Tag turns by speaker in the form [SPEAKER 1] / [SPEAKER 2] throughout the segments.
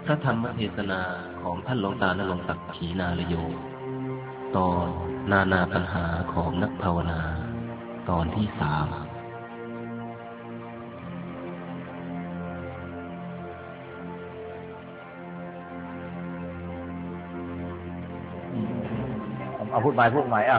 [SPEAKER 1] พระธรรมเทศนาของท่านหลวงตาณรงค์ศักดิ์ขีณาลโยตอนนานาปัญหาของนักภาวนาตอนที่3
[SPEAKER 2] เอาพูดใหม่อ่ะ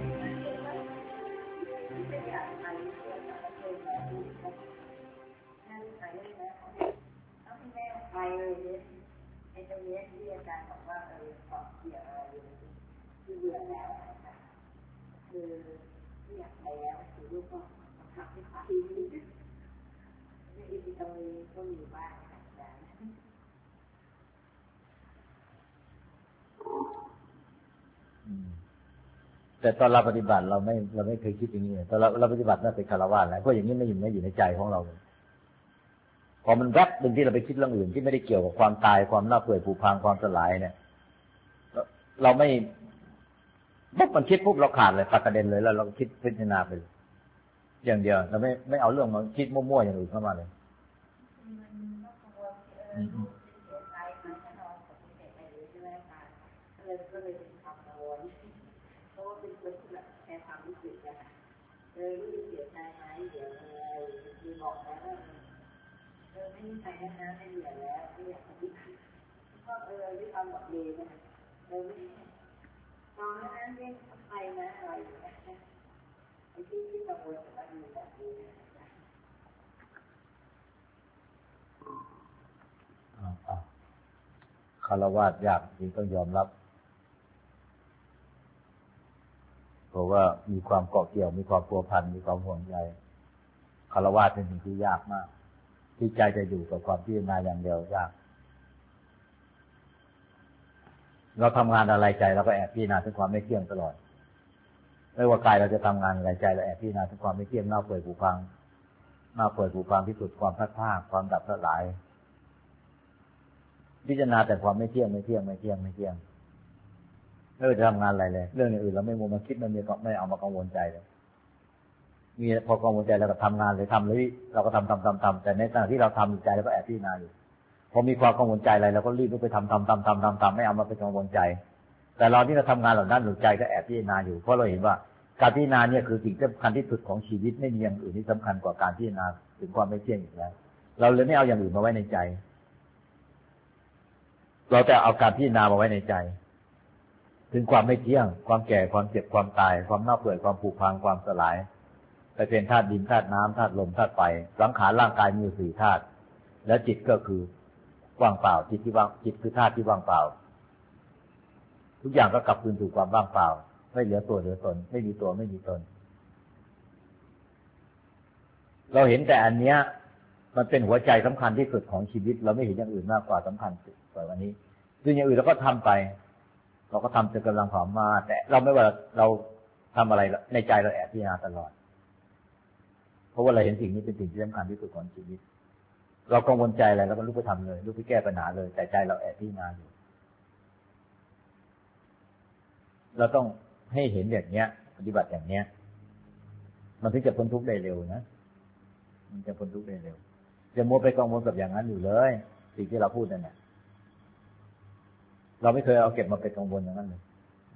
[SPEAKER 2] แต่ตอนเราปฏิบัติเราไม่เคยคิดอย่างนี้ตอนเราปฏิบัติน่าเป็นคารวะแล้วเพราะอย่างนี้ไม่อยู่ในใจของเราเลยพอมันแวบหนึ่งที่เราไปคิดเรื่องอื่นที่ไม่ได้เกี่ยวกับความตายความเน่าเปื่อยผุพังความสลายเนี่ยเราไม่ปุ๊บมันคิดปุ๊บเราขาดเลยตัดประเด็นเลยแล้วเราคิดพิจารณาไปอย่างเดียวเราไม่เอาเรื่องมาคิดมั่วๆอย่างอื่นเข้ามาเลย
[SPEAKER 3] รู้สึกเสียใจไหมเดี๋ยวมีบอกแล้วว่าไม่มีใครนะไม่เหลือแล้วไม่อยากปฏิบัติก็ด้วยความหวังดีนะไม่ตอนนั้นเรียกไปนะอะไรอย่างเงี้ยไอ้ที่กังวลแต่ว่ามีแบบนี้
[SPEAKER 2] คารวะยากจริงต้องยอมรับเพราะว่ามีความเกาะเกี่ยวมีความพัวพันมีความห่วงใยคารวะเป็นสิ่งที่ยากมากที่ใจจะอยู่กับความพิจารณาอย่างเดียวยากเราทำงานอะไรใจเราก็แอบพิจารณาถึงความไม่เที่ยงตลอดไม่ว่ากายเราจะทำงานอะไรใจเราแอบพิจารณาถึงความไม่เที่ยงเน่าเปื่อยผุพังที่สุดความพลาดพลาดความดับสลายพิจารณาแต่ความไม่เที่ยงจะทำงานอะไรเลยเรื่องอื่นเราไม่มัวมาคิดไม่เอามากังวลใจเลยมีพอกังวลใจแล้วก็ทำงานเลยทำเลยเราก็ทำแต่ในขณะที่เราทำใจเราก็แอบพิจารณาอยู่พอมีความกังวลใจอะไรเราก็รีบไปทำไม่เอามาเป็นกังวลใจแต่เราที่เราทำงานเหล่านั้นหรือใจก็แอบพิจารณาอยู่เพราะเราเห็นว่าการพิจารณาเนี่ยคือสิ่งสำคัญที่สุดของชีวิตไม่มีอย่างอื่นที่สำคัญกว่าการพิจารณาถึงความไม่เที่ยงอีกแล้วเราเลยไม่เอาอย่างอื่นมาไว้ในใจเราแต่เอาการพิจารณามาไว้ในใจถึงความไม่เที่ยงความแก่ความเจ็บความตายความเน่าเปื่อยความผุพังความสลายไปเป็นธาตุดินธาตุน้ำธาตุลมธาตุไฟสังขารร่างกายมีอยู่4ธาตุและจิตก็คือว่างเปล่าจิตคือธาตุที่ว่างเปล่าทุกอย่างก็กลับคืนสู่ความว่างเปล่าไม่เหลือตัวเหลือตนไม่มีตัวไม่มีตนเราเห็นแต่อันเนี้ยมันเป็นหัวใจสำคัญที่สุดของชีวิตเราไม่เห็นอย่างอื่นมากกว่าสำคัญกว่าวันนี้ซึ่งอย่างอื่นเราก็ทำไปเราก็ทำจนกำลังผอมมาแต่เราไม่ว่าเราทำอะไรในใจเราแอบพิจารณาตลอดเพราะว่าเราเห็นสิ่งนี้เป็นสิ่งที่สำคัญที่สุดของชีวิตเรากังวลใจอะไรเราก็ลุกไปทำเลยลุกไปแก้ปัญหาเลยแต่ใจเราแอบพิจารณาอยู่เราต้องให้เห็นอย่างเนี้ยปฏิบัติอย่างเนี้ยมันถึงจะพ้นทุกข์ได้เร็วนะมันจะพ้นทุกข์ได้เร็วจะมัวไปกังวลกับอย่างนั้นอยู่เลยสิ่งที่เราพูดนั่นแหละเราไม่เคยเอาเก็บมาเป็นกังวลอย่างนั้นเลย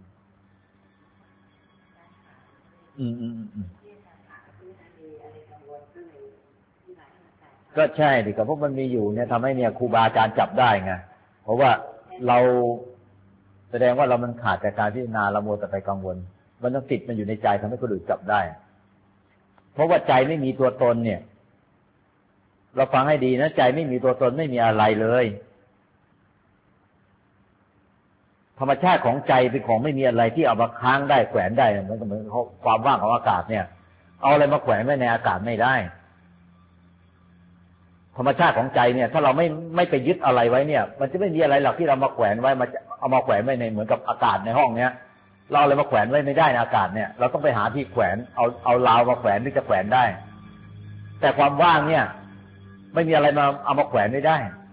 [SPEAKER 2] ก็ใช่ดิครับเพราะมันมีอยู่เนี่ยทำให้เนี่ยครูบาอาจารย์จับได้ไงเพราะว่าเราแสดงว่าเรามันขาดจากการพิจารณาเรามัวแต่ไปกังวลมันต้องติดมันอยู่ในใจทำให้คนอื่นจับได้เพราะว่าใจไม่มีตัวตนเนี่ยเราฟังให้ดีนะใจไม่มีตัวตนไม่มีอะไรเลยธรรมชาติของใจเป็นของไม่มีอะไรที่เอามาค้างได้แขวนได้เหมือนความว่างของอากาศเนี่ยเอาอะไรมาแขวนไว้ในอากาศไม่ได้ธรรมชาติของใจเนี่ยถ้าเราไม่ไปยึดอะไรไว้เนี่ยมันจะไม่มีอะไรหรอกที่เรามาแขวนไว้มาเอามาแขวนไว้ในเหมือนกับอากาศในห้องเนี้ยเราอะไรมาแขวนไว้ไม่ได้ในอากาศเนี่ยเราต้องไปหาที่แขวนเอาราวมาแขวนถึงจะแขวนได้แต่ความว่างเนี่ยไม่มีอะไรมาเอามาแขวนไม่ได้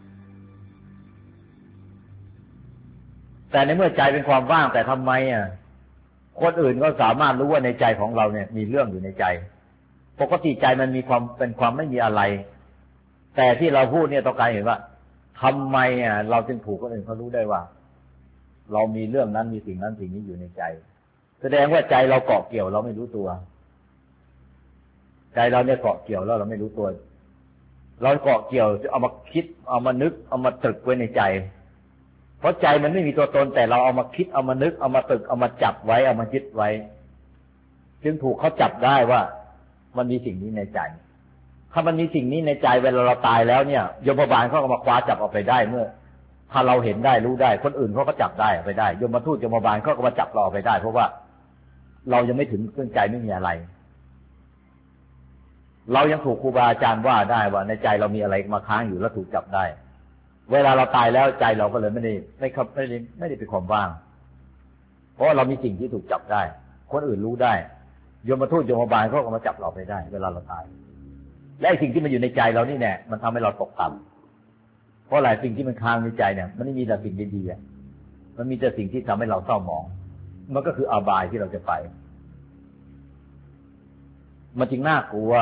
[SPEAKER 2] แต่ในเมื่อใจเป็นความว่างแต่ทำไมคนอื่นก็สามารถรู้ว่าในใจของเราเนี่ยมีเรื่องอยู่ในใจปกติใจมันมีความเป็นความไม่มีอะไรแต่ที่เราพูดเนี่ยต้องการเห็นว่าทำไมเราจึงถูกคนอื่นเขารู้ได้ว่าเรามีเรื่องนั้นมีสิ่งนั้นสิ่งนี้อยู่ในใจแสดงว่าใจเราเกาะเกี่ยวเราไม่รู้ตัวใจเราเนี่ยเกาะเกี่ยวแล้วเราไม่รู้ตัวเราเกาะเกี่ยวจะเอามาคิดเอามานึกเอามาตรึกไว้ในใจเพราะใจมันไม่มีตัวตนแต่เราเอามาคิดเอามานึกเอามาตรึกเอามาจับไว้เอามายึดไว้จึงถูกเขาจับได้ว่ามันมีสิ่งนี้ในใจถ้ามันมีสิ่งนี้ในใจเวลาเราตายแล้วเนี่ยยมบาลเขาก็มาคว้าจับเอาไปได้เมื่อถ้าเราเห็นได้รู้ได้คนอื่นเขาก็จับได้ไปได้ยมทูตยมบาลเขาก็มาจับเราเอาไปได้เพราะว่าเรายังไม่ถึงเครื่องใจไม่มีอะไรเรายังถูกครูบาอาจารย์ว่าได้ว่าในใจเรามีอะไรมาค้างอยู่แล้วถูกจับได้เวลาเราตายแล้วใจเราก็เลยไม่ได้เป็นความว่างเพราะเรามีสิ่งที่ถูกจับได้คนอื่นรู้ได้ยมทูตยมบาลเขาก็มาจับเราไปได้เวลาเราตายและสิ่งที่มันอยู่ในใจเรานี่แน่มันทำให้เราตกต่ำเพราะหลายสิ่งที่มันค้างในใจเนี่ยมันไม่มีแต่สิ่งดีๆมันมีแต่สิ่งที่ทำให้เราเศร้าหมองมันก็คืออบายที่เราจะไปมันจึงน่ากลัว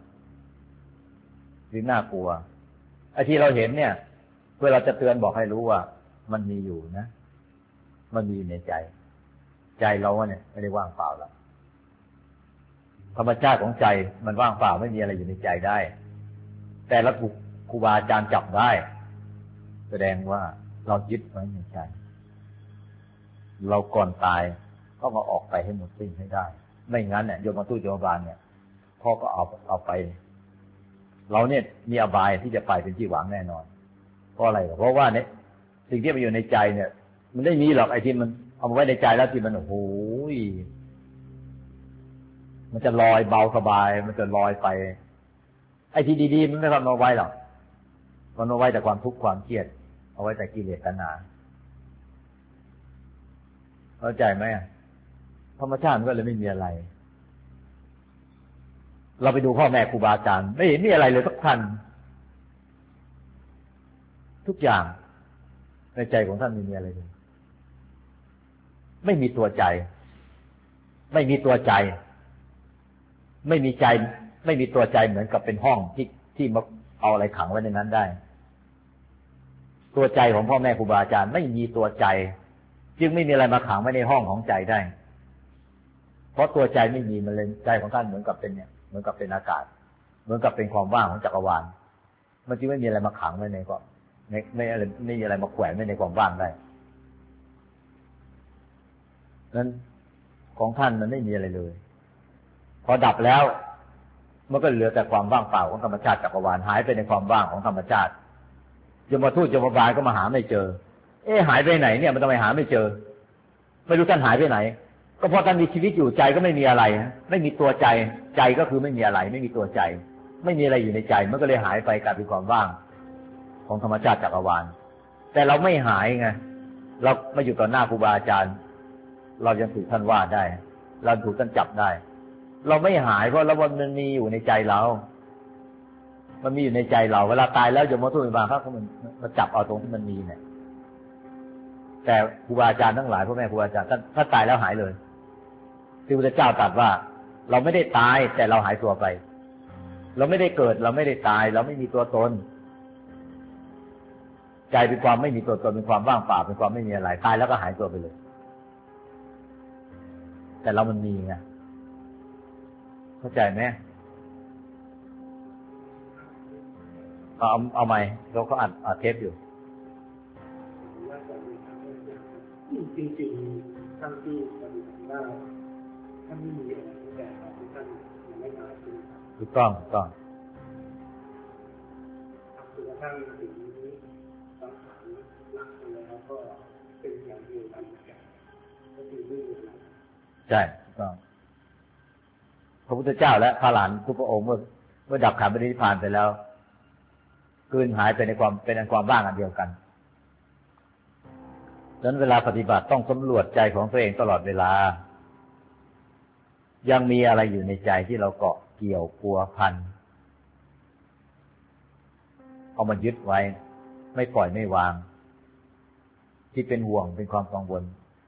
[SPEAKER 2] หรือน่ากลัวไอ้ที่เราเห็นเนี่ยเพื่อเราจะเตือนบอกให้รู้ว่ามันมีอยู่นะมันมีในใจใจเราเนี่ยไม่ได้ว่างเปล่าหรอกธรรมชาติของใจมันว่างเปล่าไม่มีอะไรอยู่ในใจได้แต่เราถูกครูบาอาจารย์จับได้แสดงว่าเรายึดไว้ในใจเราก่อนตายก็มาออกไปให้หมดสิ้นให้ได้ไม่งั้นเนี่ยโยมทูตโยมบาลเนี่ยพ่อก็เอาไปเราเนี่ยมีอบายที่จะไปเป็นที่หวังแน่นอนเพราะอะไรเพราะว่าเนี่ยสิ่งที่มันอยู่ในใจเนี่ยมันไม่มีหรอกไอ้ที่มันเอามาไว้ในใจแล้วที่มันโอ้โหมันจะลอยเบาสบายมันจะลอยไปไอ้ที่ดีๆมันไม่ทำเอาไว้หรอกมันเอาไว้แต่ความทุกข์ความเครียดเอาไว้แต่กิเลสตัณหาเข้าใจไหมธรรมชาติมันก็เลยไม่มีอะไรเราไปดูพ่อแม่ครูบาอาจารย์ไม่เห็นมีอะไรเลยสักท่านทุกอย่างในใจของท่านไม่มีอะไรเลยไม่มีตัวใจไม่มีตัวใจไม่มีใจไม่มีตัวใจเหมือนกับเป็นห้องที่มาเอาอะไรขังไว้ในนั้นได้ตัวใจของพ่อแม่ครูบาอาจารย์ไม่มีตัวใจจึงไม่มีอะไรมาขังไว้ในห้องของใจได้เพราะตัวใจไม่มีมันเลยใจของท่านเหมือนกับเป็นเนี่ยเหมือนกับเป็นอากาศเหมือนกับเป็นความว่างของจักรวาลมันจึงไม่มีอะไรมาขังไว้ในก็ไม่มีอะไรมาแขวนไว้ในความว่างได้นั้นของท่านมันไม่มีอะไรเลยพอดับแล้วมันก็เหลือแต่ความว่างเปล่าของธรรมชาติจักรวาลหายไปในความว่างของธรรมชาติยมทูตยมบาลก็มาหาไม่เจอหายไปไหนเนี่ยมันทำไมหาไม่เจอไม่รู้ท่านหายไปไหนก็เพราะท่านมีชีวิตอยู่ใจก็ไม่มีอะไรไม่มีตัวใจใจก็คือไม่มีอะไรไม่มีตัวใจไม่มีอะไรอยู่ในใจมันก็เลยหายไปกลายเป็นความว่างของธรรมชาติจักรวาลแต่เราไม่หายไงเรามาอยู่ต่อหน้าครูบาอาจารย์เรายังถูกท่านว่าได้เราถูกท่านจับได้เราไม่หายเพราะมันมีอยู่ในใจเรามันมีอยู่ในใจเราเวลาตายแล้วยมทูตยมบาลเขามาจับเอาตรงที่มันมีเนี่ยแต่ครูบาอาจารย์ทั้งหลายพ่อแม่ครูบาอาจารย์ท่านตายแล้วหายเลยที่พระพุทธเจ้าตรัสว่าเราไม่ได้ตายแต่เราหายตัวไปเราไม่ได้เกิดเราไม่ได้ตายเราไม่มีตัวตนใจเป็นความไม่มีตัวตนเป็นความว่างเปล่าเป็นความไม่มีอะไรตายแล้วก็หายตัวไปเลยแต่เรามันมีไงเข้าใจไหมเอาไหมเราก็อัดเทปอยู่
[SPEAKER 4] จริงๆท่านที่ปฏิบัติได้ท่านไม่มีอะไรแต่ท่านยังไม่ตาย
[SPEAKER 2] ถูกต้อง
[SPEAKER 4] คือท่านถึงสังขารหลักแล้วก็เป็นอย่างเดียวกันก็คือไม่มีอะไร
[SPEAKER 2] ใช่ถูกต้องพระพุทธเจ้าและพระหลานทุกพระองค์เมื่อดับขันธ์ปรินิพพานไปแล้วกลืนหายไปในความเป็นอันความว่างอันเดียวกันดังนั้นเวลาปฏิบัติต้องสำรวจใจของตัวเองตลอดเวลายังมีอะไรอยู่ในใจที่เราเกาะเกี่ยวพัวพันเอามายึดไว้ไม่ปล่อยไม่วางที่เป็นห่วงเป็นความกังวล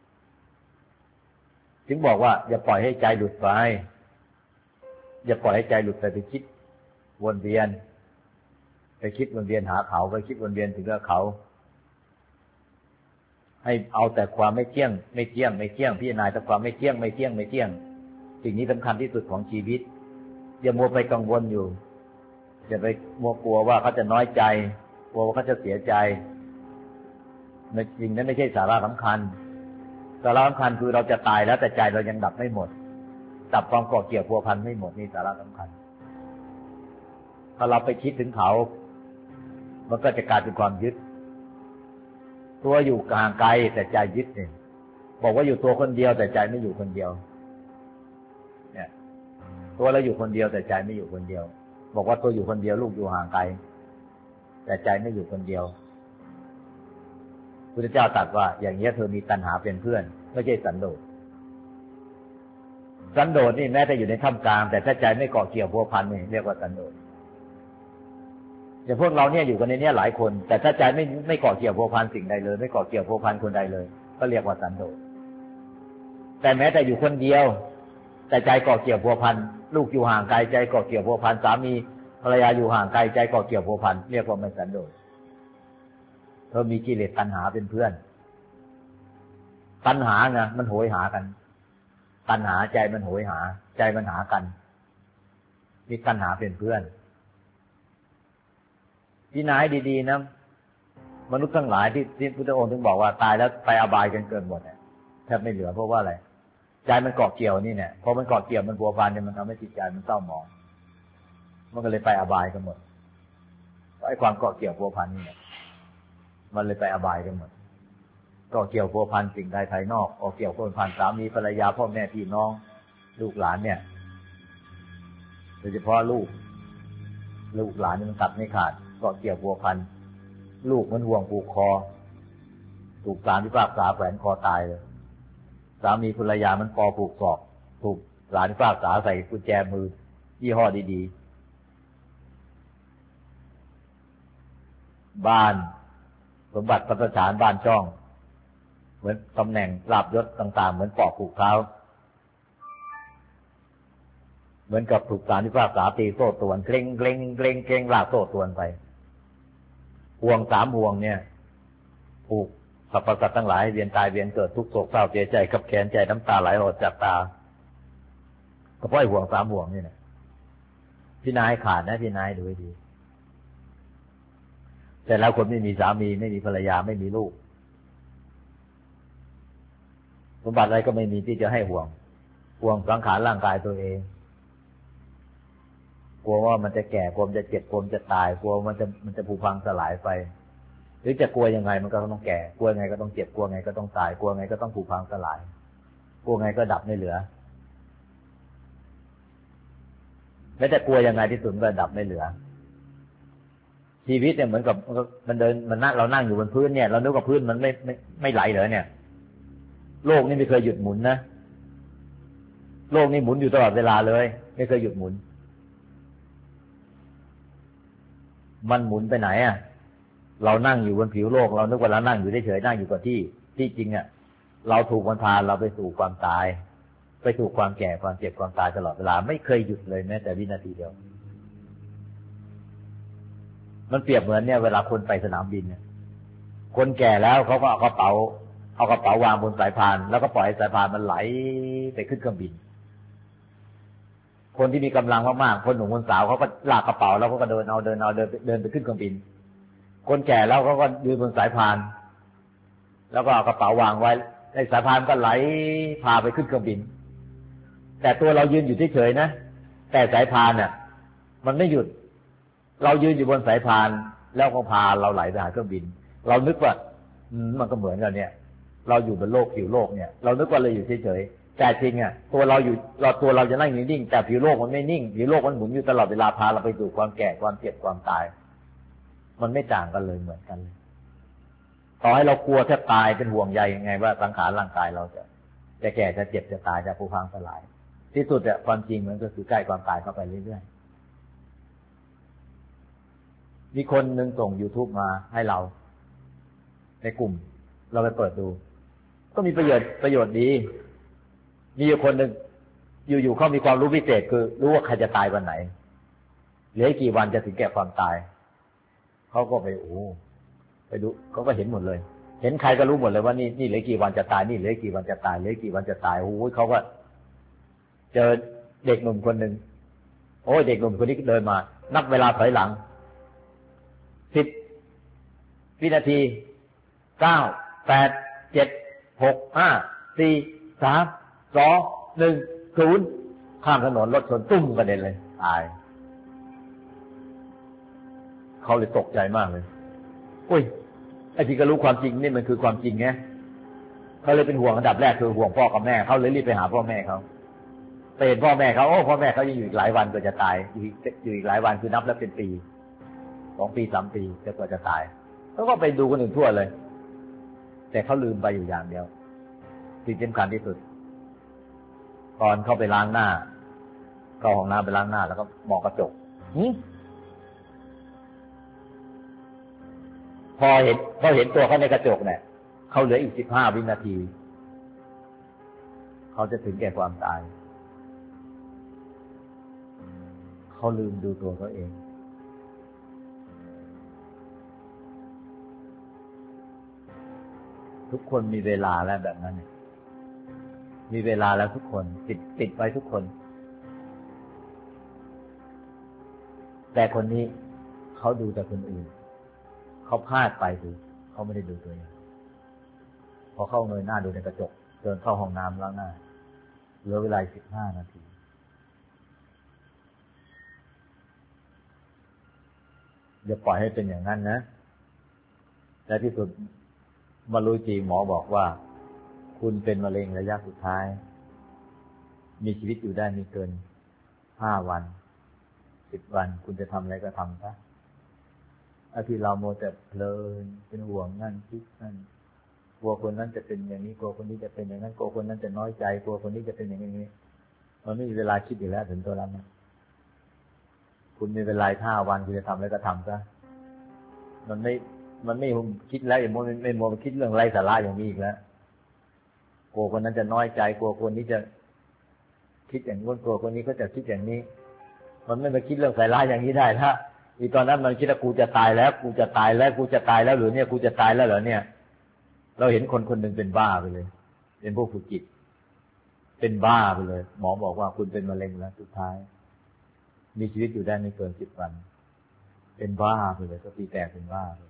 [SPEAKER 2] จึงบอกว่าอย่าปล่อยให้ใจหลุดไปอย่าปล่อยให้ใจหลุดไปคิดวนเวียนไปไปคิดวนเวียนหาเขาไปคิดวนเวียนถึงกับเขาให้เอาแต่ความไม่เที่ยงไม่เที่ยงไม่เที่ยงพิจารณาแต่ความไม่เที่ยงไม่เที่ยงไม่เที่ยงสิ่งนี้สำคัญที่สุดของชีวิตอย่ามัวไปกังวลอยู่อย่าไปมัวกลัวว่าเขาจะน้อยใจกลัวว่าเขาจะเสียใจในจริงนั้นไม่ใช่สาระสำคัญสาระสำคัญคือเราจะตายแล้วแต่ใจเรายังดับไม่หมดดับความเกาะเกี่ยวพัวพันไม่หมดนี่สาระสำคัญถ้าเราไปคิดถึงเขามันก็จะกลายเป็นความยึดตัวอยู่ห่างไกลแต่ใจยึดเนี่ยบอกว่าอยู่ตัวคนเดียวแต่ใจไม่อยู่คนเดียวเนี่ยตัวเราอยู่คนเดียวแต่ใจไม่อยู่คนเดียวบอกว่าตัวอยู่คนเดียวลูกอยู่ห่างไกลแต่ใจไม่อยู่คนเดียวพุทธเจ้าตรัสว่าอย่างนี้เธอมีตัณหาเป็นเพื่อนไม่ใช่สันโดษสันโดษนี่แม้แต่อยู่ในท่ามกลางแต่ถ้าใจไม่เกาะเกี่ยวพัวพันนี่เรียกว่าสันโดษอย่างพวกเราเนี่ยอยู่กันในนี้หลายคนแต่ถ้าใจไม่เกาะเกี่ยวพัวพันสิ่งใดเลยไม่เกาะเกี่ยวพัวพันคนใดเลยก็เรียกว่าสันโดษแต่แม้แต่อยู่คนเดียวแต่ใจเกาะเกี่ยวพัวพันลูกอยู่ห่างไกลใจเกาะเกี่ยวพัวพันสามีภรรยาอยู่ห่างไกลใจเกาะเกี่ยวพัวพันเรียกว่าไม่สันโดษเธอมีกิเลสตัณหาเป็นเพื่อนตัณหาไงมันโหยหากันตัณหาใจมันโหยหาใจมันหากันมีตัณหาเป็นเพื่อนพี่นายดีๆนะมนุษย์ทั้งหลายที่พุทธองค์ถึงบอกว่าตายแล้วไปอบายกันเกินหมดเนี่ยแทบไม่เหลือเพราะว่าอะไรใจมันเกาะเกี่ยวนี่เนี่ยพอมันเกาะเกี่ยวมันพัวพันเนี่ยมันทำให้จิตใจมันเศร้าหมองมันก็เลยไปอบายกันหมดไอ้ความเกาะเกี่ยวพัวพันนี่เนี่ยมันเลยไปอบายกันหมดเกาะเกี่ยวพัวพันสิ่งใดภายนอกเกาะเกี่ยวพัวพันสามีภรรยาพ่อแม่พี่น้องลูกหลานเนี่ยโดยเฉพาะลูกหลานนี่มันตัดไม่ขาดเกาะเกี่ยวพัวพันลูกมันห่วงผูกคอถูกศาลพิพากษาแขวนคอตายเลยสามีภรรยามันคอผูกศอกถูกศาลพิพากษาใส่กุญแจมือยี่ห้อดีๆบ้านสมบัติพัฒฐานบ้านช่องเหมือนตำแหน่งลาภยศต่างๆเหมือนปอกผูกเท้าเหมือนกับถูกศาลพิพากษาตีโซ่ตรวนเกร็งลากโซ่ตรวนไปห่วง3ห่วงเนี่ยผูกสรรพสัตว์ทั้งหลายเวียนตายเวียนเกิดทุกโศกเศร้าเสียใจขับแค้นใจน้ำตาไหลออกจากตาก็เพราะไอ้ห่วง3ห่วงนี่แหละพี่นายขาดนะพี่นายดูให้ดีแต่แล้วคนไม่มีสามีไม่มีภรรยาไม่มีลูกสมบัติอะไรก็ไม่มีที่จะให้ห่วงสังขารร่างกายตัวเองกลัวว่ามันจะแก่กลัวมันจะเจ็บกลัวมันจะตายกลัวมันจะผุพังสลายไปหรือจะกลัวยังไงมันก็ต้องแก่กลัวยังไงก็ต้องเจ็บกลัวไงก็ต้องตายกลัวไงก็ต้องผุพังสลายกลัวไงก็ดับไม่เหลือแม้แต่กลัวยังไงที่สุดก็ดับไม่เหลือชีวิตเนี่ยเหมือนกับมันเดินมันนั่งเรานั่งอยู่บนพื้นเนี่ยเรานึกว่าพื้นมันไม่ไหลเหรอเนี่ยโลกนี่ไม่เคยหยุดหมุนนะโลกนี่หมุนอยู่ตลอดเวลาเลยไม่เคยหยุดหมุนมันหมุนไปไหนอ่ะเรานั่งอยู่บนผิวโลกเรานึกว่าเรานั่งอยู่เฉยๆนั่งอยู่กับที่จริงอ่ะเราถูกมันพาเราไปสู่ความตายไปสู่ความแก่ความเจ็บความตายตลอดเวลาไม่เคยหยุดเลยแม้แต่วินาทีเดียวมันเปรียบเหมือนเนี่ยเวลาคนไปสนามบินเนี่ยคนแก่แล้วเขาก็เอากระเป๋าวางบนสายพานแล้วก็ปล่อยให้สายพานมันไหลไปขึ้นเครื่องบินคนที่มีกำลังมากๆคนหนุ่มคนสาวเขาก็ลากกระเป๋าแล้วเขาก็เดินไปขึ้นเครื่องบินคนแก่แล้วเขาก็ยืนบนสายพานแล้วก็เอากระเป๋าวางไว้ในสายพานก็ไหลพาไปขึ้นเครื่องบินแต่ตัวเรายืนอยู่เฉยๆนะแต่สายพานเนี่ยมันไม่หยุดเรายืนอยู่บนสายพานแล้วก็พาเราไหลไปหาเครื่องบินเรานึกว่ามันก็เหมือนกันเนี่ยเราอยู่บนโลกผิวโลกเนี่ยเรานึกว่าเราอยู่เฉยๆแต่จริงอ่ะตัวเราจะนั่งนิ่งๆแต่ผิวโลกมันไม่นิ่งผิวโลกมันหมุนอยู่ตลอดเวลาพาเราไปสู่ความแก่ความเจ็บความตายมันไม่ต่างกันเลยเหมือนกันเลยต่อให้เรากลัวแทบตายเป็นห่วงใยยังไงว่าสังขารร่างกายเราจะแก่จะเจ็บจะตายจะผุพังสลายที่สุดอ่ะความจริงมันก็คือใกล้ความตายเข้าไปเรื่อยๆมีคนหนึ่งส่ง YouTube มาให้เราในกลุ่มเราไปเปิดดูก็มีประโยชน์ดีมีอยู่คนหนึ่งอยู่ๆเขามีความรู้พิเศษคือรู้ว่าใครจะตายวันไหนเหลือกี่วันจะถึงแก่ความตายเขาก็ไปไปดูเขาก็เห็นหมดเลยเห็นใครก็รู้หมดเลยว่านี่เหลือกี่วันจะตายนี่เหลือกี่วันจะตายเหลือกี่วันจะตายเขาก็เจอเด็กหนุ่มคนหนึ่งเด็กหนุ่มคนนี้เดินมานับเวลาถอยหลัง10 วินาที9 8 7 6 5 4 3 2 1 0ข้ามถนนรถชนตุ้มกระเด็นเลยตายเขาเลยตกใจมากเลยไอ้ที่ก็รู้ความจริงนี่มันคือความจริงไงเขาเลยเป็นห่วงอันดับแรกคือห่วงพ่อกับแม่เขาเลยรีบไปหาพ่อแม่เขาไปเห็นพ่อแม่เขาพ่อแม่เขายังอยู่อีกหลายวันก็จะตายอยู่อีกหลายวันคือนับแล้วเป็นปี2 ปี 3 ปีจะกว่าจะตายเขาก็ไปดูคนอื่นทั่วเลยแต่เขาลืมไปอยู่อย่างเดียวสิ่งสำคัญที่สุดตอนเข้าไปล้างหน้าเข้าห้องน้ำไปล้างหน้าแล้วก็มองกระจกพอเห็นตัวเขาในกระจกเนี่ยเขาเหลืออีก15 วินาทีเขาจะถึงแก่ความตายเขาลืมดูตัวเขาเองทุกคนมีเวลาแล้วแบบนั้นเนี่ยมีเวลาแล้วทุกคนติดไว้ทุกคนแต่คนนี้เขาดูแต่คนอื่นเขาพลาดไปดูเขาไม่ได้ดูตัวเองพอเข้าเงยหน้าดูในกระจกเดินเข้าห้องน้ำล้างหน้าเหลือเวลา15 นาทีอย่าปล่อยให้เป็นอย่างนั้นนะและที่สุดมารู้จริงหมอบอกว่าคุณเป็นมะเร็งระยะสุดท้ายมีชีวิตอยู่ได้ไม่เกิน5 วัน10 วันคุณจะทำอะไรก็ทำซะที่เราโมแต่เพลินเป็นห่วงนั่นคิดนั่นกลัวคนนั้นจะเป็นอย่างนี้กลัวคนนี้จะเป็นอย่างนั้นกลัวคนนั้นจะน้อยใจกลัวคนนี้จะเป็นอย่างนี้มันไม่มีเวลาคิดอยู่แล้วถึงตัวเราเนี่ยคุณมีเวลา5 วันคุณจะทำอะไรก็ทำซะมันไม่คิดแล้วอย่างไม่มัวคิดเรื่องไร้สาระอย่างนี้อีกแล้วกลัวคนนั้นจะน้อยใจกลัวคนนี้จะคิดอย่างนู้นกลัวคนนี้ก็จะคิดอย่างนี้มันไม่มาคิดเรื่องสาระอย่างนี้ได้ถ้าอีตอนนั้นมันคิดว่ากูจะตายแล้วกูจะตายแล้วกูจะตายแล้วหรือเนี่ยกูจะตายแล้วเหรอเนี่ยเราเห็นคนหนึ่งเป็นบ้าไปเลยเป็นพวกฝึกจิตเป็นบ้าไปเลยหมอบอกว่าคุณเป็นมะเร็งแล้วสุดท้ายมีชีวิตอยู่ได้ไม่เกิน10 วันเป็นบ้าไปเลยสติแตกเป็นบ้าเลย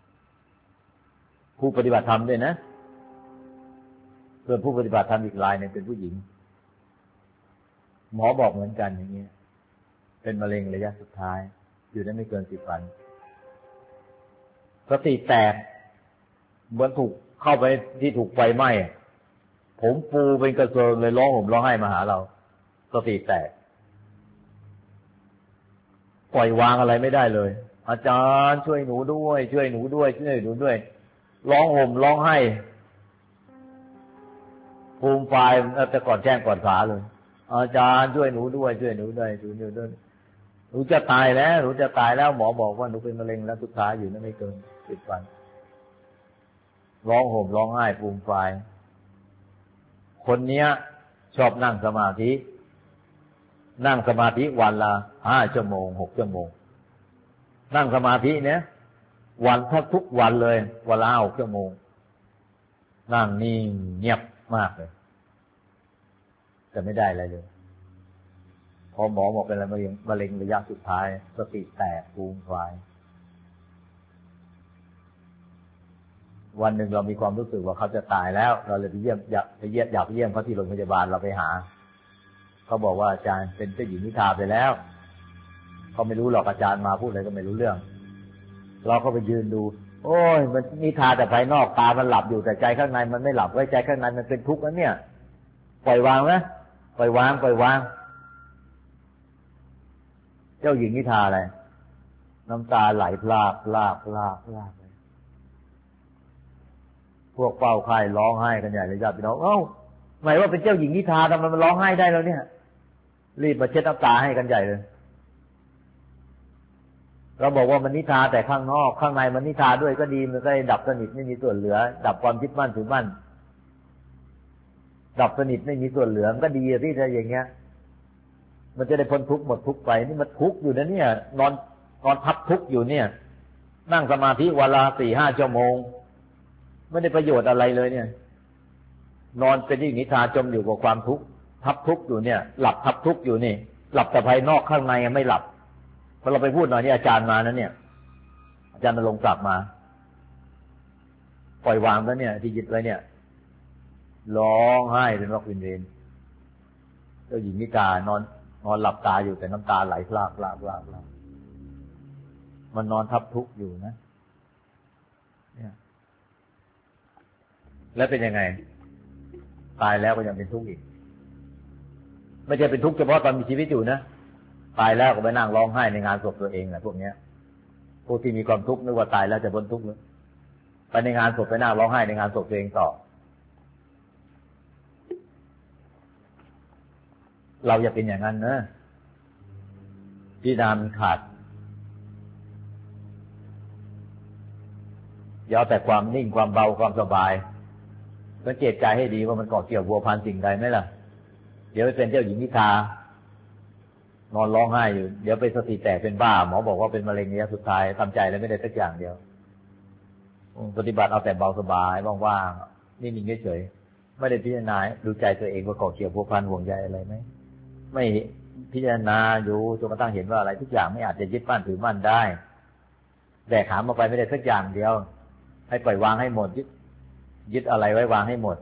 [SPEAKER 2] ผู้ปฏิบัติธรรมด้วยนะส่วนผู้ปฏิบัติธรรมอีกรายนึงเป็นผู้หญิงหมอบอกเหมือนกันอย่างนี้เป็นมะเร็งระยะสุดท้ายอยู่ได้ไม่เกิน10 วันสติแตกเหมือนถูกเข้าไปที่ถูกไฟไหม้ผมฟูเป็นกระเจิงเลยร้องห่มร้องไห้มาหาเราสติแตกปล่อยวางอะไรไม่ได้เลยอาจารย์ช่วยหนูด้วยช่วยหนูด้วยช่วยหนูด้วยร้องห่มร้องไห้ภูมิไฟแต่ก่อนแจ้งก่อนสาเลยอาจารย์ช่วยหนูด้วยช่วยหนูด้วยช่วยหนูด้วยหนูจะตายแล้วหนูจะตายแล้วหมอบอกว่าหนูเป็นมะเร็งแล้วสุดท้ายอยู่นั่นไม่เกิน10 วันร้องห่มร้องไห้ภูมิไฟคนเนี้ยชอบนั่งสมาธิวันละ5 ชั่วโมง6 ชั่วโมงนั่งสมาธิเนี่ยวันทุกวันเลยวันละ6 ชั่วโมงนั่งนิ่งเงียบมากเลยแต่ไม่ได้อะไรเลยพอหมอบอกเป็นอะไรมะเร็งระยะสุดท้ายสติแตกภูมิไฟวันหนึ่งเรามีความรู้สึกว่าเขาจะตายแล้วเราเลยไปเยี่ยมอยากไปเยี่ยมเขาที่โรงพยาบาลเราไปหาเขาบอกว่าอาจารย์เป็นเจ้าหญิงนิทราไปแล้วเขาไม่รู้หรอกอาจารย์มาพูดอะไรก็ไม่รู้เรื่องเราก็ไปยืนดูโอ้ยมันนิทราแต่ภายนอกตามันหลับอยู่แต่ใจข้างในมันไม่หลับไว้ใจข้างในมันเป็นทุกข์นะเนี่ยปล่อยวางนะปล่อยวางเจ้าหญิงนิทราอะไรน้ำตาไหลพรากเลยพวกเฝ้าไข้ร้องไห้กันใหญ่เลยญาติพี่น้องหมายว่าเป็นเจ้าหญิงนิทราทำไมมันร้องไห้ได้แล้วเนี่ยรีบมาเช็ดน้ำตาให้กันใหญ่เลยเราบอกว่ามันนิทราแต่ข้างนอกข้างในมันนิทราด้วยก็ดีมันก็ได้ดับสนิทไม่มีส่วนเหลือดับความยึดมั่นถือมั่นดับสนิทไม่มีส่วนเหลือมันก็ดีที่จะอย่างเงี้ยมันจะได้พ้นทุกข์หมดทุกข์ไปนี่มันทุกข์อยู่นะเนี่ยนอนทับทุกข์อยู่เนี่ยนั่งสมาธิวันละ 4-5 ชั่วโมงไม่ได้ประโยชน์อะไรเลยเนี่ยนอนเป็นนิทราจมอยู่กับความทุกข์ทับทุกข์อยู่เนี่ยหลับทับทุกข์อยู่นี่หลับแต่ภายนอกข้างในยังไม่หลับพอเราไปพูดหน่อยนี่อาจารย์มานะเนี่ยอาจารย์นรงค์กลับมาปล่อยวางแล้วเนี่ยที่ยึดไว้เนี่ยร้องไห้เป็นวักวินเวรเจ้าหญิงนิกานอนหลับตาอยู่แต่น้ำตาไหลพลากมันนอนทับทุกข์อยู่นะเนี่ยแล้วเป็นยังไงตายแล้วก็ยังเป็นทุกข์อีกไม่ใช่เป็นทุกข์เฉพาะตอนมีชีวิตอยู่นะตายแล้วก็ไปนั่งร้องไห้ในงานศพตัวเองแหละพวกเนี้ยพวกที่มีความทุกข์นึกว่าตายแล้วจะพ้นทุกข์เลยไปในงานศพไปนั่งร้องไห้ในงานศพตัวเองต่อเราอย่าเป็นอย่างนั้นนะพี่นามขาดอย่าเอาแต่ความนิ่งความเบาความสบายสังเกตใจให้ดีว่ามันเกาะเกี่ยวพัวพันสิ่งใดไหมล่ะเดี๋ยวไปเป็นเจ้าหญิงนิทานอนร้องไห้อยู่เดี๋ยวไปสติแตกเป็นบ้าหมอบอกว่าเป็นมะเร็งระยะสุดท้ายทำใจแล้วไม่ได้สักอย่างเดียวปฏิบัติเอาแต่เบาสบายว่างๆนิ่งๆเฉยๆไม่ได้พิจารณาดูใจตัวเองว่าเกาะเกี่ยวพัวพันห่วงใยอะไรไหมไม่พิจารณาอยู่จนกระทั่งเห็นว่าอะไรทุกอย่างไม่อาจจะยึดมั่นถือมั่นได้แบกหามมาไปไม่ได้สักอย่างเดียวให้ปล่อยวางให้หมดยึดอะไรไว้วางให้หมด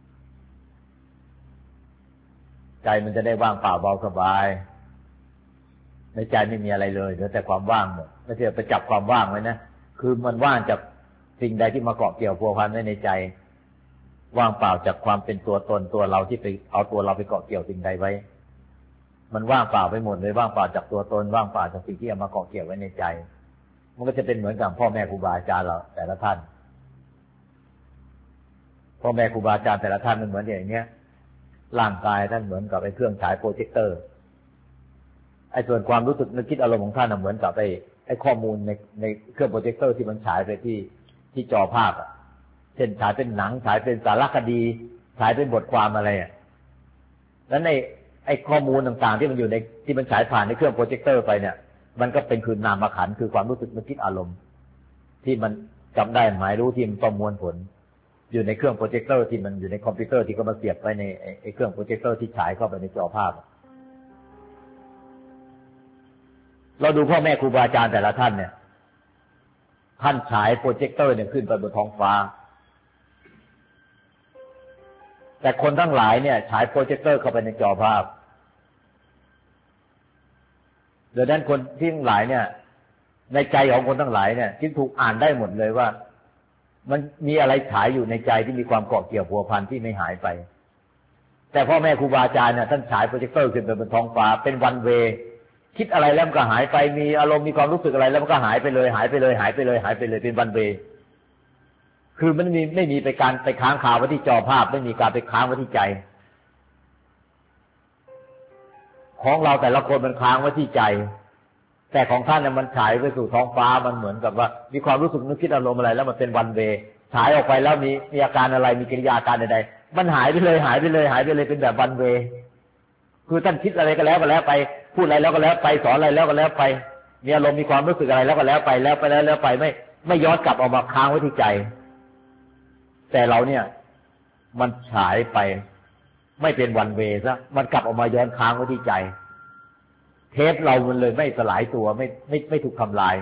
[SPEAKER 2] ใจมันจะได้ว่างเปล่าเบาสบายในใจไม่มีอะไรเลยเหลือแต่ความว่างหมดไม่ใช่ไปจับความว่างไว้นะคือมันว่างจากสิ่งใดที่มาเกาะเกี่ยวพัวพันไว้ในใจว่างเปล่าจากความเป็นตัวตนตัวเราที่ไปเอาตัวเราไปเกาะเกี่ยวสิ่งใดไว้มันว่างเปล่าไปหมดเลยว่างเปล่าจากตัวตนว่างเปล่าจากสิ่งที่เอามาเกาะเกี่ยวไว้ในใจมันก็จะเป็นเหมือนกับพ่อแม่ครูบาอาจารย์เราแต่ละท่านพ่อแม่ครูบาอาจารย์แต่ละท่านมันเหมือนอย่างเงี้ยร่างกายท่านเหมือนกับไอ้เครื่องฉายโปรเจคเตอร์ไอ้ส่วนความรู้สึกนึกคิดอารมณ์ของท่านเหมือนกับไอ้ข้อมูลในเครื่องโปรเจคเตอร์ที่มันฉายไปที่จอภาพเช่นฉายเป็นหนังฉายเป็นสารคดีฉายเป็นบทความอะไรแล้วไอ้ข้อมูลต่างๆที่มันอยู่ในที่มันฉายผ่านในเครื่องโปรเจคเตอร์ไปเนี่ยมันก็เป็นคือนามขันธ์คือความรู้สึกนึกคิดอารมณ์ที่มันจำได้หมายรู้ที่มันประมวลผลอยู่ในเครื่องโปรเจคเตอร์ที่มันอยู่ในคอมพิวเตอร์ที่ก็มาเสียบไปในไอ้เครื่องโปรเจคเตอร์ที่ฉายเข้าไปในจอภาพเราดูพ่อแม่ครูบาอาจารย์แต่ละท่านเนี่ยท่านฉายโปรเจคเตอร์เนี่ยขึ้นไปบนท้องฟ้าแต่คนทั้งหลายเนี่ยฉายโปรเจคเตอร์เข้าไปในจอภาพดังนั้นคนที่ทั้งหลายเนี่ยในใจของคนทั้งหลายเนี่ยที่ถูกอ่านได้หมดเลยว่ามันมีอะไรฉายอยู่ในใจที่มีความเกาะเกี่ยวพัวพันที่ไม่หายไปแต่พ่อแม่ครูบาอาจารย์เนี่ยท่านฉายโปรเจคเตอร์ขึ้นไปบนท้องฟ้าเป็นวันเวคิดอะไรแล้วมันก็หายไปมีอารมณ์มีความรู้สึกอะไรแล้วมันก็หายไปเลยเป็นวันเวคือมันไม่มีไปการไปค้างคาไว้ที่จอภาพไม่มีการไปค้างไว้ที่ใจของเราแต่ละคนมันค้างไว้ที่ใจแต่ของท่านเนี่ยมันฉายไปสู่ท้องฟ้ามันเหมือนกับว่ามีความรู้สึกนึกคิดอารมณ์อะไรแล้วมันเป็นวันเวฉายออกไปแล้วมีอาการอะไรมีกิริยาการใดๆมันหายไปเลยเป็นแบบวันเวคือท่านคิดอะไรก็แล้วไปพูดอะไรแล้วก็แล้วไปสอนอะไรแล้วก็แล้วไปมีอารมณ์มีความรู้สึกอะไรแล้วก็แล้วไปไม่ย้อนกลับออกมาค้างไว้ที่ใจแต่เราเนี่ยมันฉายไปไม่เป็นวันเวซะมันกลับออกมาย้อนค้างไว้ที่ใจเทปเรามันเลยไม่สลายตัวไม่ถูกทำลาย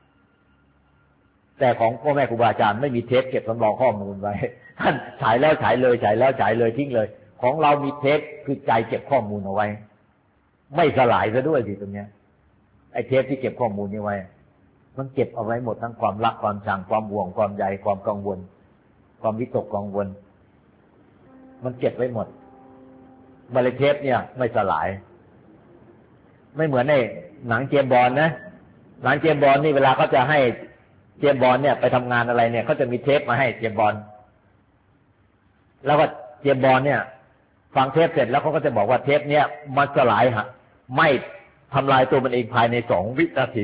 [SPEAKER 2] แต่ของพ่อแม่ครูบาอาจารย์ไม่มีเทปเก็บสำรองข้อมูลไว้ท่านฉายแล้วฉายเลยทิ้งเลยของเรามีเทปคือใจเก็บข้อมูลเอาไว้ไม่สลายซะด้วยสิตรงเนี้ยไอ้เทปที่เก็บข้อมูลนี้ไว้มันเก็บเอาไว้หมดทั้งความรักความชังความห่วงความใยความกังวลความวิตกกังวลมันเก็บไว้หมดเมล็ดเทปเนี่ยไม่สลายไม่เหมือนในหนังเจมส์บอนด์นะหนังเจมส์บอนด์นี่เวลาเขาจะให้เจมส์บอนด์เนี่ยไปทำงานอะไรเนี่ยเขาจะมีเทปมาให้เจมส์บอนด์แล้วก็เจมส์บอนด์เนี่ยฟังเทปเสร็จแล้วเขาก็จะบอกว่าเทปเนี่ยมันสลายไม่ทำลายตัวมันเองภายใน2 วินาที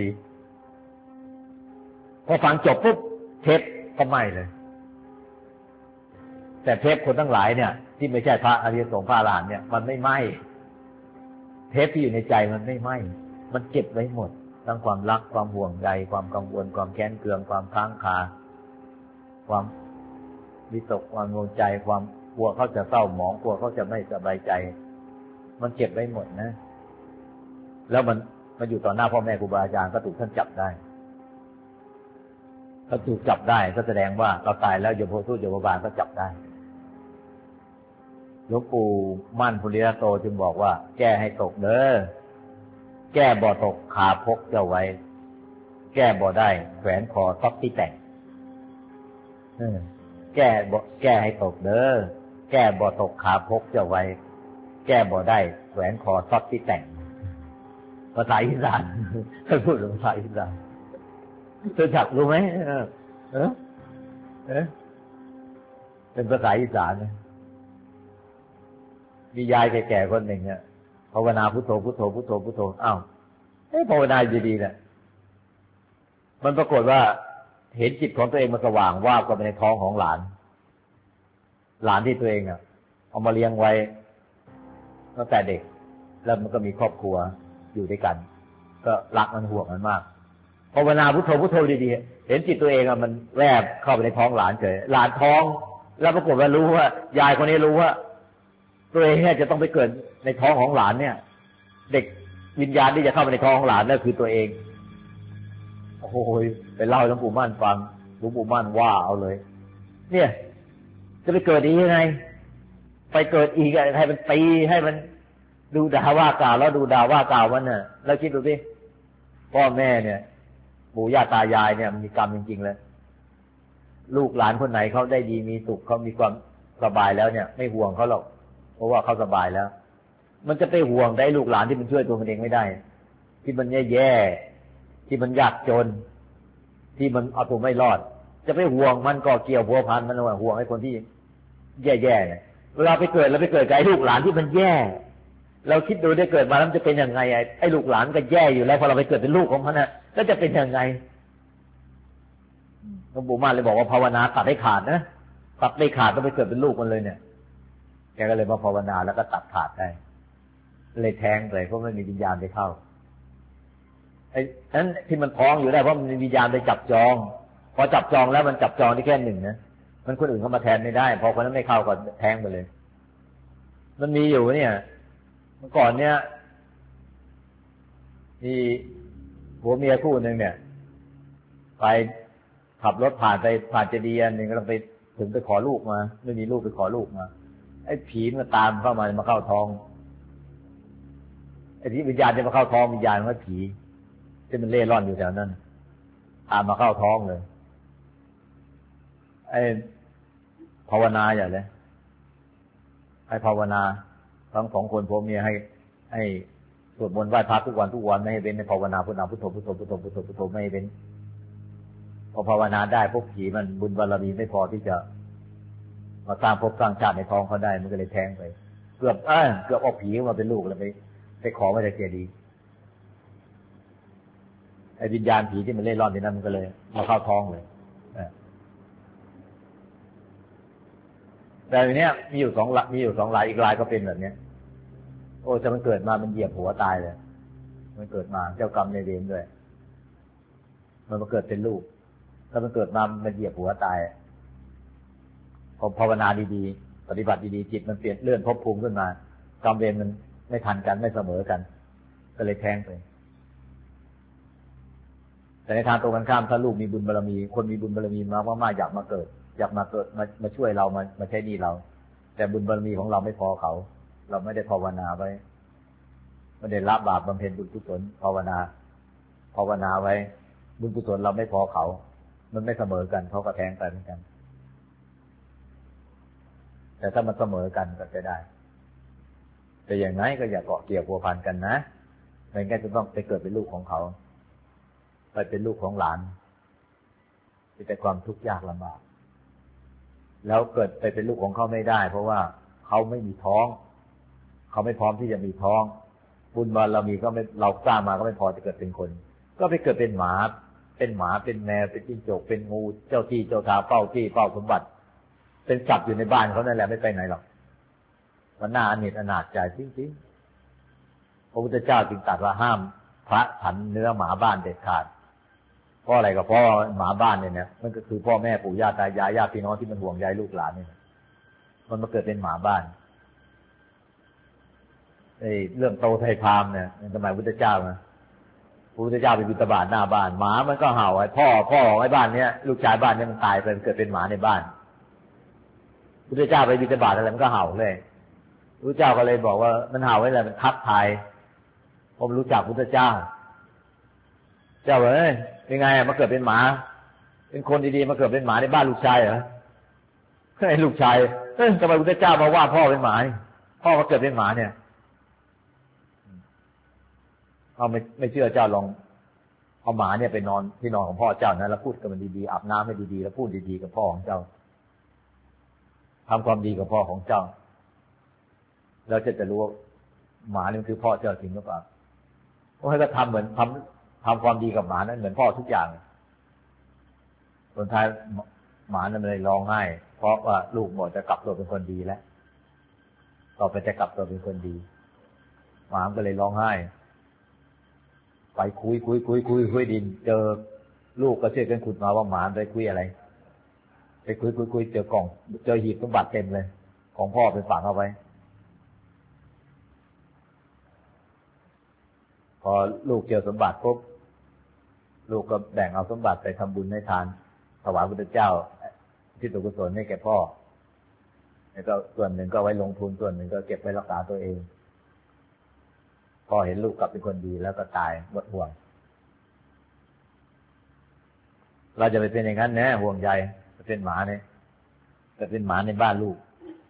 [SPEAKER 2] พอฟังจบปุ๊บเทปก็ไหม้เลยแต่เทปคนทั้งหลายเนี่ยที่ไม่ใช่พระอริยสงฆ์พระอรหันต์เนี่ยมันไม่ไหม้เทปที่อยู่ในใจมันไม่ไหม้มันเก็บไว้หมดทั้งความรักความห่วงใยความกังวลความแค้นเคืองความค้างคาความวิตกความกังวลใจความกลัวเขาจะเศร้าหมองกลัวเขาจะไม่สบายใจมันเก็บไว้หมดนะแล้วมันอยู่ต่อหน้าพ่อแม่ครูบาอาจารย์ก็ถูกท่านจับได้ถ้าถูกจับได้ก็แสดงว่าเราตายแล้วโยมโพธิ์โยมบาลก็จับได้หลวงปู่มั่นภูริยโตจึงบอกว่าแก้ให้ตกเด้อแก้บ่ตกขาพกเจ้าไว้แก้บ่ได้แขวนคอซอกที่แต่งแก้ให้ตกเด้อแก้บ่ตกขาพกเจ้าไว้แก้บ่ได้แขวนคอซอกที่แต่งภาษาอีสานท่านพูดภาษาอีสานเธอจักรู้ไหมเป็นภาษาอีสานมียายแก่ๆคนหนึ่งเนี่ยภาวนาพุทโธพุทโธพุทโธพุทโธอ้าวภาวนาดีๆเนี่ยมันปรากฏว่าเห็นจิตของตัวเองมันสว่างว่าบเข้าไปในท้องของหลานที่ตัวเองเอามาเลี้ยงไว้ตั้งแต่เด็กแล้วมันก็มีครอบครัวอยู่ด้วยกันก็รักมันห่วงมันมากภาวนาพุทโธพุทโธดีๆเห็นจิตตัวเองมันแวบเข้าไปในท้องหลานเฉยหลานท้องแล้วปรากฏว่ารู้ว่ายายคนนี้รู้ว่าตัวเองเนี่ยจะต้องไปเกิดในท้องของหลานเนี่ยเด็กวิญญาณที่จะเข้าไปในท้องของหลานนั่นคือตัวเองโอ้โหไปเล่าให้หลวงปู่มั่นฟังหลวงปู่มั่นว่าเอาเลยเนี่ยจะไปเกิดอีกยังไงไปเกิดอีกให้มันตีให้มันดูด่าว่ากล่าวแล้วดูด่าว่ากล่าวมันน่ะแล้วคิดดูสิพ่อแม่เนี่ยปู่ย่าตายายเนี่ยมีกรรมจริงๆเลยลูกหลานคนไหนเขาได้ดีมีสุขเขามีความสบายแล้วเนี่ยไม่ห่วงเขาหรอกเพราะว่าเขาสบายแล้วมันจะไปห่วงได้ลูกหลานที่มันช่วยตัวมันเองไม่ได้ที่มันแย่ๆที่มันยากจนที่มันเอาตัวไม่รอดจะไปห่วงมันก็เกี่ยวพัวพันมันว่าห่วงไอ้คนที่แย่ๆเนี่ยเวลาไปเกิดแล้วไปเกิดกับไอ้ลูกหลานที่มันแย่เราคิดดูได้เกิดมาแล้วจะเป็นยังไงไอ้ลูกหลานก็แย่อยู่แล้วพอเราไปเกิดเป็นลูกของมันน่ะแล้วจะเป็นยังไงหลวงปู่มั่นเลยบอกว่าภาวนาตัดให้ขาดนะตัดไม่ขาดต้องไปเกิดเป็นลูกมันเลยเนี่ยแกก็เลยมาภาวนาแล้วก็ตัดขาดได้เลยแทงเลยเพราะไม่มีวิญญาณไปเข้าไอ้นั้นที่มันท้องอยู่ได้เพราะมันมีวิญญาณไปจับจองพอจับจองแล้วมันจับจองที่แค่หนึ่งนะมันคนอื่นเข้ามาแทนไม่ได้พอคนนั้นไม่เข้าก็แทงไปเลยมันมีอยู่เนี่ยเมื่อก่อนเนี่ยมีผัวเมียคู่หนึ่งเนี่ยไปขับรถผ่านเจดีย์อันหนึ่งก็ต้องไปถึงไปขอลูกมาไม่มีลูกไปขอลูกมาไอ้ผีมันตามเข้ามาเข้าท้องไอ้ที่วิญญาณจะมาเข้าท้องวิญญาณว่าผีที่มันเล่ร่อนอยู่แถวนั้นตามมาเข้าท้องเลยไอ้ภาวนาอย่างเลยให้ภาวนาทั้งสองคนผัวเมียให้สวดมนต์ไหว้พระทุกวันไม่ให้เว้นในภาวนาพุทโธพุทโธพุทโธพุทโธพุทโธพุทโธไม่ให้เว้นพอภาวนาได้พวกผีมันบุญบารมีไม่พอที่จะมาสร้างภพสร้างชาติในท้องเขาได้มันก็เลยแทงไปเกือบเอาผีมาเป็นลูกแล้วไปขอมาจากเจดีย์ไอ้วิญญาณผีที่มันเล่ร่อนที่นั่นมันก็เลยมาเข้าท้องเลยแต่ทีเนี้ยมีอยู่สองรายอีกรายก็เป็นแบบเนี้ยโอ้จะมันเกิดมามันเหยียบหัวตายเลยมันเกิดมาเจ้ากรรมในเวรด้วยมันมาเกิดเป็นลูกแล้วมันเกิดมามันเหยียบหัวตายพอภาวนาดีๆปฏิบัติดีๆจิตมันเปลี่ยนเลื่อนภพภูมิขึ้นมากรรมเวรมันไม่ทันกันไม่เสมอกันก็เลยแทงไปแต่ในทางตรงกันข้ามถ้าลูกมีบุญบารมีคนมีบุญบารมีมากๆอยากมาเกิดมาช่วยเรามาใช้หนี้เราแต่บุญบารมีของเราไม่พอเขาเราไม่ได้ภาวนาไว้ไม่ได้ละบาปบำเพ็ญบุญกุศลภาวนาไว้บุญกุศลเราไม่พอเขามันไม่เสมอกันเขาก็แทงไปเหมือนกันแต่ถ้ามันเสมอกันก็จะได้แต่อย่างไรก็อย่าเกาะเกี่ยวพัวพันกันนะไม่งั้นจะต้องไปเกิดเป็นลูกของเขาไปเป็นลูกของหลานมีแต่ความทุกข์ยากลำบากแล้วเกิดไปเป็นลูกของเขาไม่ได้เพราะว่าเขาไม่มีท้องเขาไม่พร้อมที่จะมีท้องบุญบารมีก็ไม่เราสร้างมาก็ไม่พอจะเกิดเป็นคนก็ไปเกิดเป็นหมาเป็นแมวเป็นจิ้งจกเป็นงูเจ้าที่เจ้าทางเฝ้าที่เฝ้าสมบัติเป็นสัตว์อยู่ในบ้านเขานั่นแหละไม่ไปไหนหรอกมันน่าอเนจอนาถใจจริงๆพระพุทธเจ้าจึงตรัสว่าห้ามพระฉันเนื้อหมาบ้านเด็ดขาดเพราะอะไรก็เพราะหมาบ้านเนี่ยมันก็คือพ่อแม่ปู่ย่าตายายญาติพี่น้องที่มันห่วงใยลูกหลานเนี่ยมันมาเกิดเป็นหมาบ้านเรื่องโตไทยพราหมณ์เนี่ยสมัยพุทธเจ้านะพระพุทธเจ้าไปบิณฑบาตหน้าบ้านหมามันก็เห่าไอ้พ่อของไอ้บ้านเนี้ยลูกชายบ้านเนี้ยมันตายไปเกิดเป็นหมาในบ้านพุทธเจ้าไปบิณฑบาตอะไรมันก็เห่าเลยพุทธเจ้าก็เลยบอกว่ามันเห่าไว้อะไรมันทักทายผมรู้จักพุทธเจ้าเจ้าเอ้ยเป็นไงมาเกิดเป็นหมาเป็นคนดีๆมาเกิดเป็นหมาในบ้านลูกชายเหรอไอ้ลูกชายทำไมพุทธเจ้ามาว่าพ่อเป็นหมาพ่อมาเกิดเป็นหมาเนี่ยเอาไม่เชื่อเจ้าลองเอาหมาเนี่ยไปนอนที่นอนของพ่อเจ้านะแล้วพูดกับมันดีๆอาบน้ำให้ดีๆแล้วพูดดีๆกับพ่อของเจ้าทำความดีกับพ่อของเจ้าเราจะรู้ว่าหมานี่มันคือพ่อเจ้าจริงหรือเปล่าเพราะให้ก็ทำเหมือนทำความดีกับหมานั้นเหมือนพ่อทุกอย่างสุดท้ายหมานั้นเลยร้องไห้เพราะว่าลูกบอกจะกลับตัวเป็นคนดีแล้วต่อไปจะกลับตัวเป็นคนดีหมาก็เลยร้องไห้ไปคุยดินเจอลูกก็ช่วยกันขุดมาว่าหมาไปคุยอะไรไปคุยเจอกล่องเจอหีบสมบัติเต็มเลยของพ่อไปฝังเอาไว้พอลูกเจอสมบัติปุ๊บลูกก็แบ่งเอาสมบัติไปทำบุญให้ทานถวายพระพุทธเจ้าที่ตุกุศลให้แก่พ่อแล้วก็ส่วนหนึ่งก็ไว้ลงทุนส่วนหนึ่งก็เก็บไว้รักษาตัวเองพอเห็นลูกกลับเป็นคนดีแล้วก็ตายหมดห่วงเราจะไปเป็นอย่างนั้นนะห่วงใยจะเป็นหมาเนี่ยจะเป็นหมาในบ้านลูก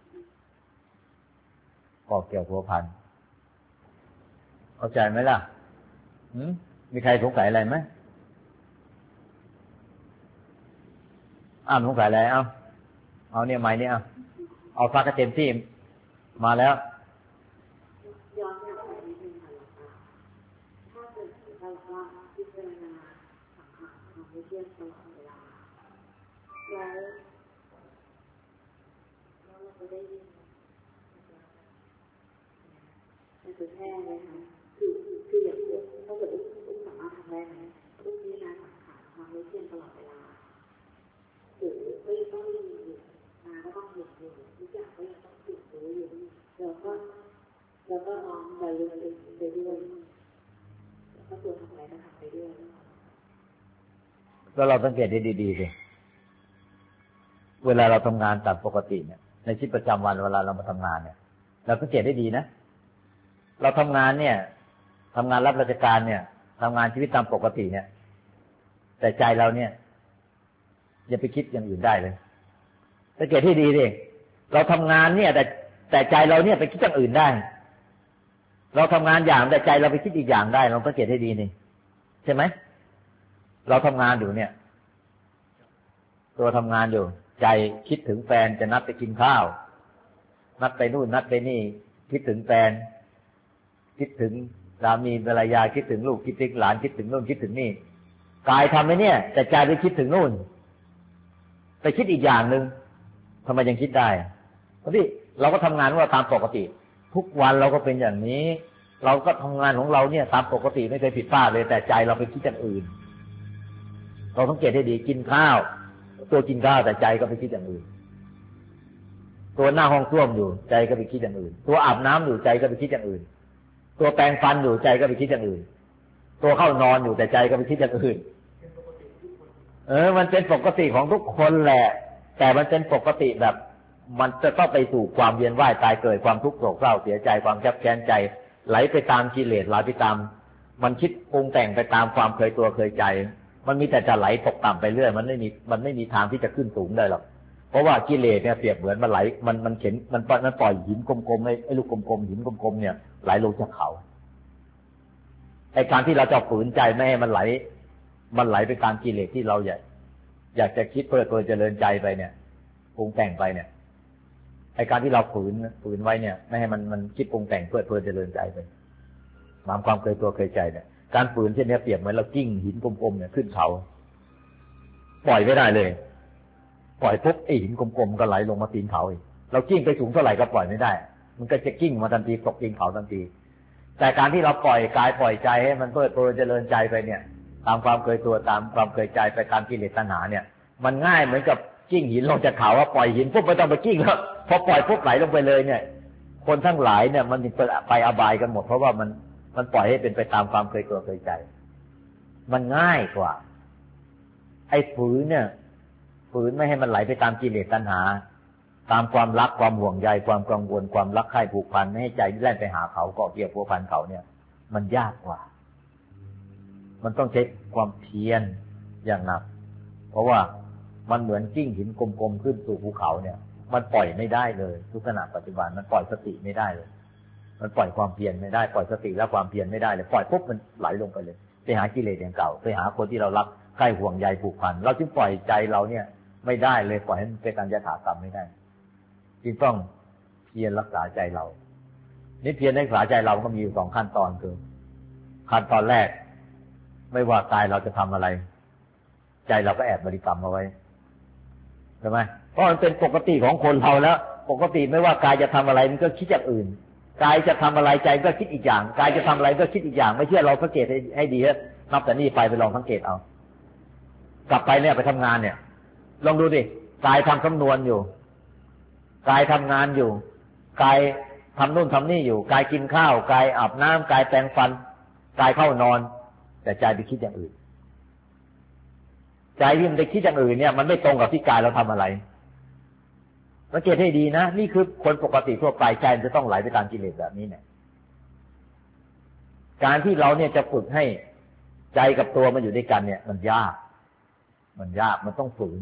[SPEAKER 2] พ่อเกี่ยวพัวพันเข้าใจไหมล่ะมีใครสงสัยอะไรไหมสงสัยอะไรเอาเนี่ยไม้เนี่ยเอาฟักกระเต็มที่มาแล้ว
[SPEAKER 3] ย้อนกลับไปนิดนึงค่ะหลวงตาถ้าเกิดเราว่าพิจารณาสังขารของวิเชียรตลอดเวลาแล้วเราจะได้ยินมันจะแท้ไหมคะคืออย่างถ้าเกิดอุ้มสามารถทำได้ไหมอุ้มพิจารณาสังขารของวิเชียรตลอดเวลาหรือก็ยังต้องมีมาก็ต้องเห็นอยู่ทุกอย่างก็ยังต้องติดรู้อยู่แล้วก็น้อมระลึกไปด้วยแล้วก็ตัวทำอะไรก็ทำไปด้วย
[SPEAKER 2] แล้วเราสังเกตได้ดีๆสิเวลาเราทำงานตามปกติเนี่ยในชีวิตประจำวันเวลาเรามาทำงานเนี่ยเราสังเกตได้ดีนะเราทำงานเนี่ยทำงานรับราชการเนี่ยทำงานชีวิตตามปกติเนี่ยแต่ใจเราเนี่ยอย่าไปคิดอย่างอื่นได้เลยสังเกตให้ดีดิเราทำงานเนี่ยแต่ใจเราเนี่ยไปคิดอย่างอื่นได้เราทำงานอย่างแต่ใจเราไปคิดอีกอย่างได้เราสังเกตให้ดีนี่ใช่ไหมเราทำงานอยู่เนี่ยตัวทำงานอยู่ใจคิดถึงแฟนจะนัดไปกินข้าวนัดไปนู่นนัดไปนี่คิดถึงแฟนคิดถึงสามีภรรยาคิดถึงลูกคิดถึงหลานคิดถึงนู่นคิดถึงนี่กายทำไหมเนี่ยแต่ใจไปคิดถึงนู่นไปคิดอีกอย่างหนึ่งทำไมยังคิดได้เพราะที่เราก็ทำงานของเราตามปกติทุกวันเราก็เป็นอย่างนี้เราก็ทำงานของเราเนี่ยตามปกติไม่เคยผิดพลาดเลยแต่ใจเราไปคิดอย่างอื่นเราสังเกตให้ดีกินข้าวตัวกินข้าวแต่ใจก็ไปคิดอย่างอื่นตัวหน้าห้องส้วมอยู่ใจก็ไปคิดอย่างอื่นตัวอาบน้ำอยู่ใจก็ไปคิดอย่างอื่นตัวแปรงฟันอยู่ใจก็ไปคิดอย่างอื่นตัวเข้านอนอยู่แต่ใจก็ไปคิดอย่างอื่นมันเป็นปกติของทุกคนแหละแต่มันเป็นปกติแบบมันจะต้องไปสู่ความเวียนว่ายตายเกิดความทุกข์โศกเศร้าเสียใจความแคบแค้นใจไหลไปตามกิเลสไหลไปตามมันคิดปรุงแต่งไปตามความเคยตัวเคยใจมันมีแต่จะไหลตกต่ำไปเรื่อยมันไม่มีทางที่จะขึ้นสูงได้หรอกเพราะว่ากิเลสเนี่ยเปรียบเหมือนมันไหลมันเข็นมันปล่อยหินกลมๆไอ้ลูกกลมๆหินกลมๆเนี่ยไหลลงจากเขาไอ้การที่เราจะฝืนใจไม่ให้มันไหลไปตามกิเลสที่เราอยากจะคิดเพื่อตัวเจริญใจไปเนี่ยปรุงแต่งไปเนี่ยไอ้การที่เราฝืนไว้เนี่ยไม่ให้มันคิดปรุงแต่งเพื่อเจริญใจไปตามความเคยตัวเคยใจเนี่ยการฝืนเช่นนี้เปรียบเหมือนเรากิ้งหินกลมๆเนี่ยขึ้นเขาปล่อยไม่ได้เลยปล่อยปุ๊บไอ้หินกลมๆก็ไหลลงมาตีนเขาอีกเรากิ้งไปสูงเท่าไหร่ก็ปล่อยไม่ได้มันก็จะกิ้งมาทันทีตกตีนเขาทันทีแต่การที่เราปล่อยกายปล่อยใจให้มันเพลิดเพลินเจริญใจไปเนี่ยตามความเคยตัวตามความเคยใจไปตามกิเลสตัณหาเนี่ยมันง่ายเหมือนกับกิ้งหินลงจากเขาว่าปล่อยหินปุ๊บไม่ต้องไปกิ้งแล้วพอปล่อยปุ๊บไหลลงไปเลยเนี่ยคนทั้งหลายเนี่ยมันไปอบายกันหมดเพราะว่ามันปล่อยให้เป็นไปตามความเคยตัวเคยใจมันง่ายกว่าไอ้ฝืนเนี่ยฝืนไม่ให้มันไหลไปตามกิเลสตัณหาตามความรักความห่วงใยความกังวลความรักใคร่ผูกพันไม่ให้ใจแล่นไปหาเขาเกาะเกี่ยวพัวพันเขาเนี่ยมันยากกว่ามันต้องใช้ความเพียรอย่างหนักเพราะว่ามันเหมือนกิ้งหินกลมๆขึ้นสู่ภูเขาเนี่ยมันปล่อยไม่ได้เลยทุกขณะปัจจุบันมันปล่อยสติไม่ได้เลยมันปล่อยความเพียรไม่ได้ปล่อยสติและความเพียรไม่ได้เลยปล่อยปุ๊บมันไหลลงไปเลยไปหากิเลสอย่างเก่าไปหาคนที่เรารักใกล้ห่วงใยผูกพันเราจึงปล่อยใจเราเนี่ยไม่ได้เลยปล่อยให้มันเป็นการยถากรรมไม่ได้จึงต้องเพียรรักษาใจเรานี่เพียรรักษาใจเราก็มีอยู่2ขั้นตอนคือขั้นตอนแรกไม่ว่ากายเราจะทำอะไรใจเราก็แอบบริกรรมเอาไว้ใช่ไหมเพราะมันเป็นปกติของคนเราแล้วปกติไม่ว่ากายจะทำอะไรมันก็คิดอย่างอื่นกายจะทำอะไรใจก็คิดอีกอย่างกายจะทำอะไรก็คิดอีกอย่างไม่เชื่อเราสังเกตให้ดีนะนับแต่นี้ไปลองสังเกตเอากลับไปเนี่ยไปทำงานเนี่ยลองดูดิกายทำสำนวนอยู่กายทำงานอยู่กายทำนู่นทำนี่อยู่กายกินข้าวกายอาบน้ำกายแปรงฟันกายเข้านอนแต่ใจไปคิดอย่างอื่นใจที่มันไปคิดอย่างอื่นเนี่ยมันไม่ตรงกับที่กายเราทำอะไรสังเกตให้ดีนะนี่คือคนปกติทั่วไปใจมันจะต้องไหลไปตามกิเลสแบบนี้เนี่ยการที่เราเนี่ยจะฝึกให้ใจกับตัวมันอยู่ด้วยกันเนี่ยมันยากมันต้องฝืน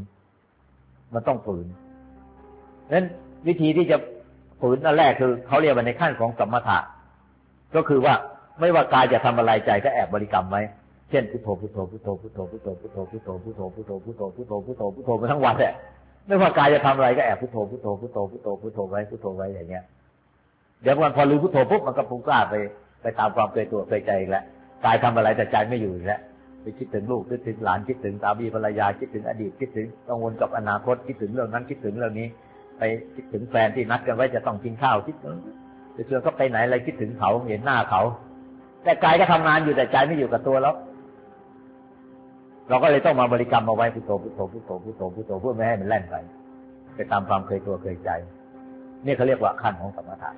[SPEAKER 2] นั้นวิธีที่จะฝืนอันแรกคือเขาเรียกว่าในขั้นของสมถะก็คือว่าไม่ว่ากายจะทำอะไรใจก็แอบบริกรรมไว้เช่นพุทโธพุทโธพุทโธพุทโธพุทโธพุทโธพุทโธพุทโธพุทโธพุทโธพุทโธพุทโธพุทโธไปทั้งวันแหละไม่ว่ากายจะทำอะไรก็แอบพุทโธพุทโธพุทโธพุทโธพุทโธไว้อย่างเงี้ยเดี๋ยววันพอลืมพุทโธปุ๊บมันก็ฟุ้งซ่านไปตามความเคยตัวเคยใจอีกแล้วกายทำอะไรแต่ใจไม่อยู่อีกแล้วไปคิดถึงลูกคิดถึงหลานคิดถึงสามีภรรยาคิดถึงอดีตคิดถึงกังวลกับอนาคตคิดถึงเรื่องนั้นคิดถึงเรื่องนี้ไปคิดถึงแฟนที่นัดกันไว้จะต้องกินข้าวคิดถึงจะชวนเขาไปไหนอะไรคิดถึงเขาเห็นหน้าเขาแต่กายก็ทำงานอยู่แต่ใจไม่อยู่กับตัวแล้วเราก็เลยต้องมาบริกรรมเอาไว้พุทโธพุทโธพุทโธพุทโธพุทโธเพื่อไม่ให้มันแล่นไปตามความเคยตัวเคยใจนี่เขาเรียกว่าขั้นของสมถะ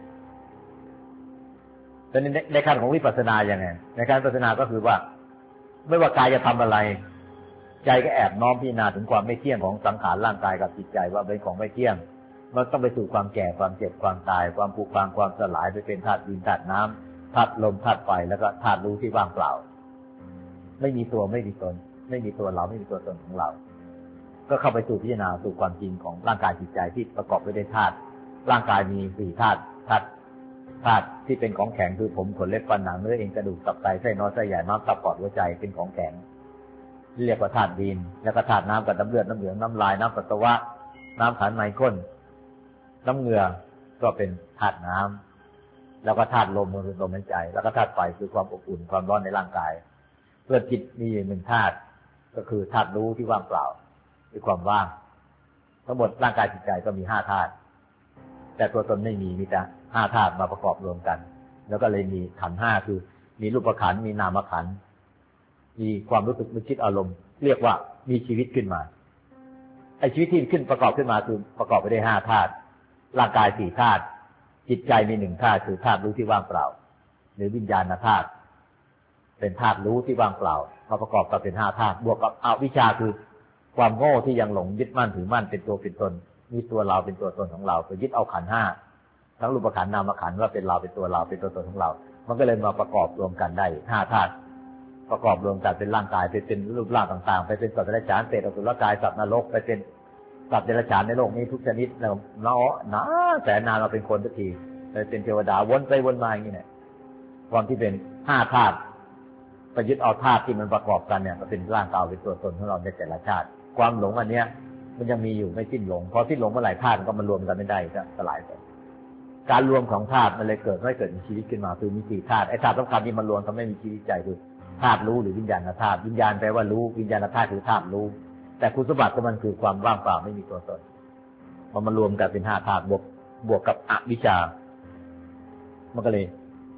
[SPEAKER 2] แต่ในขั้นของวิปัสสนาอย่างไงในการวิปัสสนาก็คือว่าไม่ว่ากายจะทำอะไรใจก็แอบน้อมพิจารณาถึงความไม่เที่ยงของสังขารร่างกายกับจิตใจว่าเป็นของไม่เที่ยงมันต้องไปสู่ความแก่ความเจ็บความตายความผุพังความสลายไปเป็นธาตุดินธาตุน้ำธาตุลมธาตุไฟแล้วก็ธาตุรู้ที่ว่างเปล่าไม่มีตัวไม่มีตนไม่มีตัวเราไม่มีตัวตนของเราก็เข้าไปสู่พิจารณาสู่ความจริงของร่างกายจิตใจที่ประกอบไปด้วยธาตุร่างกายมี4ธาตุที่เป็นของแข็งคือผมขนเล็บฟันหนังเนื้อเอ็นกระดูกตับไตไส้น้อยไส้ใหญ่ม้ามตับปอดหัวใจเป็นของแข็งเรียกว่าธาตุดินแล้วก็ธาตุน้ำกับน้ำเลือดน้ำเหลืองน้ำลายน้ำปัสสาวะน้ำขันไมข้นน้ำเหงื่อก็เป็นธาตุน้ำแล้วก็ธาตุลมคือลมหายใจแล้วก็ธาตุไฟคือความอบอุ่นความร้อนในร่างกายเพื่อจิตมี1ธาตุก็คือธาตุรู้ที่ว่างเปล่าคือความว่างทั้งหมดร่างกายจิตใจก็มี5ธาตุแต่ตัวตนไม่มีแต่5ธาตุมาประกอบรวมกันแล้วก็เลยมีขันธ์5คือมีรูปขันธ์มีนามขันธ์มีความรู้สึกนึกคิดอารมณ์เรียกว่ามีชีวิตขึ้นมาไอ้ชีวิตที่ขึ้นประกอบขึ้นมาคือประกอบไปด้วย5ธาตุร่างกาย4ธาตุจิตใจมี1ธาตุคือธาตุรู้ที่ว่างเปล่าหรือวิญญาณธาตุเป็นธาตุรู้ที่ว่างเปล่ามาประกอบกันเป็น5ธาตุบวกกับอวิชชาคือความโง่ที่ยังหลงยึดมั่นถือมั่นเป็นตัวเป็นตนมีตัวเราเป็นตัวตนของเราไปยึดเอาขันธ์5ทั้งรูปขันธ์นามขันธ์ว่าเป็นเราเป็นตัวเราเป็นตัวตนของเรามันก็เลยมาประกอบรวมกันได้5ธาตุประกอบรวมกันเป็นร่างกายไปเป็นรูปร่างต่างๆไปเป็นสัตว์เดรัจฉานเปรตอสุรกายสัตว์นรกไปเป็นสัตว์เดรัจฉานในโลกนี้ทุกชนิดนะแสนนานเราเป็นคนทุกทีไปเป็นเทวดาวนไปวนมาอย่างนี้เนี่ยความที่เป็น5ธาตุไปยึดเอาธาตุที่มันประกอบกันเนี่ยก็เป็นร่างกายเป็นตัวตนของเราในแต่ละชาติความหลงอันเนี้ยมันยังมีอยู่ไม่สิ้นหลงพอสิ้นหลงเมื่อไหร่ธาตุมันก็มารวมกันไม่ได้ก็สลายไปการรวมของธาตุมันเลยเกิดให้เกิดมีชีวิตขึ้นมาคือมี4ธาตุไอ้ธาตุสำคัญที่มันรวมทำให้มีชีวิตใจคือธาตุรู้หรือวิญญาณธาตุวิญญาณแปลว่ารู้วิญญาณธาตุคือธาตุรู้แต่คุณสมบัติของมันคือความว่างเปล่าไม่มีตัวตนพอมันรวมกันเป็น5ธาตุบวกกับอวิชชามันก็เลย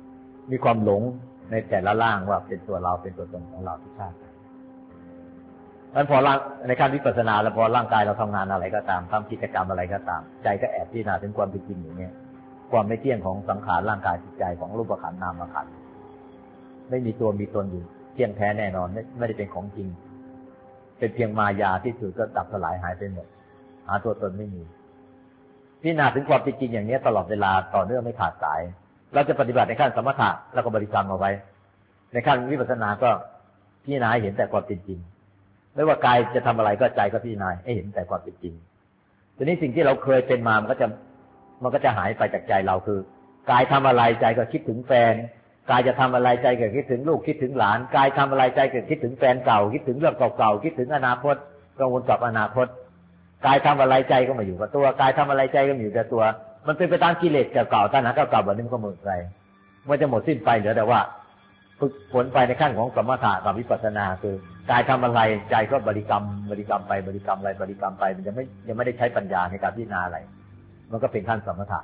[SPEAKER 2] มีความหลงในแต่ละร่างว่าเป็นตัวเราเป็นตัวตนของเราที่ชาตินั้นพอในขั้นวิปัสสนาแล้วพอร่างกายเราทำงานอะไรก็ตามทำกิจกรรมอะไรก็ตามใจก็แอบพิจารณาถึงความเป็นจริงอย่างนี้ความไม่เที่ยงของสังขารร่างกายจิตใจของรูปขันธ์นามขันธ์ไม่มีตัวมีตนอยู่เที่ยงแท้แน่นอนไม่ได้เป็นของจริงเป็นเพียงมายาที่สุดก็ดับสลายหายไปหมดหาตัวตนไม่มีพิจารณาถึงความเป็นจริงอย่างนี้ตลอดเวลาต่อเนื่องไม่ขาดสายเราจะปฏิบัติในขั้นสมถะแล้วก็บริกรรมเอาไว้ในขั้นวิปัสสนาก็พิจารณาเห็นแต่ความเป็นจริงไม่ว่ากายจะทำอะไรก็ใจก็พิจารณาให้เห็นแต่ความเป็นจริงทีนี้สิ่งที่เราเคยเป็นมามันก็จะหายไปจากใจเราคือกายทำอะไรใจก็คิดถึงแฟนกายจะทำอะไรใจก็คิดถึงลูกคิดถึงหลานกายทำอะไรใจก็คิดถึงแฟนเก่าคิดถึงเรื่องเก่าๆคิดถึงอนาคตกังวลกับอนาคตกายทำอะไรใจก็มาอยู่กับตัวกายทำอะไรใจก็อยู่กับตัวมันเป็นไปตามกิเลสเก่าๆตัณหาเก่าๆแบบนี้มันก็หมดไปมันจะหมดสิ้นไปเหลือแต่ว่าฝึกฝนไปในขั้นของสมถะกับวิปัสสนาคือกายทำอะไรใจก็บริกรรมไปบริกรรมอะไรบริกรรมไปมันยังไม่ได้ใช้ปัญญาในการพิจารณาอะไรมันก็เป็นขั้นสมถะ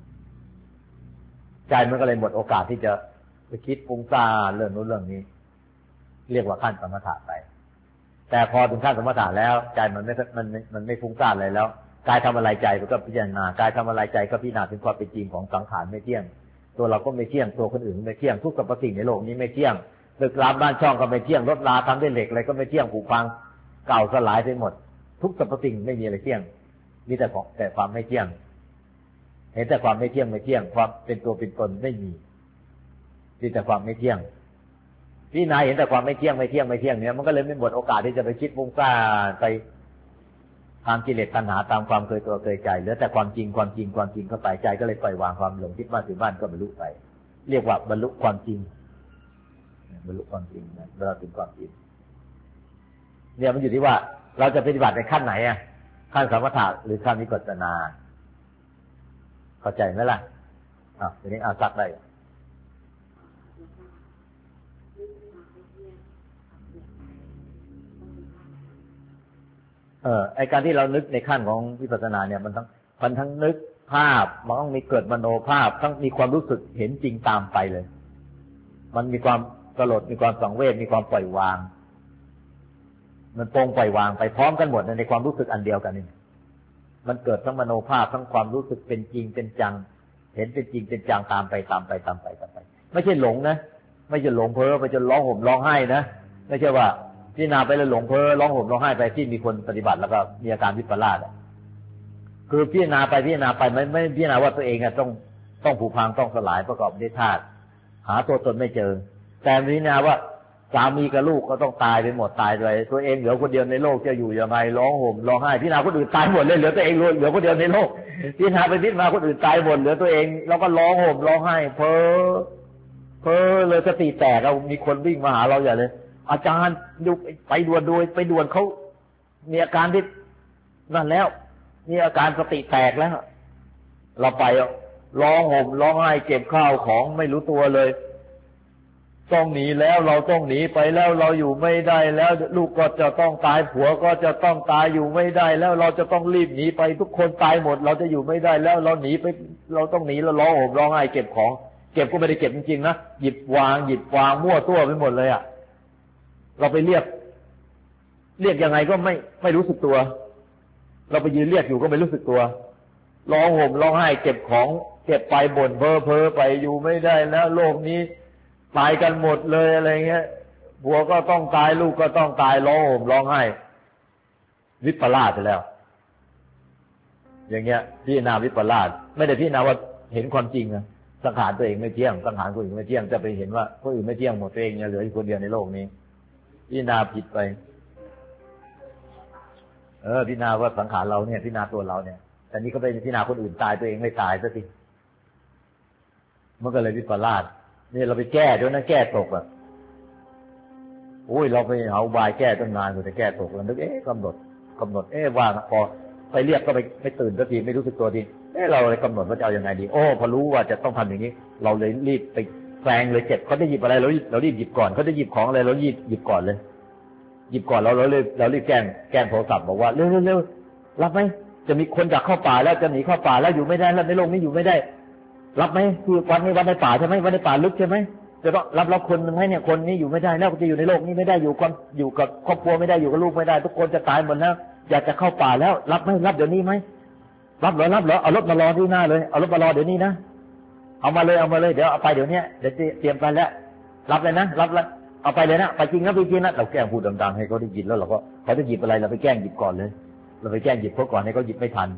[SPEAKER 2] ใจมันก็เลยหมดโอกาสที่จะไปคิดฟุ้งซ่านเรื่องนู้นเรื่องนี้เรียกว่าขั้นสมถะไปแต่พอถึงขั้นสมถะแล้วใจมันไม่ฟุ้งซ่านอะไรแล้วกายทำอะไรใจมันก็พิจารณากายทำอะไรใจก็พิจารณาถึงความเป็นจริงของสังขารไม่เที่ยงตัวเราก็ไม่เที่ยงตัวคนอื่นไม่เที่ยงทุกสรรพสิ่งในโลกนี้ไม่เที่ยงตึกรามบ้านช่องก็ไม่เที่ยงรถราทำด้วยเหล็กอะไรก็ไม่เที่ยงผุพังเก่าสลายไปหมดทุกสรรพสิ่งไม่มีอะไรเที่ยงมีแต่ความไม่เที่ยงเห็นแต่ความไม่เที่ยงความเป็นตัวเป็นตนไม่มีแต่ความไม่เที่ยงพี่นายเห็นแต่ความไม่เที่ยงเนี่ยมันก็เลยไม่หมดโอกาสที่จะไปคิดฟุ้งซ่านไปตามกิเลสตัณหาตามความเคยตัวเคยใจเหลือแต่ความจริงเข้าไปใจก็เลยปล่อยวางความหลงคิดว่าถึงบ้านก็บรรลุไปเรียกว่าบรรลุความจริงบรรลุความจริงนะเราถึงความจริงเนี่ยมันอยู่ที่ว่าเราจะปฏิบัติในขั้นไหนอ่ะขั้นสมถะหรือขั้นวิปัสสนาเข้าใจไหมล่ะทีนี้ซักได้ไอการที่เรานึกในขั้นของวิปัสสนาเนี่ยมันทั้งนึกภาพมันต้องมีเกิดมโนภาพทั้งมีความรู้สึกเห็นจริงตามไปเลยมันมีความสลดมีความสังเวชมีความปล่อยวางมันปรงปล่อยวางไปพร้อมกันหมดในความรู้สึกอันเดียวกันนี่มันเกิดทั้งมโนภาพทั้งความรู้สึกเป็นจริงเป็นจังเห็นเป็นจริงเป็นจังตามไปไม่ใช่หลงนะไม่ใช่หลงเพ้อไปจนร้องห่มร้องไห้นะไม่ใช่ว่าพิจารณาไปแล้วหลงเพ้อร้องห่มร้องไห้ไปที่มีคนปฏิบัติแล้วก็มีอาการวิปลาสคือพิจารณาไปไม่พิจารณาว่าตัวเองต้องผุพังต้องสลายประกอบด้วยธาตุหาตัวตนไม่เจอแต่พิจารณาว่าสามีกับลูกก็ต้องตายไปหมดตายเลยตัวเองเหลือคนเดียวในโลกจะอยู่ยังไงร้องห่มร้องไห้พิจารณาคนอื่นตายหมดเลยเหลือตัวเองเหลือคนเดียวในโลกพิจารณาไปพิจารณาคนอื่นตายหมดเหลือตัวเองแล้วก็ร้องห่มร้องไห้เพ้อเลยสติแตกเอามีคนวิ่งมาหาเราใหญ่เลยอาจารย์ดูไปด่วนเขามีอาการที่นั่นแล้วมีอาการสติแตกแล้วเราไปร้องห่มร้องไห้เก็บข้าวของไม่รู้ตัวเลยต้องหนีแล้วเราต้องหนีไปแล้วเราอยู่ไม่ได้แล้วลูกก็จะต้องตายผัวก็จะต้องตายอยู่ไม่ได้แล้วเราจะต้องรีบหนีไปทุกคนตายหมดเราจะอยู่ไม่ได้แล้วเราหนีไปเราต้องหนีแล้วร้องห่มร้องไห้เก็บของเก็บก็ไม่ได้เก็บจริงๆนะหยิบวางมั่วตัวไปหมดเลยเราไปเรียกยังไงก็ไม่รู้สึกตัวเราไปยืนเรียกอยู่ก็ไม่รู้สึกตัวร้องห่มร้องไห้เก็บของเก็บไปบ่นเพ้อไปอยู่ไม่ได้แล้วโลกนี้ตายกันหมดเลยอะไรเงี้ยผัวก็ต้องตายลูกก็ต้องตายร้องห่มร้องไห้วิปลาสไปแล้วอย่างเงี้ยพิจารณาวิปลาสไม่ได้พิจารณาว่าเห็นความจริงนะสังขารตัวเองไม่เที่ยงสังขารคนอื่นไม่เที่ยงจะไปเห็นว่าคนอื่นไม่เที่ยงหมดตัวเองเนี่ยเหลืออยู่คนเดียวในโลกนี้พิจารณาผิดไปพิจารณาว่าสังขารเราเนี่ยพิจารณาตัวเราเนี่ยแต่นี้ก็ไปพิจารณาคนอื่นตายตัวเองไม่ตายซะสิมันก็เลยวิปลาสนี่เราไปแก้ด้วยนะแก้ตกโอ้ยเราไปเอาบายแก้ตั้งนานกว่าจะแก้ตกแล้วนึกกำหนดว่าพอไปเรียกก็ไม่ตื่นสักทีไม่รู้สึกตัวทีเราเลยกำหนดว่าจะเอายังไงดีพอรู้ว่าจะต้องทำอย่างนี้เราเลยรีบไปแซงเลยเจ็บเขาจะหยิบอะไรเรารีบหยิบก่อนเขาจะหยิบของอะไรเราหยิบก่อนเลยหยิบก่อนเรารีบแกล้งโทรศัพท์บอกว่าเร็วรับไหมจะมีคนอยากเข้าป่าแล้วจะหนีเข้าป่าแล้วอยู่ไม่ได้แล้วในโลกนี้อยู่ไม่ได้รับไหมคือวันนี้วันในป่าใช่ไหมวันในป่าลึกใช่ไหมจะต้องรับคนหนึ่งให้เนี่ยคนนี้อยู่ไม่ได้แล้วจะอยู่ในโลกนี้ไม่ได้อยู่กับครอบครัวไม่ได้อยู่กับลูกไม่ได้ทุกคนจะตายหมดแล้วอยากจะเข้าป่าแล้วรับไหมรับเดี๋ยวนี้ไหมรับเหรอเอารถมารอที่หน้าเลยเอารถมารอเดี๋ยวนี้นะเอามาเลยเดี๋ยวเอาไปเดี๋ยวนี้เดี๋ยวเตรียมไปแล้วรับเลยนะรับแล้วเอาไปเลยนะไปจริงนะไปจริงนะเราแกล้งพูดดังๆให้เขาได้ยินแล้วเราก็เขาจะหยิบอะไรเราไปแกล้งหยิบก่อนเลยเราไปแกล้งหยิบเขาก่อนให้เขาหยิบไม่ทัน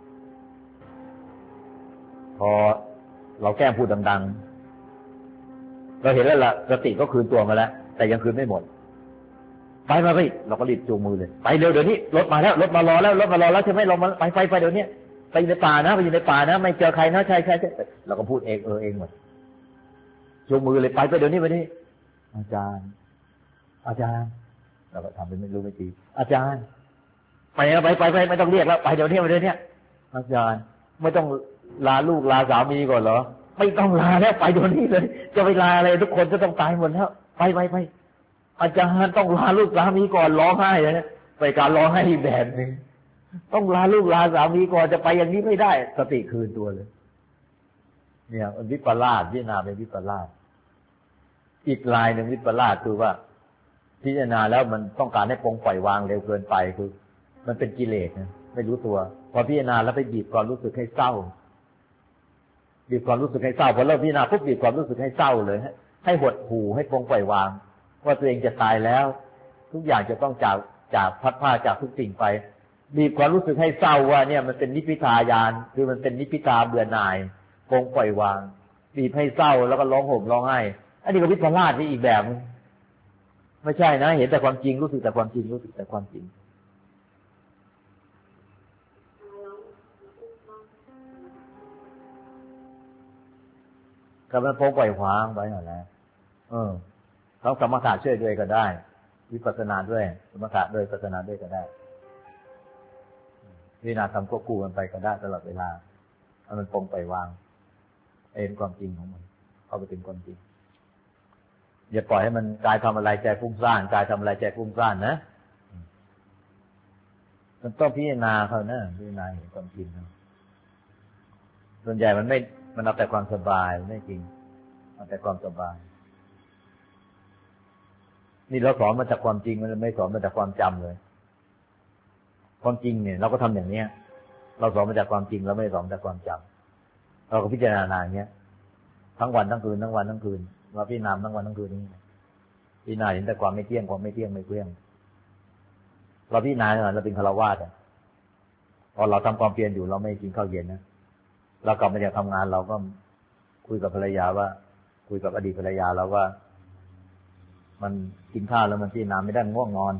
[SPEAKER 2] พอเราแกล้งพูดดังๆเราเห็นแล้วล่ะสติก็คืนตัวมาแล้วแต่ยังคืนไม่หมดไปมาไปเราก็รีบจูงมือเลยไปเร็วเดี๋ยวนี้รถมาแล้วรถมารอแล้วใช่ไหมเรามาไปเดี๋ยวนี้ไปอยู่ในป่านะไปอยู่ในป่านะไม่เจอใครนะใช่เราก็พูดเองหมดจูงมือเลยไปเดี๋ยวนี้ไปนี่อาจารย์เราก็ทำเป็นไม่รู้ไม่จริงอาจารย์ไปไม่ต้องเรียกแล้วไปเดี๋ยวนี้อาจารย์ไม่ต้องลาลูกลาสามีก่อนเหรอไม่ต้องลาแล้วไปเดี๋ยวนี้เลยจะไปลาอะไรทุกคนจะต้องตายหมดแล้วไปอาจารย์ต้องลาลูกสามีก่อนร้องไห้เลยไปการร้องไห้อีกแบบนึงต้องลาลูกลาสามีก่อนจะไปอย่างนี้ไม่ได้สติคืนตัวเลยเนี่ยมันวิปลาสพิจารณาเป็นวิปลาสอีกลายหนึ่งวิปลาสคือว่าพิจารณาแล้วมันต้องการให้ปลงปล่อยวางเร็วเกินไปคือมันเป็นกิเลสนะไม่รู้ตัวพอพิจารณาแล้วไปบีบความรู้สึกให้เศร้าบีบความรู้สึกให้เศร้าพอเริ่มพิจารณาปุ๊บบีบความรู้สึกให้เศร้าเลยให้หดหู่ให้ปลงปล่อยวางว่าตัวเองจะตายแล้วทุกอย่างจะต้องจากพัดพาจากทุกสิ่งไปบีบความรู้สึกให้เศร้าว่าเนี่ยมันเป็นนิพพิทายานคือมันเป็นนิพพิทาเบื่อหน่ายปลงปล่อยวางบีบให้เศร้าแล้วก็ร้องห่มร้องไห้อันนี้ก็วิปลาสนี่อีกแบบไม่ใช่นะเห็นแต่ความจริงรู้สึกแต่ความจริงรู้สึกแต่ความจริงก็มันปลงปล่อยวางไว้นั่นแหละเขาสมถะช่วยด้วยก็ได้วิปัสสนาด้วยสมถะด้วยวิปัสสนาด้วยก็ได้วินาทำควบคู่กันไปก็ได้ตลอดเวลามันปลงปล่อยวางเองความจริงของมันเข้าไปถึงความจริงอย่าปล่อยให้มันกายทำอะไรใจฟุ้งซ่านกายทำอะไรใจฟุ้งซ่านนะมันต้องพิจารณาเขานะพิจารณาเห็นความจริงส่วนใหญ่มันเอาแต่ความสบายไม่จริงเอาแต่ความสบายนี่เราสอนมาจากความจริงมันไม่สอนมาจากความจำเลยความจริงเนี่ยเราก็ทำอย่างเนี้ยเราสอนมาจากความจริงเราไม่ได้สอนจากความจำเราก็พิจารณาอย่างเงี้ยทั้งวันทั้งคืนเราพิจารณาทั้งวันทั้งคืนนี้พิจารณาเห็นแต่ความไม่เที่ยงไม่เที่ยงเราพิจารณาเราเป็นฆราวาสพอเราทำความเพียรอยู่เราไม่กินข้าวเย็นนะเรากลับมาจากทำงานเราก็คุยกับภรรยาว่าคุยกับอดีตภรรยาเราว่ามันกินข้าวแล้วมันพิจารณาไม่ได้ง่วงนอน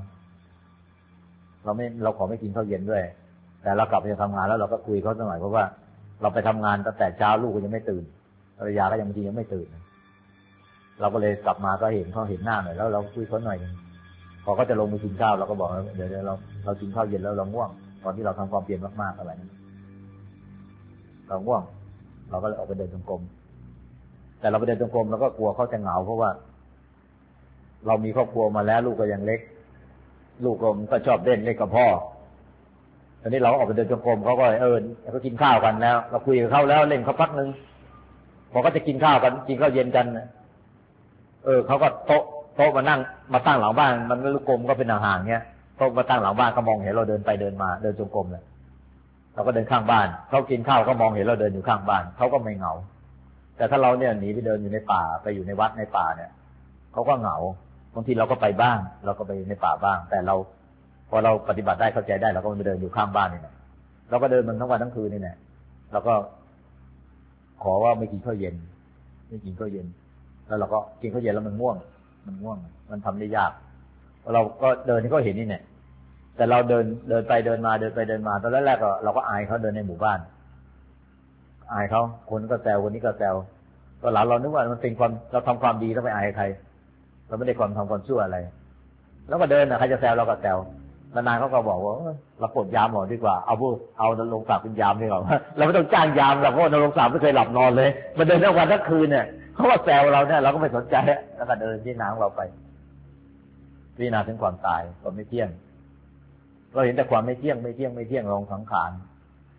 [SPEAKER 2] เราขอไม่กินข้าวเย็นด้วยแต่เรากลับมาจากทำงานแล้วเราก็คุยเขาสักหน่อยเพราะว่าเราไปทำงานตั้งแต่เช้าลูกก็ยังไม่ตื่นภรรยาก็ยังบางทียังไม่ตื่นเราก็เลยกลับมาก็เห็นเขาเห็นหน้าหน่อยแล้วเราคุยเขาหน่อยพอเขาจะลงไปกินข้าวเราก็บอกเดี๋ยวเรากินข้าวเย็นแล้วเราง่วงตอนที่เราทำความเพียรมากๆอะไรนั้นเราง่วงเราก็เลยออกไปเดินจงกรมแต่เราไปเดินจงกรมเราก็กลัวเขาจะเหงาเพราะว่าเรามีครอบครัวมาแล้วลูกก็ยังเล็กลูกก็ชอบเล่นกับพ่อตอนนี้เราออกไปเดินจงกรมเขาก็เขากินข้าวกันแล้วเราคุยกับเขาแล้วเล่นเขาพักนึงพอเขาจะกินข้าวกันกินข้าวเย็นกันเขาก็โต๊ะมานั่งมาตั้งหลังบ้านมันลูกกลมก็เป็นห่างๆเงี้ยโต๊ะมาตั้งหลังบ้านก็มองเห็นเราเดินไปเดินมาเดินจงกรมเลยเราก็เดินข้างบ้านเขากินข้าวก็มองเห็นเราเดินอยู่ข้างบ้านเขาก็ไม่เหงาแต่ถ้าเราเนี่ยหนีไปเดินอยู่ในป่าไปอยู่ในวัดในป่าเนี่ยเขาก็เหงาบางทีเราก็ไปบ้างเราก็ไปในป่าบ้างแต่เราพอเราปฏิบัติได้เข้าใจได้เราก็ไปเดินอยู่ข้างบ้านนี่แหละเราก็เดินมันทั้งวันทั้งคืนนี่แหละเราก็ขอว่าไม่กินข้าวเย็นแล้วเราก็กินข้าวเย็นแล้วมันง่วงมันทำได้ยากเราก็เดินที่เขาเห็นนี่เนี่ยแต่เราเดินไปเดินมาตอนแรกๆเราก็อายเขาเดินในหมู่บ้านอายเขาคนก็แซวคนนี้ก็แซวตอนหลังเรานึกว่ามันเป็นความเราทำความดีต้องไปอายใครเราไม่ได้ทำความชั่วอะไรแล้วก็เดินใครจะแซวเราก็แซวนานๆเขาก็บอกว่าเราปลดยามหมดดีกว่าเอานรงศักดิ์เป็นยามดีกว่าเราไม่ต้องจ้างยามหรอกเพราะนรงศักดิ์ไม่เคยหลับนอนเลยมันเดินทั้งวันทั้งคืนเนี่ยเขาว่าแซวเราเนี่ยเราก็ไม่สนใจแล้วก็เดินที่น้ำเราไปพิจารณาถึงความตายความไม่เที่ยงเราเห็นแต่ความไม่เที่ยงลงสังขาร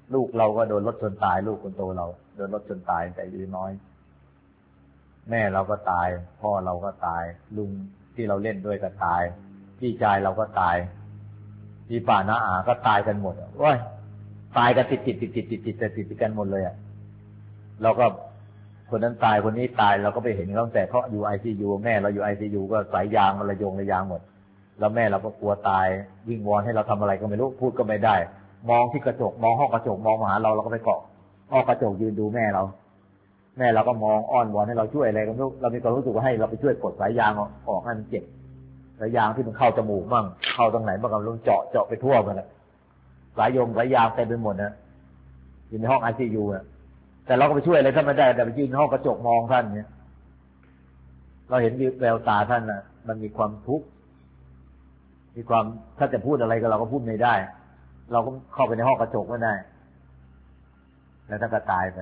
[SPEAKER 2] ลูกเราก็โดนรถชนตายลูกคนโตเราโดนรถชนตายแต่อายุน้อยแม่เราก็ตายพ่อเราก็ตายลุงที่เราเล่นด้วยก็ตายพี่ชายเราก็ตายพี่ป้าน้าอาก็ตายกันหมดโอ้ยตายกันติดกันหมดเลยอ่ะเราก็คนนั้นตายคนนี้ตายเราก็ไปเห็นเขาตั้งแต่เขาอยู่ ICU แม่เราอยู่ ICU ก็สายยางมันระยางหมดแล้วแม่เราก็กลัวตายวิ่งวอนให้เราทำอะไรก็ไม่รู้พูดก็ไม่ได้มองที่กระจกมองห้องกระจกมองมาหาเราก็ไปเกาะห้องกระจกยืนดูแม่เราก็มองอ้อนวอนให้เราช่วยอะไรก็ไม่รู้เรามีความรู้สึกว่าให้เราไปช่วยกดสายยางออกให้มันเจ็บสายยางที่มันเข้าจมูกบ้างเข้าตรงไหนบ้างก็ลงเจาะไปทั่วมันแหละสายยางเต็มไปหมดนะอยู่ในห้อง ICU อ่ะแต่เราก็ไปช่วยอะไรท่านไม่ได้แต่ไปยืนห้องกระจกมองท่านเนี่ยเราเห็นแววตาท่านน่ะมันมีความทุกข์มีความถ้าจะพูดอะไรก็เราก็พูดไม่ได้เราก็เข้าไปในห้องกระจกไม่ได้แล้วท่านก็ตายไป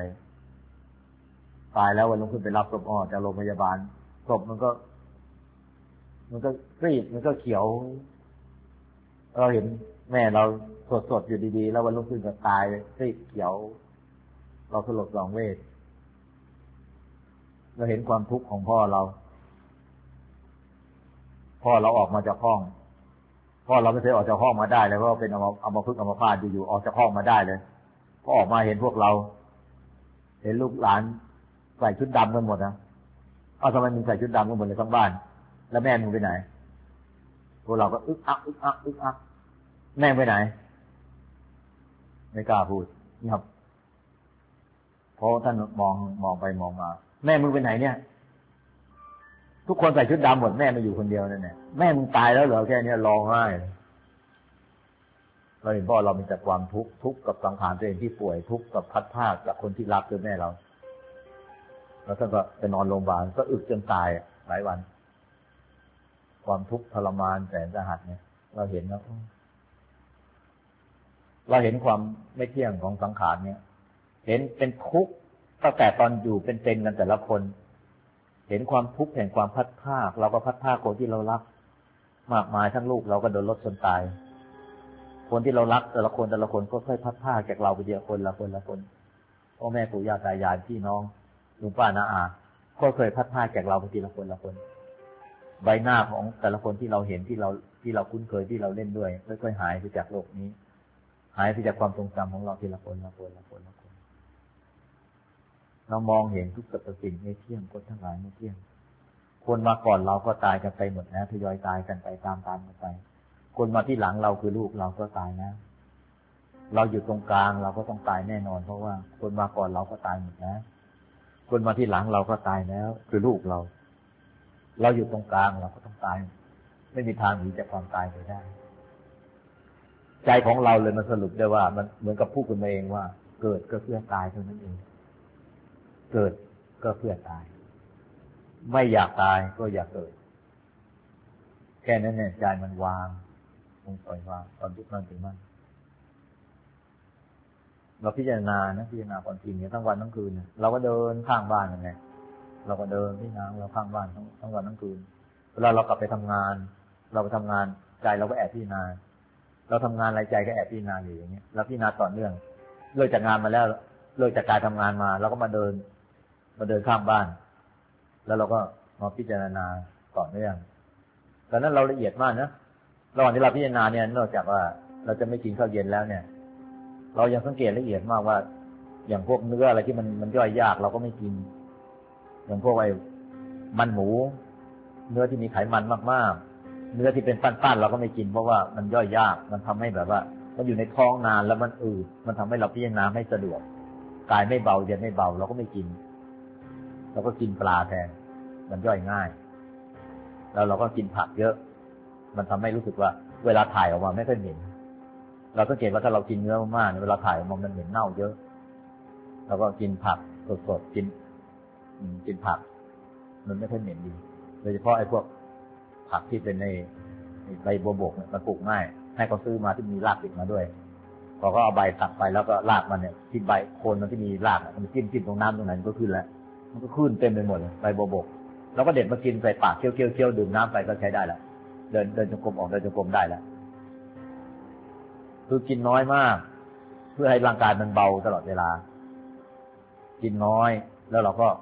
[SPEAKER 2] แล้ววันรุ่งขึ้นไปรับศพออกจากโรงพยาบาลศพมันก็ซีดมันก็เขียวเราเห็นแม่เราสดอยู่ดีๆแล้ววันรุ่งขึ้นก็ตายซีดเขียวเราสลดสังเวชเราเห็นความทุกข์ของพ่อเราออกมาจากห้องพ่อเราไม่เคยออกจากห้องมาได้เลยเพราะเป็นเอามาพึกษ์เอามาพาดอยู่ออกจากห้องมาได้เลยพอออกมาเห็นพวกเราเห็นลูกหลานใส่ชุดดำกันหมดนะทำไมมึงใส่ชุดดำกันหมดเลยทั้งบ้านแล้วแม่มึงไปไหนพวกเราก็อึกอักแม่ไปไหนไม่กล้าพูดนี่ครับเพราะท่านมองไปมองมาแม่มึงไปไหนเนี่ยทุกคนใส่ชุดดำหมดแม่มาอยู่คนเดียวนั่นแหละแม่มึงตายแล้วเหรอแค่นี้ร้องไห้เราเห็นพ่อเรามีแต่ความทุกข์กับสังขารตัวเองที่ป่วยทุกข์กับพัดพรากจากคนที่รักคือแม่เราแล้วท่านก็ไปนอนโรงพยาบาลก็อึดจนตายหลายวันความทุกข์ทรมานแสนสาหัสเนี่ยเราเห็นแล้วเราเห็นความไม่เที่ยงของสังขารเนี่ยเห็นเป็นทุกข์ตั้งแต่ตอนอยู่เป็นกันแต่ละคนเห็นความทุกข์แห่งความพัดพรากเราก็พัดพรากคนที่เรารักมากมายทั้งลูกเราก็โดนรถชนตายคนที่เรารักแต่ละคนก็ค่อยพัดพรากจากเราไปเดียวคนละคนพ่อแม่ปู่ย่าตายายพี่น้องลุงป้าน้าอาก็เคยพัดพรากจากเราไปทีละคนใบหน้าของแต่ละคนที่เราเห็นที่เราคุ้นเคยที่เราเล่นด้วยค่อยๆหายไปจากโลกนี้หายไปจากความทรงจำของเราทีละคนเรามองเห็นทุกสรรพสิ่งไม่เที่ยงคนทั้งหลายไม่เที่ยงคนมาก่อนเราก็ตายกันไปหมดนะทยอยตายกันไปตามกันไปคนมาที่หลังเราคือลูกเราก็ตายนะเราอยู่ตรงกลางเราก็ต้องตายแน่นอนเพราะว่าคนมาก่อนเราก็ตายหมดนะคนมาที่หลังเราก็ตายแล้วคือลูกเราอยู่ตรงกลางเราก็ต้องตายไม่มีทางหนีจากความตายไปได้ใจของเราเลยมาสรุปได้ว่ามันเหมือนกับพูดกันเองว่าเกิดก็เพื่อตายเท่านั้นเองเกิดก็เพื่อตายไม่อยากตายก็อยากเกิดแค่นั้นเนี่ยใจมันวางปล่อยวางตอนยุคนั้นถึงมันเราพิจารณาความจริงเนี่ยทั้งวันทั้งคืนเนี่ยเราก็เดินข้างบ้านยังไงเราก็เดินที่น้ำเราข้างบ้านทั้งวันทั้งคืนเวลาเรากลับไปทำงานเราไปทำงานใจเราก็แอบพิจารณาเราทำงานอะไรใจก็แอบพิจารณาอยู่อย่างเงี้ยแล้วพิจารณาต่อเนื่องเลิกจากงานมาแล้วเลิกจากการทำงานมาเราก็มาเดินข้างบ้านแล้วเราก็มาพิจารณาต่อเนื่องตอนนั้นเราละเอียดมากนะระหว่างที่เราพิจารณาเนี่ยนอกจากว่าเราจะไม่กินข้าวเย็นแล้วเนี่ยเรายังสังเกตละเอียดมากว่าอย่างพวกเนื้ออะไรที่มันย่อยยากเราก็ไม่กินอย่างพวกมันหมูเนื้อที่มีไขมันมากๆเนื้อที่เป็นปั้นๆเราก็ไม่กินเพราะว่ามันย่อยยากมันทำให้แบบว่ามันอยู่ในท้องนานแล้วมันอืดมันทำให้เราพิจารณาไม่สะดวกกายไม่เบาเย็นไม่เบาเราก็ไม่กินเราก็กินปลาแทนมันย่อยง่ายแล้วเราก็กินผักเยอะมันทำให้รู้สึกว่าเวลาถ่ายออกมาไม่ค่อยเหม็นเราสังเกตว่าถ้าเรากินเนื้อมากๆเวลาถ่ายออกมามันเหม็นเน่าเยอะเราก็กินผักสดๆกินผักมันไม่ค่อยเหม็นดีโดยเฉพาะไอ้พวกผักที่เป็นในใบบัวบกเนี่ยมันปลูกง่ายให้เขาซื้อมาที่มีรากติดมาด้วยพอก็เอาใบตัดไปแล้วก็รากมันเนี่ยที่ใบโคนมันที่มีรากมันจิ้มตรงน้ำตรงไหนมันก็ขึ้นแล้วมันก็ขึ้นเต็มไปหมดเลยใบบัวบกแล้วก็เด็ดมากินใส่ปากเคี้ยวดื่มน้ำไปก็ใช้ได้แล้วเดินจงกรมออกเดินจงกรมได้แล้วคือกินน้อยมากเพื่อให้ร่างกายมันเบาตลอดเวลากินน้อยแล้วเราก็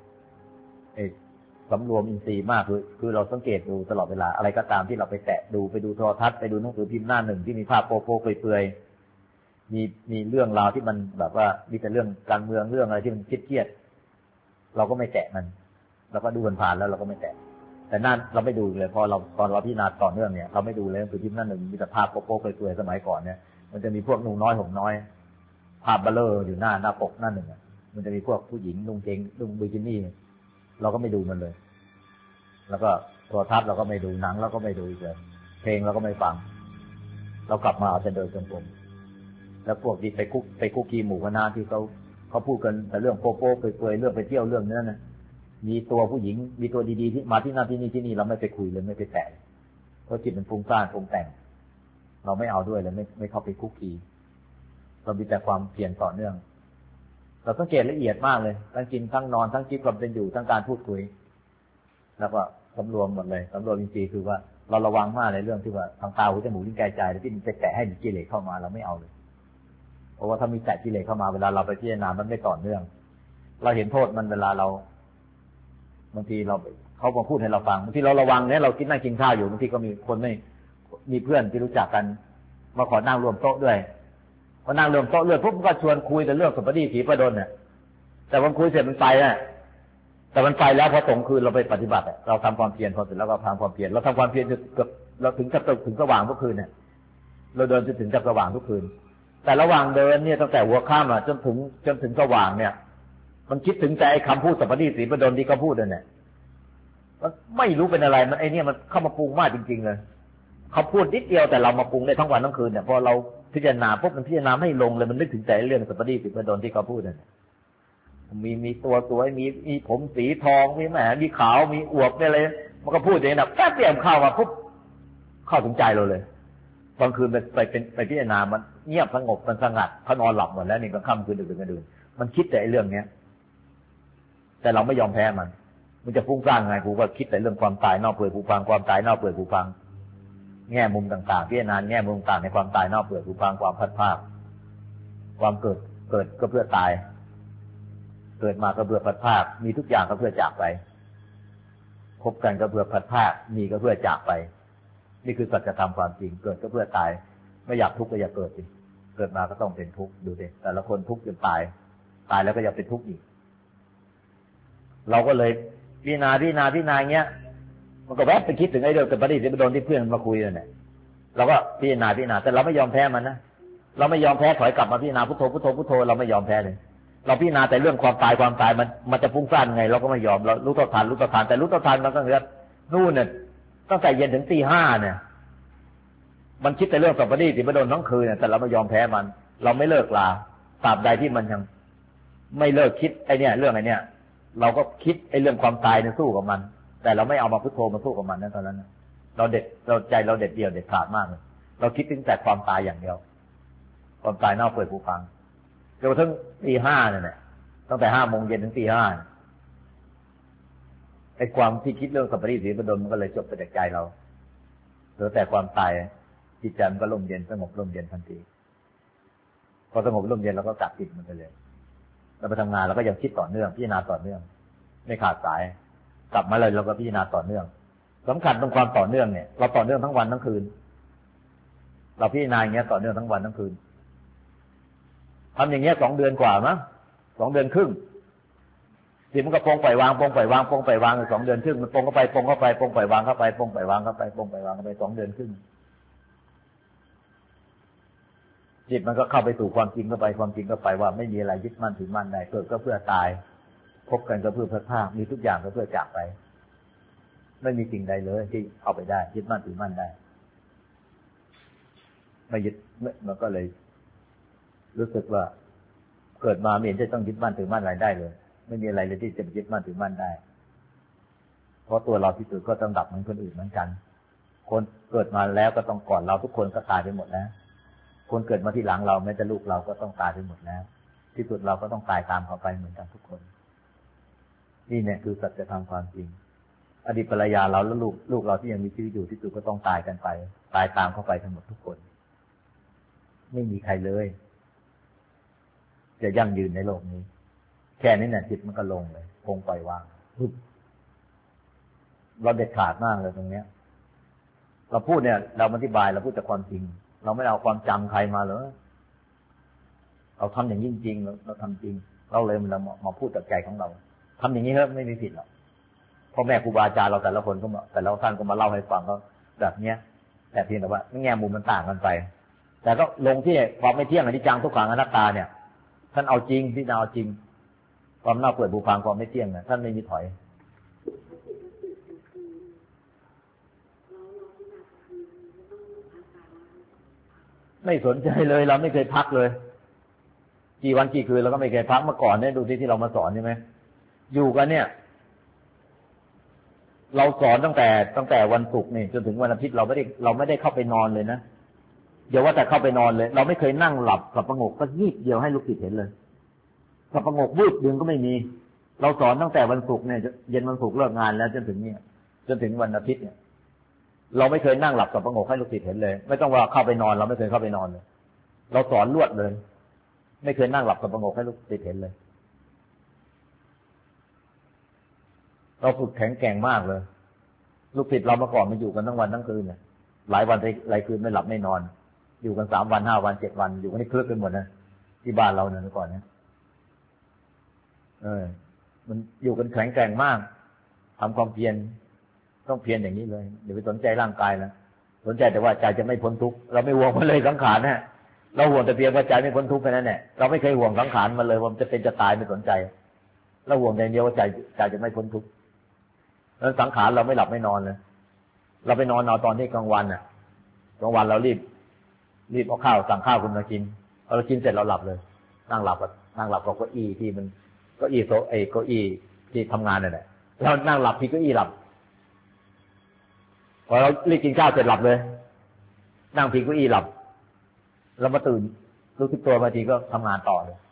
[SPEAKER 2] สำรวมอินทรีย์มากคือเราสังเกตดูตลอดเวลาอะไรก็ตามที่เราไปแตะดูไปดูโทรทัศน์ไปดูหนังสือพิมพ์หน้าหนึ่งที่มีภาพโป๊ะๆเปื่อยๆมีเรื่องราวที่มันแบบว่ามีแต่เรื่องการเมืองเรื่องอะไรที่มันเครียดเราก็ไม่แตะมันเราก็ดูผ่านๆแล้วเราก็ไม่แตะแต่นั่นเราไม่ดูเลยพอเราตอนเราพิจารณาต่อเนื่องเนี่ยเราไม่ดูเลยหนังสือพิมพ์หน้าหนึ่งมีแต่ภาพโป๊ะๆเปื่อยๆสมัยก่อนเนี่ยมันจะมีพวกหนุ่มน้อยห่มน้อยภาพเบลออยู่หน้าปกหน้าหนึ่งมันจะมีพวกผู้หญิงนุ่งเกงนุ่งบิกินี่เราก็ไม่ดูมันเลยแล้วก็โทรทัศน์เราก็ไม่ดูหนังเราก็ไม่ดูอีกเลยเพลงเราก็ไม่ฟังเรากลับมาเอาแต่เดินจงกรมแล้วพวกที่ไปคุกคีหมู่คณะที่เขาพูดกันแต่เรื่องโป๊ะๆเปื่อยๆเรื่องไปเที่ยวเรื่องนั้นนะมีตัวผู้หญิงมีตัวดีๆที่มาที่นั่นที่นี่เราไม่ไปคุยเลยไม่ไปแตะเพราะจิตมันฟุ้งซ่านปรุงแต่งเราไม่เอาด้วยเลยไม่เข้าไปคุกคีเรามีแต่ความเพียรต่อเนื่องเราสังเกตละเอียดมากเลยทั้งกินทั้งนอนทั้งคิดความเป็นอยู่ทั้งการพูดคุยแล้วก็สำรวมหมดเลยสำรวมจริงๆคือว่าเราระวังมากในเรื่องที่ว่าทางตาหูจมูกลิ้นกายใจที่มันไปแตะให้กิเลสเข้ามาเราไม่เอาเลยเพราะว่าถ้ามีแตะกิเลสเข้ามาเวลาเราไปพิจารณามันไม่ต่อเนื่องเราเห็นโทษมันเวลาเราบางทีเขามาพูดให้เราฟังบางทีเราระวังเนี่ยเรากินนั่งกินข้าวอยู่บางทีก็มีคนไม่มีเพื่อนที่รู้จักกันมาขอนั่งรวมโต๊ะด้วยพอนั่งรวมโต๊ะด้วยปุ๊บก็ชวนคุยแต่เรื่องสัปดาห์สีประดลเนี่ยแต่พอคุยเสร็จมันไปน่ะแต่มันไปแล้วพอตรงคืนเราไปปฏิบัติเราทำความเพียรพอเสร็จแล้วก็ทำความเพียรเราทำความเพียรจนเกือบเราถึงสว่างทุกคืนเนี่ยเราเดินจนถึงสว่างทุกคืนแต่ระหว่างเดินเนี่ยตั้งแต่หัวค่ำจนถึงสว่างเนี่ยมันคิดถึงแต่ไอ้คำพูดสัปดาห์สีประดลที่เขาพูดเนี่ยมันไม่รู้เป็นอะไรมันไอ้เนี่ยมันเข้ามาปรุงมากจริงๆเลยเขาพูดนิดเดียวแต่เรามาปรุงได้ทั้งวันทั้งคืนเนี่ยพอเราพิจารณาปุ๊บมันพิจารณาไม่ลงเลยมันนึกถึงแต่เรื่องสัปดาห์สีประดลที่เขาพูดเนี่ยมีตัวสวยมีผมสีทองมีแหมมีขาวมีอวบอะไรมันก็พูดอย่างนี้นะแป๊บเดียวเข้ามาปุ๊บเข้าถึงใจเราเลยบางคืนไปพิจารณามันเงียบสงบมันสงัดเขานอนหลับหมดแล้วนี่กลางค่ำคืนดึกๆดื่นมันคิดแต่เรื่องเนี้ยแต่เราไม่ยอมแพ้มันจะฟุ้งซ่านไงกูก็คิดแต่เรื่องความตายนอกเปลือยกูฟังความตายนอกเปลือยกูฟังแง่มุมต่างๆพิจารณาแง่มุมต่างในความตายนอกเปลือยกูฟังความพัดภาคความเกิดก็เพื่อตายเกิดมาก็เพื่อพัดภาคมีทุกอย่างก็เพื่อจากไปพบกันก็เพื่อพัดภาคมีก็เพื่อจากไปนี่คือสัจธรรมความจริงเกิดก็เพื่อตายไม่อยากทุกข์ก็อย่าเกิดสิเกิดมาก็ต้องเป็นทุกข์ดูดิแต่ละคนทุกข์จนตายแล้วก็อย่าเป็นทุกข์อีกเราก็เลยพิจารณาเงี้ยมันก็แวบไปคิดถึงไอ้เรื่องสัปดาห์สีประดลที่เพื่อนมาคุยนั่นแหละเราก็พิจารณาแต่เราไม่ยอมแพ้มันนะเราไม่ยอมแพ้ถอยกลับมาพิจารณาพุทโธเราไม่ยอมแพ้เลยเราพิจารณาแต่เรื่องความตายมันจะฟุ้งซ่านไงเราก็ไม่ยอมเรารู้เท่าทันแต่รู้เท่าทันมันก็เกิดนู่นเนี่ยตั้งแต่เย็นถึงตี 5เนี่ยมันคิดแต่เรื่องสัปดาห์สีประดลทั้งคืนเนี่ยแต่เราไม่ยอมแพ้มันเราไม่เลิกลาตราบใดที่มันยังไม่เลิกคิดไอ้เนี่ยเรื่องไอ้เนี่ยเราก็คิดไอ้เรื่องความตายเนี่ยสู้กับมันแต่เราไม่เอามาพุทโธมาสู้กับมันนั่นตอนนั้นเราใจเราเด็ดเดี่ยวเด็ดขาดมากเลยเราคิดถึงแต่ความตายอย่างเดียวความตายนอกเปลือยกูฟังจนถึงตี 5เนี่ยตั้งแต่ 5 โมงเย็นถึงตี 5ไอ้ความที่คิดเรื่องสัปดาห์สีประดลมันก็เลยจบไปจากใจเราเหลือแต่ความตายจิตใจมันก็ร่มเย็นสงบร่มเย็นทันทีพอสงบร่มเย็นเราก็กลับจิตมันไปเลยเราไปทำงานเราก็ยังคิดต่อเนื่องพิจารณาต่อเนื่องไม่ขาดสายกลับมาเลยเราก็พิจารณาต่อเนื่องสำคัญตรงความต่อเนื่องเนี่ยเราต่อเนื่องทั้งวันทั้งคืนเราพิจารณาอย่างเงี้ยต่อเนื่องทั้งวันทั้งคืนทำอย่างเงี้ย2 เดือนกว่ามั้ง2 เดือนครึ่งที่มันก็ปงปล่อยวาง2 เดือนครึ่งมันปงเข้าไปปงปล่อยวางเข้าไปปงปล่อยวางเข้าไปปงปล่อยวางเข้าไป2 เดือนครึ่งจิตมันก็เข้าไปสู่ความจริงเข้าไปว่าไม่มีอะไรยึดมั่นถือมั่นได้เกิดก็เพื่อตายพบกันก็เพื่อพัดภาคมีทุกอย่างก็เพื่อจากไปไม่มีสิ่งใดเลยที่เอาไปได้ยึดมั่นถือมั่นได้ไม่ยึดมันก็เลยรู้สึกว่าเกิดมาไม่เห็นจะต้องยึดมั่นถือมั่นอะไรได้เลยไม่มีอะไรเลยที่จะยึดมั่นถือมั่นได้เพราะตัวเราที่สุดก็ต้องดับเหมือนคนอื่นเหมือนกันคนเกิดมาแล้วก็ต้องก่อนเราทุกคนก็ตายไปหมดแล้วคนเกิดมาที่หลังเราแม้แต่ลูกเราก็ต้องตายไปหมดแล้วที่สุดเราก็ต้องตายตามเขาไปเหมือนกันทุกคนนี่เนี่ยคือสัจธรรมความจริงอดีตภรรยาเราแล้วลูกเราที่ยังมีชีวิตอยู่ที่สุดก็ต้องตายกันไปตายตามเขาไปทั้งหมดทุกคนไม่มีใครเลยจะยั่งยืนในโลกนี้แค่นี้เนี่ยจิตมันก็ลงเลยคงปล่อยวางเราเด็ดขาดมากเลยตรงเนี้ยเราพูดเนี่ยเราอธิบายเราพูดแต่ความจริงเราไม่เอาความจำใครมาเลยเราทำอย่างจริงๆเราทำจริงเราเลยเรามาพูดจากใจของเราทำอย่างนี้ครับไม่มีผิดหรอกพ่อแม่ครูบาอาจารย์เราแต่ละคนก็มาแต่ละท่านก็มาเล่าให้ฟังก็แบบเนี้ยแต่เพียงแต่ว่าแง่มุมมันต่างกันไปแต่ก็ลงที่ความไม่เที่ยงอนิจจังทุกขังอนัตตาเนี่ยท่านเอาจริงที่จะเอาจริงความน่าเปื่อยผุพังความไม่เที่ยงเนี่ยท่านไม่มีถอยไม่สนใจเลยเราไม่เคยพักเลยกี่วันกี่คืนเราก็ไม่เคยพักเมื่อก่อนเนี่ยดูที่เรามาสอนใช่ไหมอยู่กันเนี่ยเราสอนตั้งแต่วันศุกร์นี่จนถึงวันอาทิตย์เราไม่ได้เข้าไปนอนเลยนะเดี๋ยวว่าแต่เข้าไปนอนเลยเราไม่เคยนั่งหลับกับประงกก็ยีบเดียวให้ลูกศิษย์เห็นเลยกับประงกวูบดึงก็ไม่มีเราสอนตั้งแต่วันศุกร์เนี่ยเย็นวันศุกร์เลิกงานแล้วจนถึงวันอาทิตย์เนี่ยเราไม่เคยนั่งหลับกับประงกให้ลูกศิษย์เห็นเลยไม่ต้องว่าเข้าไปนอนเราไม่เคยเข้าไปนอนเลยเราสอนรวดเลยไม่เคยนั่งหลับกับประงกให้ลูกศิษย์เห็นเลยเราฝึกแข็งแกร่งมากเลยลูกศิษย์เราเมื่อก่อนมันอยู่กันทั้งวันทั้งคืนเนี่ยหลายวันหลายคืนไม่หลับไม่นอนอยู่กัน3 วัน 5 วัน 7 วันอยู่กันนี่คลึกกันหมดนะที่บ้านเราเนี่ยเมื่อก่อนเนี่ยมันอยู่กันแข็งแกร่งมากทำความเพียรต้องเพียรอย่างนี้เลยเดี๋ยวไปสนใจร่างกายนะสนใจแต่ว่าใจจะไม่พ้นทุกข์เราไม่ห่วงมันเลยสังขารนะเราห่วงแต่เพียงว่าใจไม่พ้นทุกข์แค่นั้นแหละเราไม่เคยห่วงสังขารมันเลยว่ามันจะเป็นจะตายไม่สนใจเราห่วงอย่างเดียวว่าใจจะไม่พ้นทุกข์แล้วสังขารเราไม่หลับไม่นอนเลยเราไปนอนตอนที่กลางวันน่ะกลางวันเรารีบเอาข้าวสั่งข้าวคุณมากินพอเรากินเสร็จเราหลับเลยนั่งหลับกับเก้าอี้ที่มันเก้าอี้โต๊ะเก้าอี้ที่ทำงานนั่นแหละเรานั่งหลับที่เก้าอี้หลับพอเรารีบกินข้าวเสร็จหลับเลยนั่งพิงเก้าอี้หลับแล้วมาตื่นรู้สึกตัวบางทีก็ทำงานต่อเลย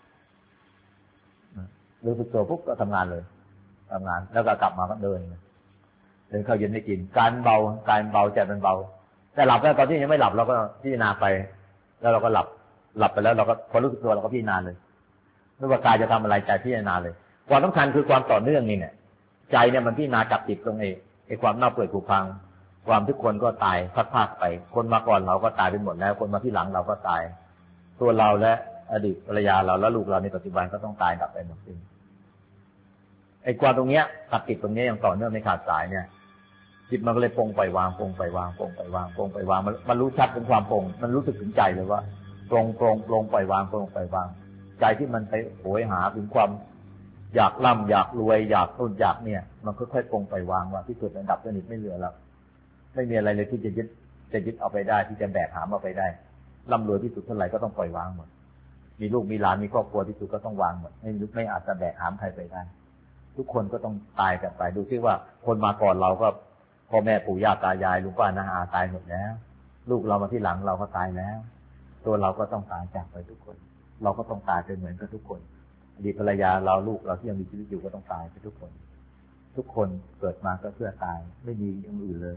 [SPEAKER 2] รู้สึกตัวปุ๊บก็ทำงานเลยทำงานแล้วก็กลับมาก็เดินข้าวเย็นไม่กินการเบาใจมันเบาแต่หลับแล้วตอนที่ยังไม่หลับเราก็พิจารณาไปแล้วเราก็หลับไปแล้วเราก็พอรู้สึกตัวเราก็พิจารณาเลยไม่ว่ากายจะทำอะไรใจพิจารณาเลยความสำคัญคือความต่อเนื่องนี่เนี่ยใจเนี่ยมันพิจารณาจับจิตตรงไอ้ความน่าเปื่อยผุพังความทุกคนก็ตายพักไปคนมาก่อนเราก็ตายไปหมดแล้วคนมาที่หลังเราก็ตายตัวเราและอดีตภรรยาเราและลูกเราในปัจจุบันก็ต้องตายดับไปหมดสิ้นไอ้ความตรงเนี้ยตัดติดตรงนี้อย่างต่อเนื่องไม่ขาดสายเนี่ยจิตมันก็เลยปรงปล่อยวางมันรู้ชัดเป็นความปรงมันรู้สึกถึงใจเลยว่าปรงปล่อยวางใจที่มันไปโหยหาถึงความอยากร่ำอยากรวยอยากต้นอยากเนี่ยมันค่อยๆปรงปล่อยวางว่าที่สุดระดับสนิทไม่เหลือแล้วไม่มีอะไรเลยที่จะยึดเอาไปได้ที่จะแบกหามเอาไปได้ร่ำรวยที่สุดเท่าไหร่ก็ต้องปล่อยวางหมดมีลูกมีหลานมีครอบครัวที่สุดก็ต้องวางหมดไม่อาจจะแบกหามใครไปได้ทุกคนก็ต้องตายกันไปดูซิว่าคนมาก่อนเราก็พ่อแม่ปู่ย่าตายายลุงป้าน้าอาตายหมดแล้วลูกเรามาที่หลังเราก็ตายแล้วตัวเราก็ต้องตายจากไปทุกคนเราก็ต้องตายไปเหมือนกับทุกคนอดีตภรรยาเราลูกเราที่ยังมีชีวิตอยู่ก็ต้องตายไปทุกคนเกิดมาก็เพื่อตายไม่มีอย่างอื่นเลย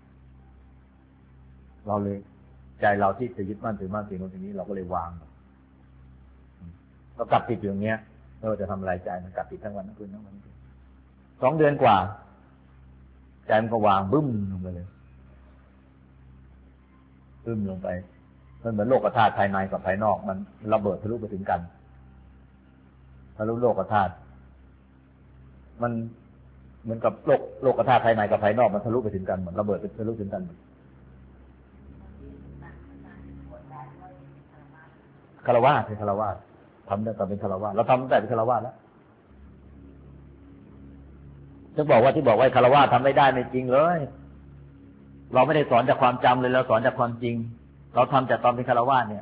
[SPEAKER 2] เราเลยใจเราที่จะยึดมั่นถือมั่นสิ่งนี้เราก็เลยวางเรากลับติดอย่างเงี้ยไม่ว่าจะทำอะไรใจมันกลับติดทั้งวันทั้งคืน2 เดือนกว่าใจมันก็วางบึ้มลงไปเลยบึ้มลงไปมันเหมือนโลกธาตุภายในกับภายนอกมันระเบิดทะลุไปถึงกันทะลุโลกธาตุมันเหมือนกับโลกธาตุภายในกับภายนอกมันทะลุไปถึงกันเหมือนระเบิดไปทะลุถึงกันคารวะเป็นคารวะทำได้ตอนเป็นคารวะเราทำตั้งแต่เป็นคารวะแล้วจะบอกว่าคารวะทำไม่ได้ไม่จริงเลยเราไม่ได้สอนจากความจำเลยเราสอนจากความจริงเราทำจากตอนเป็นคารวะเนี่ย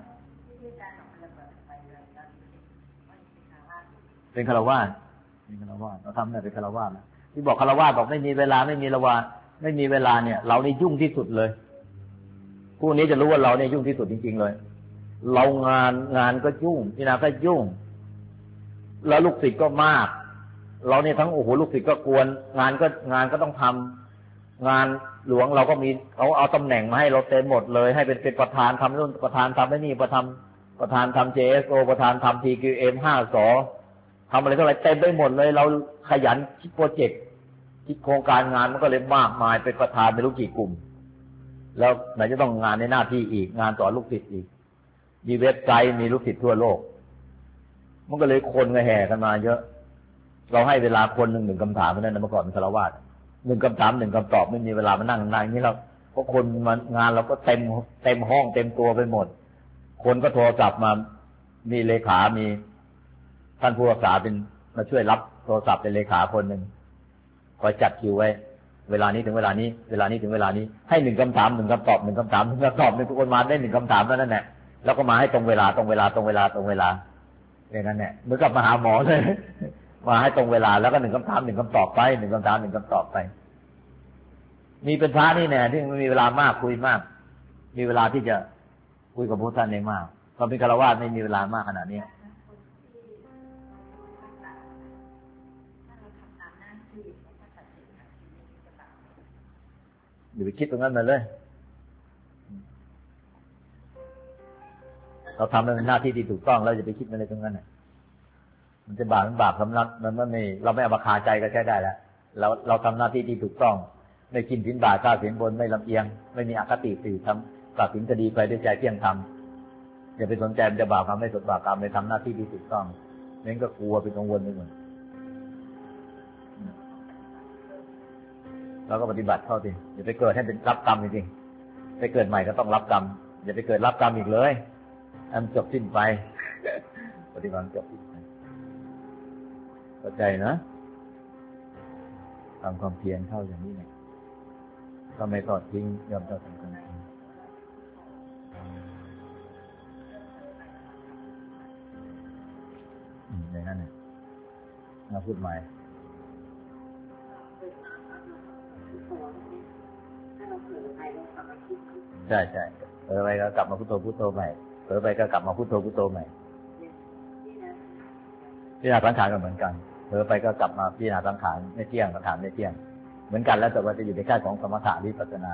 [SPEAKER 2] เป็นคารวะเราทำได้เป็นคารวะนะที่บอกคารวะบอกไม่มีเวลาไม่มีเวลาเนี่ยเรานี่ยุ่งที่สุดเลยผู้นี้จะรู้ว่าเราเนี่ยยุ่งที่สุดจริงๆเลยเรางานก็ยุ่งพิจารณาก็ยุ่งแล้วลูกศิษย์ก็มากเราเนี่ยทั้งลูกศิษย์ก็กวนงานก็ต้องทำงานหลวงเราก็มีเขาเอาตำแหน่งมาให้เราเต็มหมดเลยให้เป็นประธานทำนู่นประธานทำไอ้นี่ประธานประธานทำ JSO ประธานทำ TQM 5 สทำอะไรเท่าไหร่เต็มไปหมดเลยเราขยันคิดโปรเจกต์คิดโครงการงานมันก็เลยมากมายเป็นประธานไม่รู้กี่กลุ่มแล้วไหนจะต้องงานในหน้าที่อีกงานสอนลูกศิษย์อีกมีเว็บไซต์มีลูกศิษย์ทั่วโลกมันก็เลยคนก็แห่กันมาเยอะเราให้เวลาคนหนึ่งคำถามนั่นนะเมื่อก่อนเป็นฆราวาส1 คำถาม1 คำตอบไม่มีเวลามานั่งอย่างนี้เราเพราะคนงานเราก็เต็มห้องเต็มตัวไปหมดคนก็โทรศัพท์มามีเลขามีท่านผู้รักษาเป็นมาช่วยรับโทรศัพท์เป็นเลขาคนหนึ่งคอยจัดคิวไว้เวลานี้ถึงเวลานี้เวลานี้ถึงเวลานี้ให้1 คำถาม1 คำตอบ1 คำถาม1 คำตอบทุกคนมาได้1 คำถามเท่านั้นแหละแล้วก็มาให้ตรงเวลาอย่างนั้นแหละเหมือนกับมาหาหมอเลยมาให้ตรงเวลาแล้วก็1 คำถาม1 คำตอบไป1 คำถาม1 คำตอบไปมีเป็นพระนี่แน่ที่มีเวลามากคุยมากมีเวลาที่จะคุยกับพระท่านได้มากตอนเป็นฆราวาสไม่มีเวลามากขนาดนี้อย่าไปคิดตรงนั้นเลยเราทำในหน้าที่ที่ถูกต้องแล้วอย่าไปคิดอะไรตรงนั้นมันจะบาปสำนักมันไม่เราไม่เอามาคาใจก็แค่ได้แล้วเราทำหน้าที่ที่ถูกต้องไม่กินสินบาปฆ่าสินบนไม่ลำเอียงไม่มีอคติสื่อทำตัดสินคดีไปด้วยใจเที่ยงธรรมอย่าไปสนใจมันจะบาปกรรมไม่สนบาปกรรมเลยทำหน้าที่ที่ถูกต้องนั่นก็กลัวเป็นกังวลไปหมดเราก็ปฏิบัติเข้าสิอย่าไปเกิดให้เป็นรับกรรมจริงๆไปเกิดใหม่ก็ต้องรับกรรมอย่าไปเกิดรับกรรมอีกเลยอันจบสิ้นไปปฏิบัติจบสิ้นไปเข้าใจนะทำความเพียรเข้าอย่างนี้เนี่ยก็ไม่ทอดทิ้งยอมรับสำคัญในนั้นเนี่ยมาพูดใหม่ใช่เผลอไปก็กลับมาพุทโธใหม่เผลอไปก็กลับมาพุทโธใหม่พิจารณาสังขารก็เหมือนกันเผลอไปก็กลับมาพิจารณาสังขารไม่เที่ยงสังขารไม่เที่ยงเหมือนกันแล้วแต่ว่าจะอยู่ในขั้นของสมถะวิปัสสนา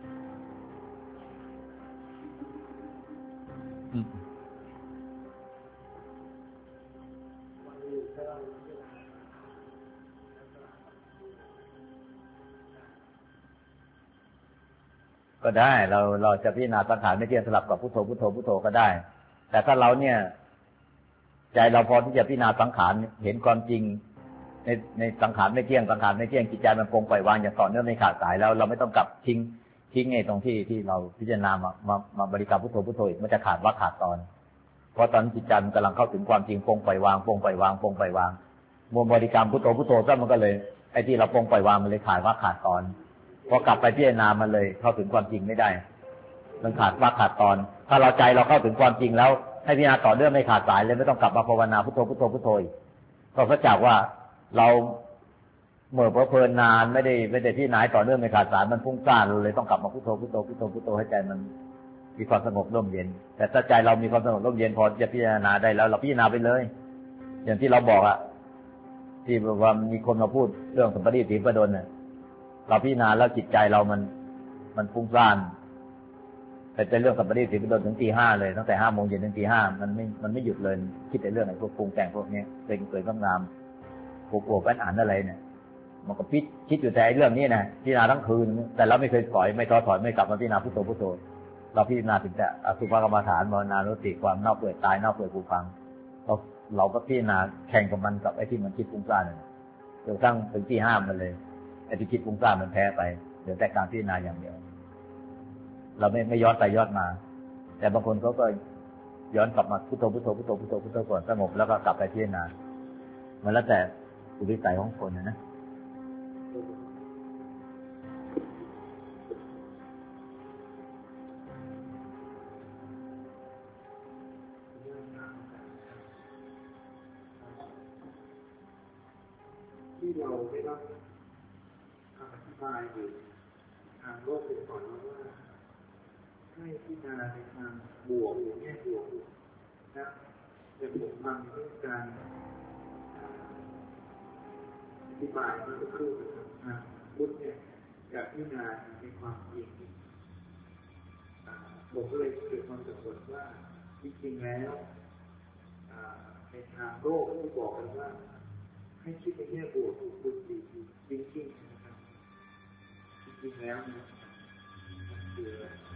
[SPEAKER 2] ก็ได้เราจะพิจารณาสังขารไม่เที่ยงสลับกับพุทโธก็ได้แต่ถ้าเราเนี่ยใจเราพอที่จะพิจารณาสังขารเห็นความจริงในสังขารไม่เที่ยงจิตใจมันปรงปล่อยวางอย่างต่อเนื่องไม่ขาดสายแล้วเราไม่ต้องกลับทิ้งไอ้ตรงที่เราพิจารณามาบริกรรมพุทโธอีกมันจะขาดวรรคขาดตอนเพราะตอนจิตใจมันกำลังเข้าถึงความจริงปรงปล่อยวางมัวบริกรรมพุทโธซะมันก็เลยไอ้ที่เราปรงปล่อยวางมันเลยขาดวรรคขาดตอนพอกลับไปพิจารณามันเลยเข้าถึงความจริงไม่ได้มันขาดวรรคขาดตอนถ้าเราใจเราเข้าถึงความจริงแล้วให้พิจารณาต่อเนื่องไม่ขาดสายเลยไม่ต้องกลับมาภาวนาพุทโธอีกก็เพราะจากว่าเราเมื่อเพลินนานไม่ได้ที่ไหนต่อเนื่องไม่ขาดสายมันฟุ้งซ่านเลยต้องกลับมาพุทโธให้ใจมันมีความสงบร่มเย็นแต่ถ้าใจเรามีความสงบร่มเย็นพอจะพิจารณาได้แล้วเราพิจารณาไปเลยอย่างที่เราบอกอะที่ว่ามีคนมาพูดเรื่องสัมปติสีประดลเนี่ยเราพิจารณาแล้วจิตใจเรามันฟุ้งซ่านแต่เรื่องสัมปติสีประดลถึงตี 5เลยตั้งแต่ 5 โมงเย็นถึงตี 5มันไม่หยุดเลยคิดแต่เรื่องไอ้พวกปรุงแต่งพวกนี้เกิดงามโกแป้นอ่านอะไรเนี่ยมันก็คิดอยู่แต่เรื่องนี้นะพิจารณาทั้งคืนแต่เราไม่เคยถอยไม่ท้อถอยไม่กลับมาพิจารณาพุทโธเราพิจารณาถึงแต่อสุภกรรมฐานภาวนานุสติความเน่าเปื่อยตายเน่าเปื่อยผุพังเราก็พิจารณาแข่งกับมันกับไอ้ที่มันคิดฟุ้งซ่านเนี่ยจนกระทั่งถึงที่ 5มันเลยไอ้ที่คิดฟุ้งซ่านมันแพ้ไปเหลือแต่การพิจารณาอย่างเดียวเราไม่ย้อนไปย้อนมาแต่บางคนเขาก็ย้อนกลับมาพุทโธก่อนสงบแล้วก็กลับไปพิจารณามันแล้วแต่อุปนิสัยของคนนะ
[SPEAKER 4] ที่เราได้รับคำอธิบายอยู่ทางโลกเป็นสอนว่าให้พิจารณาในทางบวกหรือแง่บวกนะจะผมฟังเรื่องการอธิบายมันก็คือพุทธเนี่ยอยากพิจารณาในความจริงผมก็เลยเกิดความสับสนว่าในจริงๆแล้วในทางโลกที่บอกกันว่าให้คิดในแง่บวกคุณดีจริงๆนะครับจริงๆแล้วเนี่ยคือ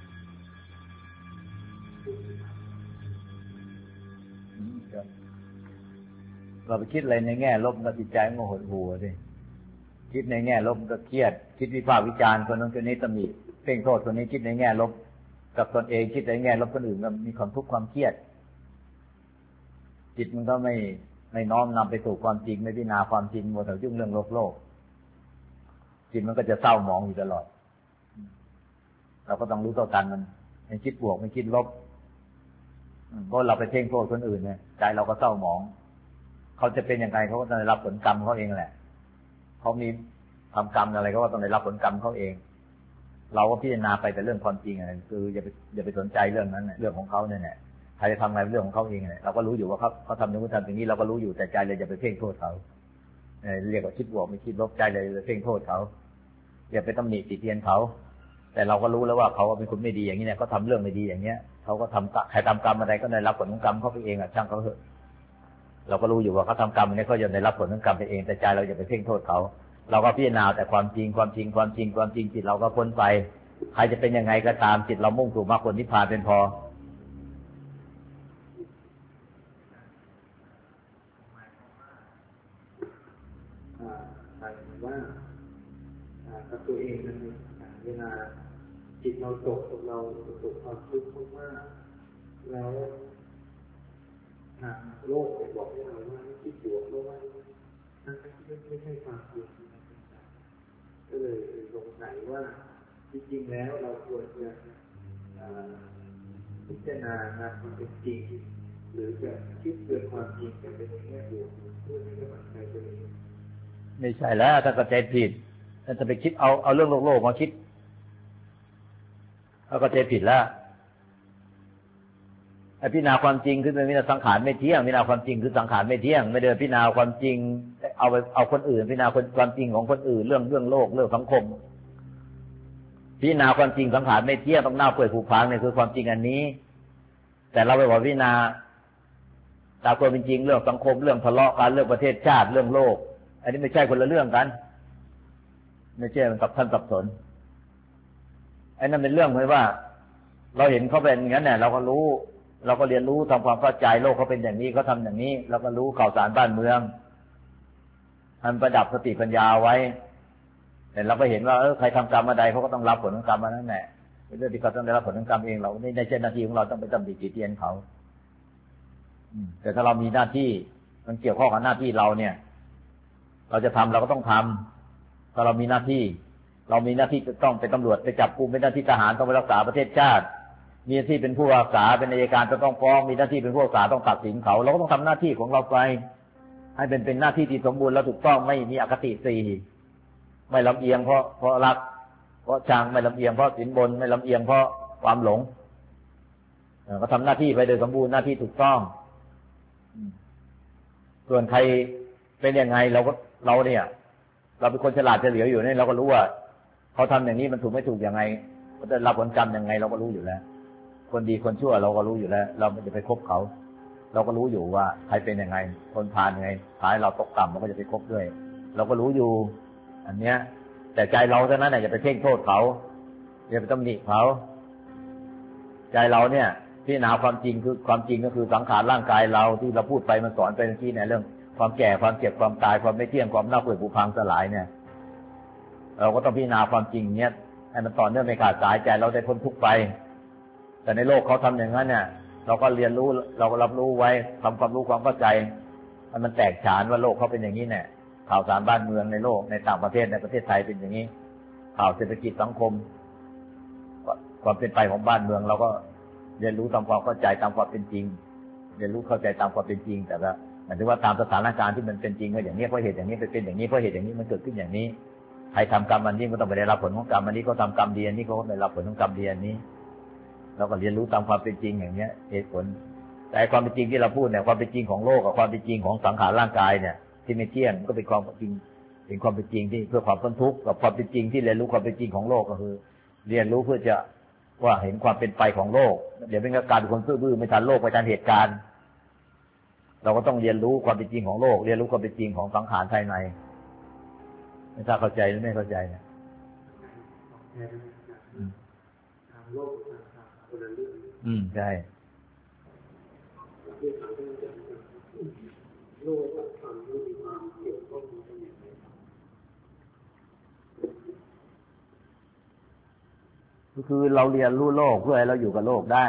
[SPEAKER 2] เราไปคิดอะไรในแง่ลบก็จิตใจมันหดหู่ดิคิดในแง่ลบก็เครียดคิดวิพากษ์วิจารณ์คนนั้นคนนี้ตำหนิเพ่งโทษคนนี้คิดในแง่ลบกับตนเองคิดในแง่ลบคนอื่นก็มีความทุกข์ความเครียดจิตมันก็ไม่น้อมนำไปสู่ความจริงไม่พิจารณาความจริงมัวแต่ยุ่งเรื่องโลกจิตมันก็จะเศร้าหมองอยู่ตลอดเราก็ต้องรู้ต่อกันมันไม่คิดบวกไม่คิดลบเพราะเราไปเพ่งโทษคนอื่นเนี่ยใจเราก็เศร้าหมองเขาจะเป็นยังไงเขาก็ต้องได้รับผลกรรมเขาเองแหละเขามีทำกรรมอะไรก็ต้องได้รับผลกรรมเขาเองเราก็พิจารณาไปแต่เรื่องความจริงอะไรคืออย่าไปสนใจเรื่องนั้นเรื่องของเขาเนี่ยแหละใครจะทำอะไรเรื่องของเขาเองเนี่ยเราก็รู้อยู่ว่าเขาทำอย่างนู้นทำอย่างนี้เราก็รู้อยู่แต่ใจเลยอย่าไปเพ่งโทษเขาเรียกว่าคิดบวกไม่คิดลบใจเลยเพ่งโทษเขาอย่าไปตำหนิติเตียนเขาแต่เราก็รู้แล้วว่าเขาเป็นคนไม่ดีอย่างนี้เนี่ยเขาทำเรื่องไม่ดีอย่างเงี้ยเขาก็ทำใครทำกรรมอะไรก็ได้รับผลของกรรมเขาไปเองอ่ะช่างเขาเถอะเราก็รู้อยู่ว่าเขาทำกรรมเนี่ยเขาจะได้รับผลของกรรมไปเองแต่ใจเราอย่าไปเพ่งโทษเขาเราก็พิจารณาแต่ความจริงจิตเราก็พ้นไปใครจะเป็นยังไงก็ตามจิตเรามุ่งสู่มรรคผลนิพพานเป็นพอ
[SPEAKER 4] หมายถึงว่ากับตัวเองนั้นเวลาจิตเราตกเราตกความทุกข์มากๆแล้วทางโลกบอกให้เราว่าคิดบวกเพราะว่านั่นไม่ใช่ความจริงก็เลยสงสัยว่าจริงๆแล้วเราควรจะพิจารณาความเป็นจริงหรือจะคิดเรื่องความจริงแต่เป็นแง่บวกเพื่อให้กำลังใจตัวเอง
[SPEAKER 2] ไม่ใช่แล้วถ้าเข้าใจผิดถ้าจะไปคิดเอาเรื่องโลกมาคิดแล้วก็เข้าใจผิดแล้วพิจารณาความจริงคือเป็นพิจารณาสังขารไม่เที่ยงพิจารณาความจริงคือสังขารไม่เที่ยงไม่เดินพิจารณาความจริงเอาคนอื่นพิจารณาความจริงของคนอื่นเรื่องโลกเรื่องสังคมพิจารณาความจริงสังขารไม่เที่ยงต้องหน้าเปื่อยผุพังเนี่ยคือความจริงอันนี้แต่เราไปบอกพิจารณาตามความเป็นจริงเรื่องสังคมเรื่องทะเลาะกันเรื่องประเทศชาติเรื่องโลกอันนี้ไม่ใช่คนละเรื่องกันไม่ใช่มันกับท่านสับสนไอ้นั่นเป็นเรื่องเหมือนว่าเราเห็นเขาเป็นอย่างนั้นเนี่ยเราก็รู้เราก็เรียนรู้ทำความเข้าใจโลกเขาเป็นอย่างนี้เขาทำอย่างนี้เราก็รู้ข่าวสารบ้านเมืองมันประดับสติปัญญาไว้แต่เราก็เห็นว่าใครทำกรรมอะไรเขาก็ต้องรับผลของกรรมนั้นแหละเป็นเรื่องที่เขาต้องได้รับผลของกรรมเองเราไม่ได้ใช่หน้าที่ของเราต้องไปตำหนิติเตียนเขาแต่ถ้าเรามีหน้าที่มันเกี่ยวข้องกับหน้าที่เราเนี่ยเราจะทำเราก็ต้องทำถ้าเรามีหน้าที่จะต้องเป็นตำรวจไปจับกุมเป็นหน้าที่ทหารต้องไปรักษาประเทศชาติมีหน้าที่เป็นผู้รักษาเป็นอัยการต้องฟ้องมีหน้าที่เป็นผู้รักษาต้องตัดสินเขาเราก็ต้องทำหน้าที่ของเราไปให้เป็นหน้าที่ที่สมบูรณ์และถูกต้องไม่มีอคติสี่ไม่ลำเอียงเพราะรักเพราะชังไม่ลำเอียงเพราะสินบนไม่ลำเอียงเพราะความหลงก็ทำหน้าที่ไปโดยสมบูรณ์หน้าที่ถูกต้องส่วนใครเป็นยังไงเราเนี่ยเราเป็นคนฉลาดเฉลียวอยู่เนี่ยเราก็รู้ว่าเขาทำอย่างนี้มันถูกไม่ถูกยังไงเขาจะรับผลกรรมยังไงเราก็รู้อยู่แล้วคนดีคนชั่วเราก็รู้อยู่แล้วเราไม่จะไปคบเขาเราก็รู้อยู่ว่าใครเป็นยังไงคนพาลยังไงท้ายเราตกต่ำเราก็จะไปคบด้วยเราก็รู้อยู่อันเนี้ยแต่ใจเราเท่านั้นอย่าไปเพ่งโทษเขาอย่าไปตำหนิเขาใจเราเนี่ยพิจารณาความจริงคือความจริงก็คือสังขารร่างกายเราที่เราพูดไปมันสอนไปเมื่อกี้เนี่ยเรื่องความแก่ความเจ็บความตายความไม่เที่ยงความเน่าเปื่อยผุพังสลายเนี่ยเราก็ต้องพิจารณาความจริงเนี้ยให้มันต่อเนื่องไม่ขาดสายใจเราได้พ้นทุกข์ไปแต่ในโลกเขาทำอย่างนั้นเนี่ยเราก็เรียนรู้เราก็รับรู้ไว้ทำความรู้ความเข้าใจมันแตกฉานว่าโลกเขาเป็นอย่างนี้เนี่ยข่าวสารบ้านเมืองในโลกในต่างประเทศในประเทศไทยเป็นอย่างนี้ข่าวเศรษฐกิจสังคมความเป็นไปของบ้านเมืองเราก็เรียนรู้ตามความเข้าใจตามความเป็นจริงเรียนรู้เข้าใจตามความเป็นจริงแต่ละหมายถึงว่าตามสถานการณ์ที่มันเป็นจริงว่าอย่างนี้เพราะเหตุอย่างนี้เป็นอย่างนี้เพราะเหตุอย่างนี้มันเกิดขึ้นอย่างนี้ใครทำกรรมอันนี้ก็ต้องไปได้รับผลของกรรมอันนี้เขาทำกรรมดีอันนี้เขาได้รับผลของกรรมดีอันนี้เราก็เรียนรู้ตามความเป็นจริงอย่างเนี้ยเหตุผลแต่ความเป็นจริงที่เราพูดเนี่ยความเป็นจริงของโลกกับความเป็นจริงของสังขารร่างกายเนี่ยที่ไม่เที่ยงก็เป็นความจริงเป็นความเป็นจริงที่เพื่อความพ้นทุกข์กับความเป็นจริงที่เรียนรู้ความเป็นจริงของโลกก็คือเรียนรู้เพื่อจะว่าเห็นความเป็นไปของโลกเดี๋ยวเป็นการเป็นคนซื่อบื้อไม่ทันโลกไม่ทันเหตุการณ์เราก็ต้องเรียนรู้ความเป็นจริงของโลกเรียนรู้ความเป็นจริงของสังขารภายในไม่ทราบเข้าใจหรือไม่เข้าใจเนี่ย
[SPEAKER 4] ทางโลกทางคนละเรื่อง
[SPEAKER 2] ใช่
[SPEAKER 4] โลกกับธรรมมีความเกี่ยวข้องกันอย่างไร
[SPEAKER 2] ก็คือเราเรียนรู้โลกเพื่อให้เราอยู่กับโลกได้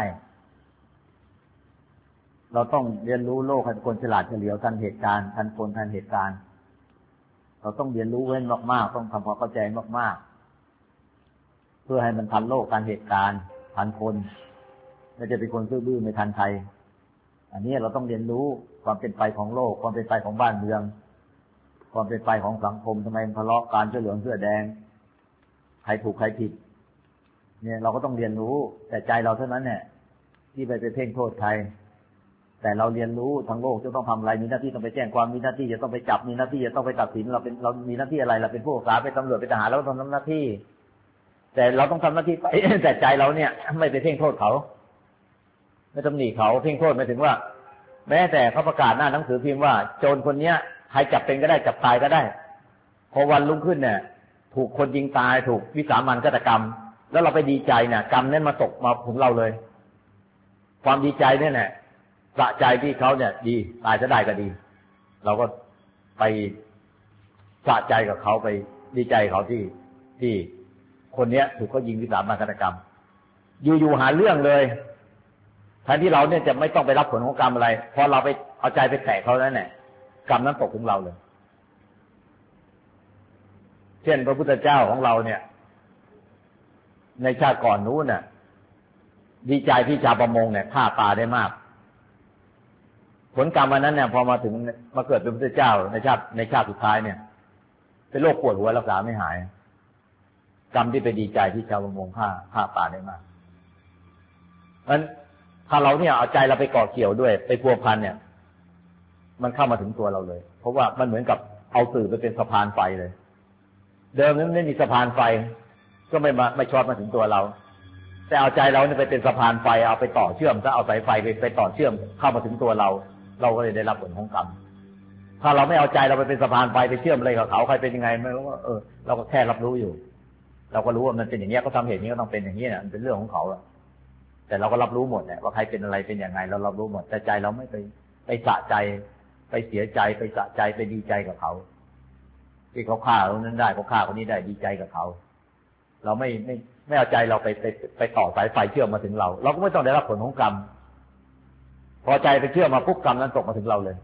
[SPEAKER 2] เราต้องเรียนรู้โลกให้คนฉลาดเฉลียวทันเหตุการณ์ทันคนทันเหตุการณ์เราต้องเรียนรู้ไว้มากๆต้องทำความเข้าใจมากๆเพื่อให้มันทันโลกทันเหตุการณ์ทันคนไม่จะเป็นคนซื่อบื้อไม่ทันใครอันนี้เราต้องเรียนรู้ความเป็นไปของโลกความเป็นไปของบ้านเมืองความเป็นไปของสังคมทำไมทะเลาะกันเสื้อเหลืองเสื้อแดงใครถูกใครผิดเนี่ยเราก็ต้องเรียนรู้แต่ใจเราเท่านั้นเนี่ยที่ไปเพ่งโทษใครแต่เราเรียนรู้ทั้งโลกจะต้องทำอะไรมีหน้าที่ต้องไปแจ้งความมีหน้าที่จะต้องไปจับมีหน้าที่จะต้องไปตัดสินเรามีหน้าที่อะไรเราเป็นผู้ศึกษาเป็นตำรวจเป็นทหารเราต้องทำหน้าที่แต่เราต้องทำหน้าที่ไป แต่ใจเราเนี่ยไม่ไปเพ่งโทษเขาไม่ตำหนิเขาเพ่งโทษหมายถึงว่าแม้แต่เขาประกาศหน้าหนังสือพิมพ์ว่าโจรคนเนี้ยใครจับเป็นก็ได้จับตายก็ได้พอวันรุ่งขึ้นเนี่ยถูกคนยิงตายถูกวิสามัญฆาตกรรมแล้วเราไปดีใจเนี่ยกรรมนั้นมาตกมาถึงเราเลยความดีใจเนี่ยแหละสะใจที่เขาเนี่ยดีตายจะได้ก็ดีเราก็ไปสะใจกับเขาไปดีใจเขาที่คนเนี้ยถูกเขายิงวิสามัญฆาตกรรมอยู่ๆหาเรื่องเลยแทนที่เราเนี่ยจะไม่ต้องไปรับผลของกรรมอะไรพอเราไปเอาใจไปแตะเขาแล้วเนี่ยกรรมนั้นตกถึงเราเลยเช่นพระพุทธเจ้าของเราเนี่ยในชาติก่อนนู้นน่ะดีใจที่ชาวประมงเนี่ยฆ่าปลาได้มากผลกรรมวันนั้นเนี่ยพอมาถึงมาเกิดเป็นพระพุทธเจ้าในชาติสุดท้ายเนี่ยเป็นโรคปวดหัวรักษาไม่หายกรรมที่ไปดีใจที่ชาวประมงฆ่าปลาได้มากงั้นถ้าเราเนี่ยเอาใจเราไปเกาะเกี่ยวด้วยไปพัวพันเนี่ยมันเข้ามาถึงตัวเราเลยเพราะว่ามันเหมือนกับเอาสื่อไปเป็นสะพานไฟเลยเดิมนั้นไม่มีสะพานไฟก็ไม่ช็อตมาถึงตัวเราแต่เอาใจเราเนี่ยไปเป็นสะพานไฟเอาไปต่อเชื่อมถ้าเอาสายไฟไปต่อเชื่อมเข้ามาถึงตัวเราก็เลยได้รับผลของกรรมถ้าเราไม่เอาใจเราไปเป็นสะพานไฟไปเชื่อมอะไรกับเขาใครเป็นยังไงไม่รู้ว่าเราก็แค่รับรู้อยู่เราก็รู้ว่ามันเป็นอย่างนี้ก็ทำเหตุนี้ก็ต้องเป็นอย่างนี้เนี่ยมันเป็นเรื่องของเขาแต่เราก็รับรู้หมดเนี่ยว่าใครเป็นอะไรเป็นยังไงเรารับรู้หมดแต่ใจเราไม่ไปสะใจไปเสียใจไปสะใจไปดีใจกับเขาที่เขาฆ่าคนนั้นได้เขาฆ่าคนนี้ได้ดีใจกับเขาเราไม่เอาใจเราไปต่อสายไฟเชื่อมมาถึงเราก็ไม่ต้องได้รับผลของกรรมพอใจไปเชื่อมาปุ๊บกรรมนั้นตกมาถึงเราเลย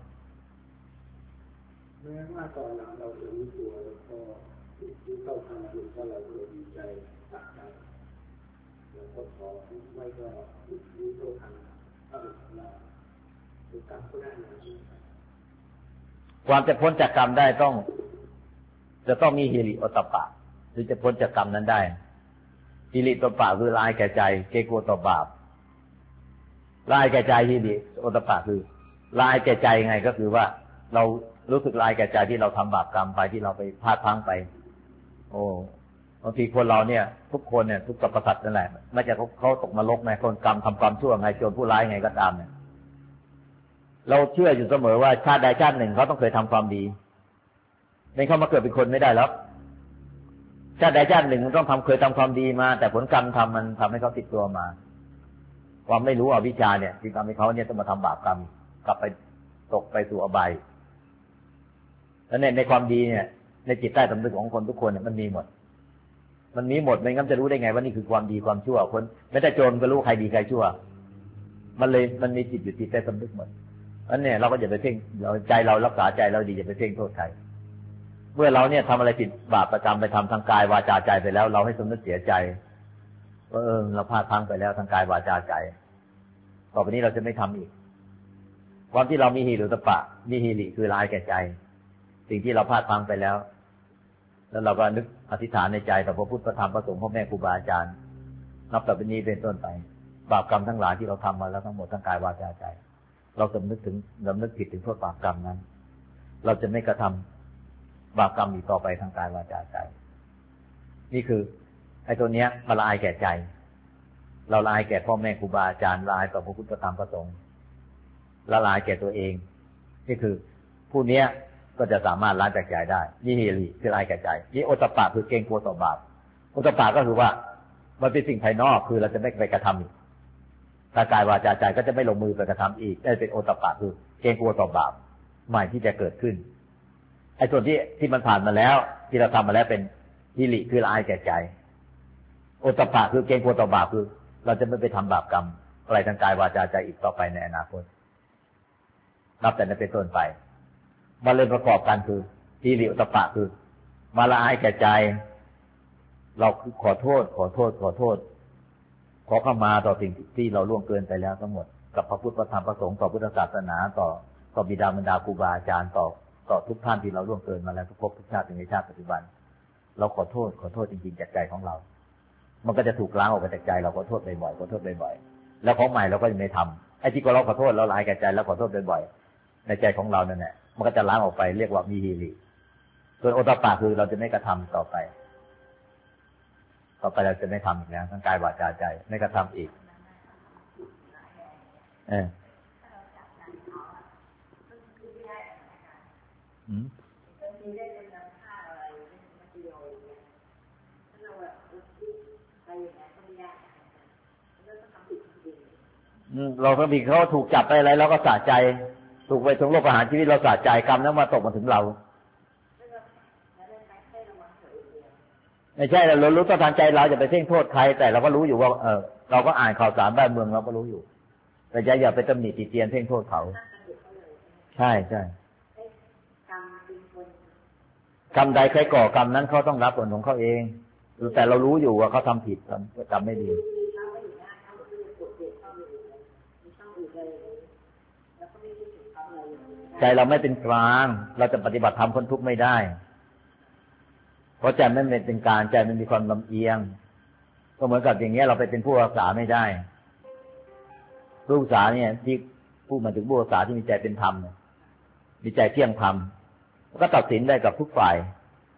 [SPEAKER 4] แม้ว่าตอนหลังเราจะรู้ตัวแล้วก็ที่เข้าทางบุญเพราะเราดีใจตักใจแล้วก็ขอไม่ก็รู้ตัวทางเราคือกรรมก็ได้นะ
[SPEAKER 2] ความจะพ้นจากกรรมได้จะต้องมีฮิริโอตตัปปะหรือจะพ้นจากกรรมนั้นได้ฮิริโอตตัปปะคือละอายแก่ใจเกรงกลัวต่อบาปละอายแก่ใจฮิริโอตตัปปะคือละอายแก่ใจไงก็คือว่าเรารู้สึกละอายแก่ใจที่เราทำบาปกรรมไปที่เราไปพลาดพลั้งไปบางทีคนเราเนี่ยทุกคนเนี่ยทุกสรรพสัตว์นั่นแหละไม่ว่าเขาตกนรกไงคนกรรมทำความชั่วไงโจรผู้ร้ายไงก็ตามเนี่ยเราเชื่ออยู่เสมอว่าชาติใดชาติหนึ่งเขาต้องเคยทำความดีไม่เขามาเกิดเป็นคนไม่ได้แล้วชาติใดชาติหนึ่งมันต้องเคยทำความดีมาแต่ผลกรรมมันทำให้เขาติดตัวมาความไม่รู้อวิชชาเนี่ยที่ทำให้เขาเนี่ยต้องมาทำบาปกรรมกลับไปตกไปสู่อบายแล้วในความดีเนี่ยในจิตใต้สำนึกของคนทุกคนเนี่ยมันมีหมดไม่งั้นจะรู้ได้ไงว่านี่คือความดีความชั่วคนไม่แต่โจรก็รู้ใครดีใครชั่วมันมีจิตอยู่จิตใต้สำนึกหมดอันเนี่ยเราก็อย่าไปเพ่งเราใจเรารักษาใจเราดีอย่าไปเพ่งโทษใครเมื่อเราเนี่ยทำอะไรผิดบาปประจำไปทำทางกายวาจาใจไปแล้วเราให้สำนึกเสียใจว่าเราพลาดพลั้งไปแล้วทางกายวาจาใจต่อไปนี้เราจะไม่ทำอีกความที่เรามีฮิริโอตตัปปะมีฮิริคือละอายแก่ใจสิ่งที่เราพลาดพลั้งไปแล้วเราก็นึกอธิษฐานในใจต่อพระพุทธพระธรรมพระสงฆ์พ่อแม่ครูบาอาจารย์นับแต่เป็นนี้เป็นต้นไปบาปกรรมทั้งหลายที่เราทำมาแล้วทั้งหมดทั้งกายวาจาใจเราสำนึกผิดถึงโทษบาปกรรมนั้นเราจะไม่กระทำบาปกรรมอีกต่อไปทางกายวาจาใจนี่คือไอ้ตัวเนี้ยมันละอายแก่ใจเราละอายแก่พ่อแม่ครูบาอาจารย์ละอายต่อพระพุทธธรรมพระสงฆ์ละอายแก่ตัวเองนี่คือผู้นี้ก็จะสามารถละจากใจได้นี่ฮิริคือละอายแก่ใจนี่โอตตัปปะคือเกรงกลัวต่อบาปโอตตัปปะก็คือว่ามันเป็นสิ่งภายนอกคือเราจะไม่ไปกระทำอีกถ้ากายวาจาใจก็จะไม่ลงมือไปกระทำอีกได้เป็นโอตตัปปะคือเกรงกลัวต่อบาปใหม่ที่จะเกิดขึ้นไอ้ส่วนที่มันผ่านมาแล้วที่เราทำมาแล้วเป็นฮิริคือละอายแก่ใจโอตตัปปะคือเกรงกลัวต่อบาปคือเราจะไม่ไปทำบาปกรรมอะไรทางกายวาจาใจอีกต่อไปในอนาคตนับแต่นั้นเป็นต้นไปมาเลยประกอบกันคือฮิริโอตตัปปะคือมาละอายแก่ใจเราขอโทษขอเข้ามาต่อสิ่งที่เราล่วงเกินไปแล้วทั้งหมดกับพระพุทธพระธรรมพระสงฆ์ต่อพุทธศาสนาต่อบิดามารดาครูบาอาจารย์ต่อทุกท่านที่เราล่วงเกินมาแล้วทุกภพทุกชาติในชาติปัจจุบันเราขอโทษจริงๆจากใจของเรามันก็จะถูกล้างออกไปจากใจเราขอโทษบ่อยๆแล้วของใหม่เราก็จะไม่ทำไอ้ที่เราขอโทษเราละอายแก่ใจแล้วขอโทษบ่อยๆในใจของเรานั่นแหละมันก็จะล้างออกไปเรียกว่ามีฮิริส่วนโอตตัปปะคือเราจะไม่กระทำต่อไปเราจะไม่ทำอีกแล้วทั้งกายวาจาใจไม่กระทำอีกเราก็มีเขาถูกจับไปอะไรเราก็สะใจถูกไปถึงโลกประหารชีวิตเราสะใจกรรมนั้นมาตกมาถึงเราไม่ใช่เรารู้ต้นทางใจเราจะไปเพ่งโทษใครแต่เราก็รู้อยู่ว่าเราก็อ่านข่าวสารบ้านเมืองเราก็รู้อยู่แต่อย่าไปตำหนิติเตียนเพ่งโทษเขาใช่กรรมใดใครก่อกรรมนั้นเขาต้องรับผลของเขาเองแต่เรารู้อยู่ว่าเขาทำผิดทำไม่ดีใจเราไม่เป็นกลางเราจะปฏิบัติธรรมพ้นทุกข์ไม่ได้เพราะใจไม่เป็นกลางใจมันมีความลำเอียงก็เหมือนกับอย่างเงี้ยเราไปเป็นผู้รักษาไม่ได้ผู้รักษาเนี่ยที่ผู้มาถึงผู้รักษาที่มีใจเป็นธรรมมีใจเที่ยงธรรมก็ตัดสินได้กับทุกฝ่าย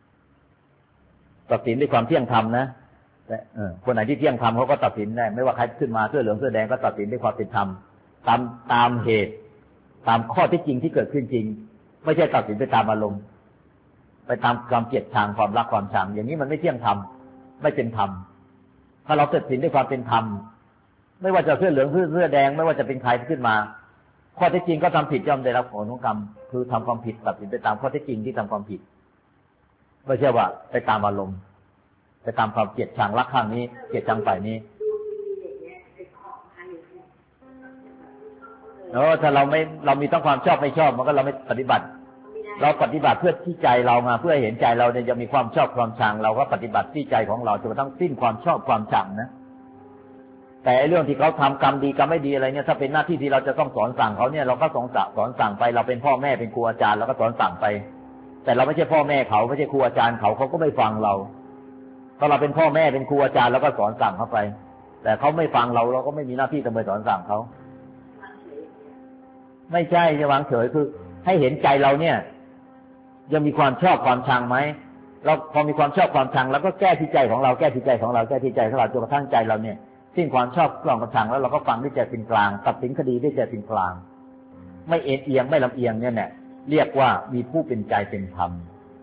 [SPEAKER 2] ตัดสินด้วยความเที่ยงธรรมนะคนไหนที่เที่ยงธรรมเขาก็ตัดสินได้ไม่ว่าใครขึ้นมาเสื้อเหลืองเสื้อแดงก็ตัดสินด้วยความเป็นธรรมตามเหตุตามข้อที่จริงที่เกิดขึ้นจริงไม่ใช่ตัดสินไปตามอารมณ์ไปตามความเกลียดชังความรักความชังอย่างนี้มันไม่เที่ยงธรรมไม่เป็นธรรมถ้าเราตัดสินด้วยความเป็นธรรมไม่ว่าจะเสื้อเหลืองเสื้อแดงไม่ว่าจะเป็นใครขึ้นมาข้อที่จริงก็ทำผิดย่อมได้รับผลของกรรมคือทำความผิดตัดสินไปตามข้อที่จริงที่ทำความผิดไม่ใช่ว่าไปตามอารมณ์ไปตามความเกลียดชังรักข้างนี้เกลียดชังฝ่ายนี้ถ้าเรามีทั้งความชอบไม่ชอบมันก็เราไม่ปฏิบัติเราปฏิบัติเพื่อที่ใจเรามาเพื่อเห็นใจเราเนี่ยจะมีความชอบความชังเราก็ปฏิบัติที่ใจของเราจนกระทั่งสิ้นความชอบความชังนะแต่เรื่องที่เขาทำกรรมดีกรรมไม่ดีอะไรเนี่ยถ้าเป็นหน้าที่ที่เราจะต้องสอนสั่งเขาเนี่ยเราก็สอนสั่งไปเราเป็นพ่อแม่เป็นครูอาจารย์เราก็สอนสั่งไปแต่เราไม่ใช่พ่อแม่เขาไม่ใช่ครูอาจารย์เขาก็ไม่ฟังเราถ้าเราเป็นพ่อแม่เป็นครูอาจารย์เราก็สอนสั่งเขาไปแต่เขาไม่ฟังเราก็ไม่มีหน้าที่ต้องไปสอนสั่งเขาไม่ใช่จะวางเฉยคือให้เห็นใจเราเนี่ยยังมีความชอบความชังไหมเราพอมีความชอบความชังแล้วก็แก้ที่ใจของเราแก้ที่ใจของเราจนกระทั่งใจเราเนี่ยสิ้นความชอบความชังแล้วเราก็ฟังด้วยใจเป็นกลางตัดสินคดีด้วยใจเป็นกลางไม่เอ็นเอียงไม่ลำเอียงเนี่ยแหละเรียกว่ามีผู้เป็นใจเป็นธรรม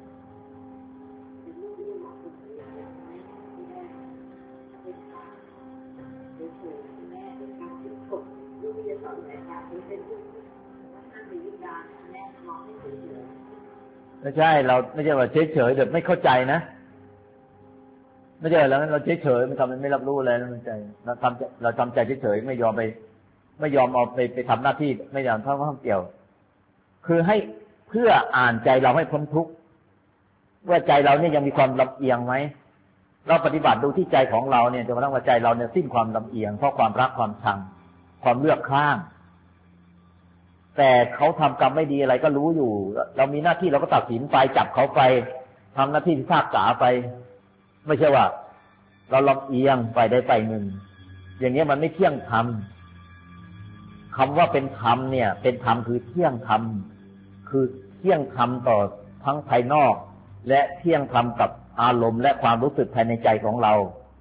[SPEAKER 2] ไม่ใช่เราไม่ใช่ว่าเฉยๆแบบไม่เข้าใจนะไม่ใช่แล้วเราเฉยๆมันทำมันไม่รับรู้อะไรแล้วมันใจเราทำใจเฉยๆไม่ยอมเอาไปทำหน้าที่ไม่ยอมทำความเกี่ยวคือให้เพื่ออ่านใจเราให้พ้นทุกข์ว่าใจเราเนี่ยยังมีความลำเอียงไหมเราปฏิบัติดูที่ใจของเราเนี่ยจนกระทั่งว่าใจเราเนี่ยสิ้นความลำเอียงเพราะความรักความชังความเลือกข้างแต่เขาทำกรรมไม่ดีอะไรก็รู้อยู่เรามีหน้าที่เราก็ตัดสินไปจับเขาไปทำหน้าที่พิพากษาไปไม่ใช่ว่าเราลำเอียงไปได้ไปหนึ่งอย่างนี้มันไม่เที่ยงธรรมคำว่าเป็นธรรมเนี่ยเป็นธรรมคือเที่ยงธรรมคือเที่ยงธรรมต่อทั้งภายนอกและเที่ยงธรรมกับอารมณ์และความรู้สึกภายในใจของเรา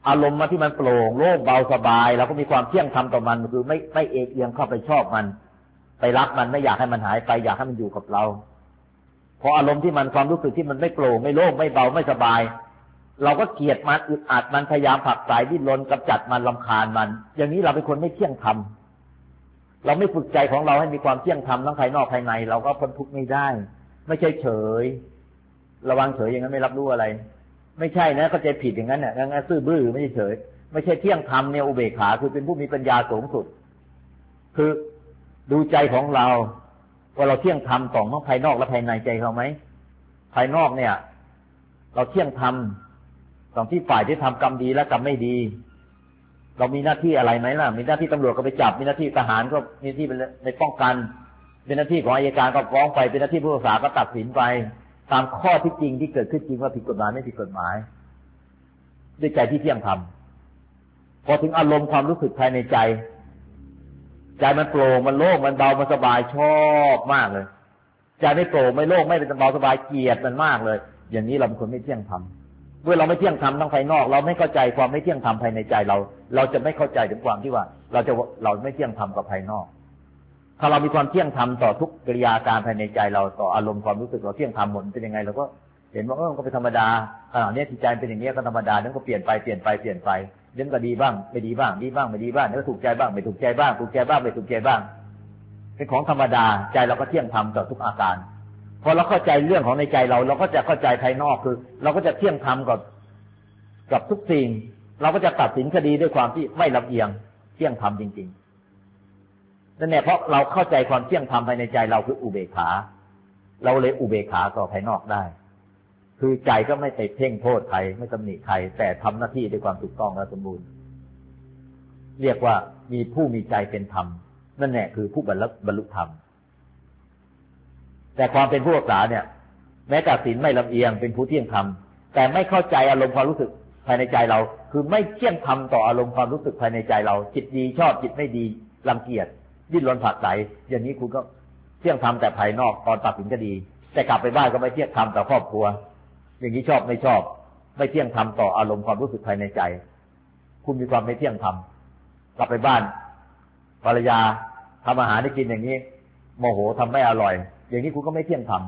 [SPEAKER 2] อารมณ์มาที่มันโปร่งโล่งเบาสบายเราก็มีความเที่ยงธรรมต่อมันคือไม่เอกเอียงเข้าไปชอบมันไปรักมันไม่อยากให้มันหายไปอยากให้มันอยู่กับเราพออารมณ์ที่มันความรู้สึกที่มันไม่โปร่งไม่โล่งไม่เบาไม่สบายเราก็เกลียดมันอึดอัดมันพยายามผลักไสดิ้นรนกำจัดมันรำคาญมันอย่างนี้เราเป็นคนไม่เที่ยงธรรมเราไม่ฝึกใจของเราให้มีความเที่ยงธรรมทั้งภายนอกภายในเราก็พ้นทุกข์ไม่ได้ไม่ใช่เฉยระวังเฉยอย่างนั้นไม่รับรู้อะไรไม่ใช่นะเข้าใจผิดอย่างนั้นเนี่ยงั้นซื่อบื้อไม่ใช่เฉยไม่ใช่เที่ยงธรรมเนี่ยอุเบกขาคือเป็นผู้มีปัญญาสูงสุดคือดูใจของเราว่าเราเที่ยงธรรมต่อทั้งภายนอกและภายในใจเราไหมภายนอกเนี่ยเราเที่ยงธรรมต่อที่ฝ่ายที่ทำกรรมดีและกรรมไม่ดีเรามีหน้าที่อะไรไหมล่ะมีหน้าที่ตำรวจก็ไปจับมีหน้าที่ทหารก็มีหน้าที่ในป้องกันเป็นหน้าที่ของอัยการก็ฟ้องไปเป็นหน้าที่ผู้พิพากษาก็ตัดสินไปตามข้อที่จริงที่เกิดขึ้นจริงว่าผิดกฎหมายไม่ผิดกฎหมายด้วยใจที่เที่ยงธรรมพอถึงอารมณ์ความรู้สึกภายในใจมันโปร่งมันโล่งมันเบามันสบายชอบมากเลยใจไม่โปร่งไม่โล่งไม่เป็นเบาสบายเกลียดมันมากเลยอย่างนี้เราเป็นคนไม่เที่ยงธรรมเมื่อเราไม่เที่ยงธรรมทั้งภายนอกเราไม่เข้าใจความไม่เที่ยงธรรมภายในใจเราจะไม่เข้าใจถึงความที่ว่าเราไม่เที่ยงธรรมกับภายนอกถ้าเรามีความเที่ยงธรรมต่อทุกกิริยาการภายในใจเราต่ออารมณ์ความรู้สึกเราเที่ยงธรรมหมดเป็นยังไงเราก็เห็นว่ามันก็เป็นธรรมดาขณะนี้จิตใจเป็นอย่างนี้ก็ธรรมดาเดี๋ยวก็เปลี่ยนไปเดี๋ยวก็ดีบ้างไม่ดีบ้างดีบ้างไม่ดีบ้างเดี๋ยวถูกใจบ้างไม่ถูกใจบ้างถูกใจบ้างไม่ถูกใจบ้างเป็นของธรรมดาใจเราก็เที่ยงธรรมต่อทุกอาการพอเราเข้าใจเรื่องของในใจเราก็จะเข้าใจภายนอกคือเราก็จะเที่ยงธรรมกับทุกสิ่งเราก็จะตัดสินคดีด้วยความที่ไม่ลำเอียงเที่ยงธรรมจริงๆนั่นแหละเพราะเราเข้าใจความเที่ยงธรรมภายในใจเราคืออุเบกขาเราเลยอุเบกขาต่อภายนอกได้คือใจก็ไม่ไปเพ่งโทษใครไม่ตำหนิใครแต่ทำหน้าที่ด้วยความถูกต้องและสมบูรณ์เรียกว่ามีผู้มีใจเป็นธรรมนั่นแหละคือผู้บรรลุธรรมแต่ความเป็นผู้รักษาเนี่ยแม้แต่ศีลไม่ลำเอียงเป็นผู้เที่ยงธรรมแต่ไม่เข้าใจอารมณ์ความรู้สึกภายในใจเราคือไม่เที่ยงธรรมต่ออารมณ์ความรู้สึกภายในใจเราจิตดีชอบจิตไม่ดีรังเกียจดิ้นรนผลักไสอย่างนี้คุณก็เที่ยงธรรมแต่ภายนอกตอนตัดสินคดีแต่กลับไปบ้านก็ไม่เที่ยงธรรมต่อครอบครัวอย่างนี้ชอบไม่ชอบไม่เที่ยงธรรมต่ออารมณ์ความรู้สึกภายในใจคุณมีความไม่เที่ยงธรรมกลับไปบ้านภรรยาทำอาหารให้กินอย่างนี้โมโหทำไม่อร่อยอย่างนี้คุณก็ไม่เที่ยงธรรม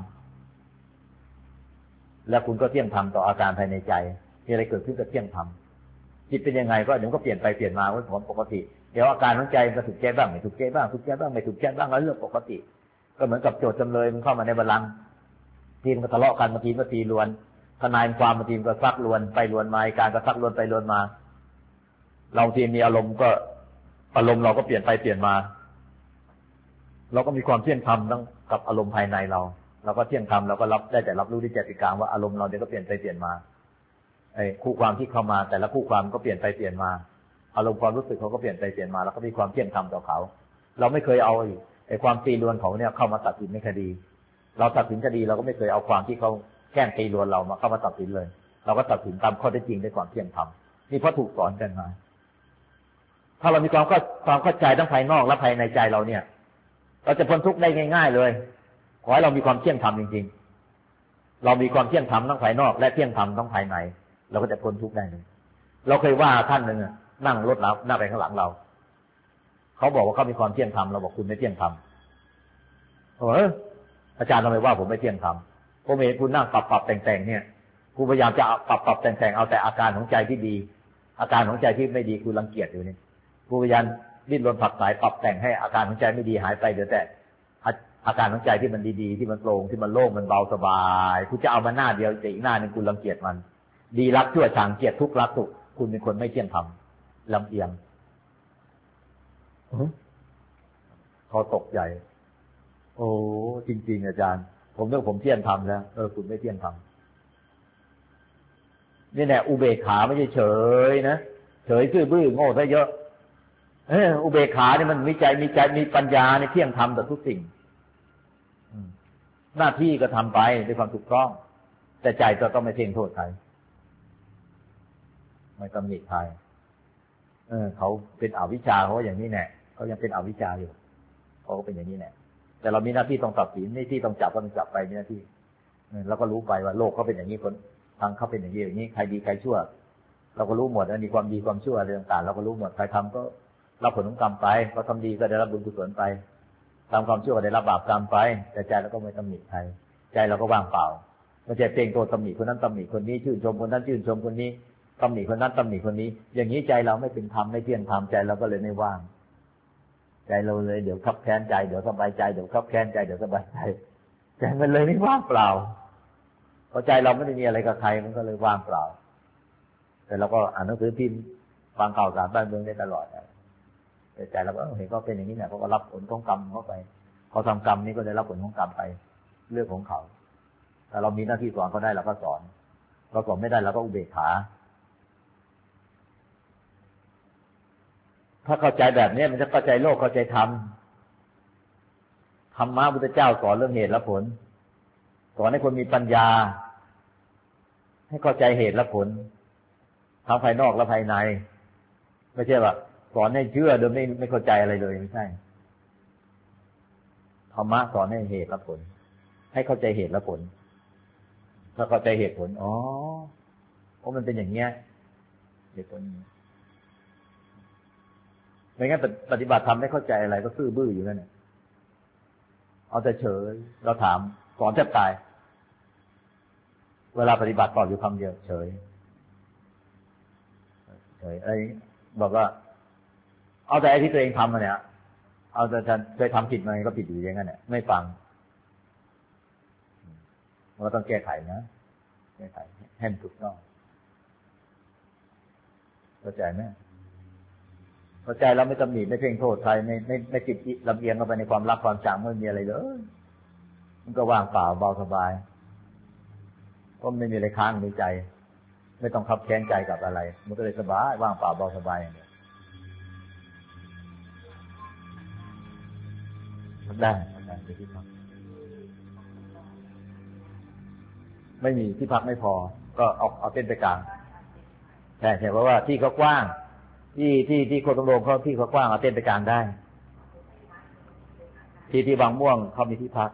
[SPEAKER 2] และคุณก็เที่ยงธรรมต่ออาการภายในใจมีอะไรเกิดขึ้นก็เที่ยงธรรมจิตเป็นยังไงก็เดี๋ยวก็เปลี่ยนไปเปลี่ยนมาเป็นของปกติเดี๋ยวอาการของใจมันถูกใจบ้างไม่ถูกใจบ้างถูกใจบ้างไม่ถูกใจบ้างแล้วเรื่องปกติก็เหมือนกับโจทย์จำเลยมันเข้ามาในบัลลังก์ทีมก็ทะเลาะกันบางทีก็ตีลวนทนายความบางทีก็ซักลวนไปลวนมาการก็ซักลวนไปลวนมาเราทีมีอารมณ์ก็อารมณ์เราก็เปลี่ยนไปเปลี่ยนมาเราก็มีความเที่ยงธรรมทั้งกับอารมณ์ภายในเราก็เที่ยงธรรมเราก็รับได้แต่รับรู้ที่ใจกลางว่าอารมณ์เราเดี๋ยวก็เปลี่ยนไปเปลี่ยนมาคู่ความที่เข้ามาแต่ละคู่ความก็เปลี่ยนไปเปลี่ยนมาอารมณ์ความรู้สึกเขาก็เปลี่ยนไปเปลี่ยนมาแล้วก็มีความเที่ยงธรรมต่อเขาเราไม่เคยเอาความตีลวนเขาเนี่ยเข้ามาตัดสินในคดีเราตัดสินคดีเราก็ไม่เคยเอาความที่เขาแกล้งตีลวนเรามาเข้ามาตัดสินเลยเราก็ตัดสินตามข้อเท็จจริงด้วยความเที่ยงธรรมนี่เพราะถูกสอนกันมาถ้าเรามีความเข้าใจทั้งภายนอกและภายในใจเราเนี่ยเราจะพ้นทุกข์ได้ง่ายๆเลยขอให้เรามีความเที่ยงธรรมจริงๆเรามีความเที่ยงธรรมทั้งภายนอกและเที่ยงธรรมทั้งภายในเราก็จะพ้นทุกข์ได้เลยเราเคยว่าท่านหนึ่งนั่งรถเราหน้าไปข้างหลังเราเขาบอกว่าเขามีความเที่ยงธรรมเราบอกคุณไม่เที่ยงธรรมอาจารย์ทำไมว่าผมไม่เที่ยงธรรมผมเห็นคุณนั่งปรับแต่งเนี่ยคุณพยายามจะปรับแต่งเอาแต่อาการของใจที่ดีอาการของใจที่ไม่ดีคุณรังเกียจอยู่นี่คุณพยายามดิ้นรนผลักไสปรับแต่งให้อาการของใจไม่ดีหายไปเดี๋ยวแต่อาการของใจที่มันดีๆที่มันโปร่งที่มันโล่งมันเบาสบายคุณจะเอามาหน้าเดียวแต่อีกหน้านึงคุณรังเกียจมันดีรักชั่วชังเกลียดทุกข์รักสุขคุณเป็นคนไม่เที่ยงธรรมลำเอียงเขาตกใจโอ้จริงๆอาจารย์ผมเรื่องผมเที่ยงธรรมแล้วคุณไม่เที่ยงธรรมนี่แหละอุเบกขาไม่ใช่เฉยนะเฉยซื่อบื้อโง่ซะเยอะอุเบกขาเนี่ยมันมีใจมีปัญญาในเที่ยงธรรมต่อทุกสิ่งหน้าที่ก็ทำไปด้วยความถูกต้องแต่ใจก็ต้องไม่เพ่งโทษใครไม่ตำหนิใครเขาเป็นอวิชชาเขาอย่างนี้แน่เขายังเป็นอวิชชาอยู่เขาก็เป็นอย่างนี้แน่แต่เรามีหน้าที่ต้องตัดสินหน้าที่ต้องจับก็ต้องจับไปมีหน้าที่แล้วก็รู้ไปว่าโลกเขาเป็นอย่างนี้คนทางเขาเป็นอย่างนี้ใครดีใครชั่วเราก็รู้หมดนะมีความดีความชั่วอะไรต่างๆเราก็รู้หมดใครทำก็รับผลของกรรมไปเขาทำดีก็ได้รับบุญกุศลไปทำความชั่วก็ได้รับบาปกรรมไปแต่ใจเราก็ไม่ตำหนิใครใจเราก็ว่างเปล่าไม่ใช่เพ่งตัวตำหนิคนนั้นตำหนิคนนี้ชื่นชมคนนั้นชื่นชมคนนี้ตำหนิคนนั้นตำหนิคนนี้อย่างนี้ใจเราไม่เป็นธรรมไม่เที่ยงธรรมใจเราก็เลยไม่ว่างใจเราเลยเดี๋ยวคับแค้นใจเดี๋ยวสบายใจเดี๋ยวคับแค้นใจเดี๋ยวสบายใจใจมันเลยไม่ว่างเปล่าเพราะใจเราไม่ได้มีอะไรกับใครมันก็เลยว่างเปล่าแต่เราก็อ่านหนังสือพิมพ์ฟังข่าวสารบ้านเมืองได้ตลอดแต่ใจเราก็เห็นก็เป็นอย่างนี้เนี่ยเขาก็รับผลของกรรมเข้าไปเขาทำกรรมนี้ก็ได้รับผลของกรรมไปเรื่องของเขาแต่เรามีหน้าที่สอนเขาได้เราก็สอนเราสอนไม่ได้เราก็อุเบกขาถ้าเข้าใจแบบนี้มันจะเข้าใจโลกเข้าใจธรรมธรรมะพุทธเจ้าสอนเรื่องเหตุและผลสอนให้คนมีปัญญาให้เข้าใจเหตุและผลทั้งภายนอกและภายในไม่ใช่ว่าสอนให้เชื่อโดยไม่เข้าใจอะไรเลยไม่ใช่ธรรมะสอนให้เหตุและผลให้เข้าใจเหตุและผลถ้าเข้าใจเหตุผลอ๋อเพราะมันเป็นอย่างเงี้ยเหตุผลไม่งั้นปฏิบัติธรรมไม่เข้าใจอะไรก็ซื่อบื้ออยู่นั่นแหละเอาแต่เฉยเราถามสอนแทบตายเวลาปฏิบัติตอบอยู่คำเดียวเฉยไอ้บอกว่าเอาแต่ไอ้ที่ตัวเองทำมาเนี่ยเอาแต่ฉันเคยทำผิดมาก็ผิดอยู่อย่างนั้นเนี่ยไม่ฟังเราต้องแก้ไขนะแก้ไขให้มันถูกต้องเข้าใจไหมเข้าใจเราไม่ตำหนิไม่เพ่งโทษใครไม่จิตลำเอียงเข้าไปในความรักความชังไม่มีอะไรเลยมันก็ว่างเปล่าเบาสบายก็ไม่มีอะไรค้างในใจไม่ต้องคับแค้นใจกับอะไรมันก็เลยสบายว่างเปล่าเบาสบายอย่างเดียวได้ไปที่พักไม่มีที่พักไม่พอก็เอาเต้นไปกลางใช่เพราะว่าที่เขากว้างที่โคตรโรงเขาที่เขากว้างเอาเต้นไปกลางได้ที่บางม่วงเขามีที่พัก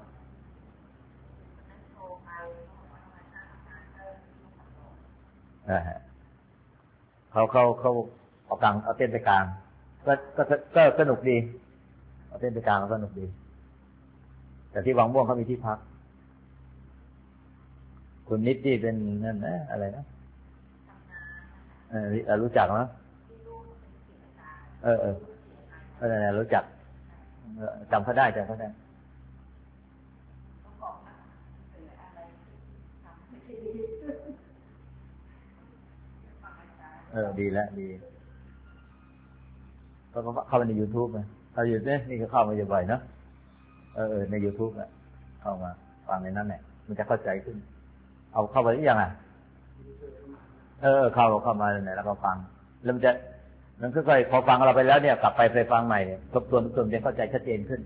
[SPEAKER 2] เขาเอากลางเอาเต้นไปกลางก็สนุกดีเอาเต้นไปกลางก็สนุกดีแต่ที่บางม่วงเขามีที่พักคุณนิดที่เป็นนั่นนะอะไรนะรู้จักไหมรู้จักจำเขาได้ดีแล้วดีก็เข้าไปใน YouTube นะเราอยู่เนี่ยนี่ก็เข้ามาบ่อยๆเนาะใน YouTube น่ะเข้ามาฟังในนั้นแหละมันจะเข้าใจขึ้นเอาเข้าไปหรือยังอ่ะเข้ามาเนี่ยแล้วก็ฟังแล้วมันค่อยๆพอฟังเราไปแล้วเนี่ยกลับไปฟังใหม่เนี่ยทบทวนจะเข้าใจชัดเจนขึ้น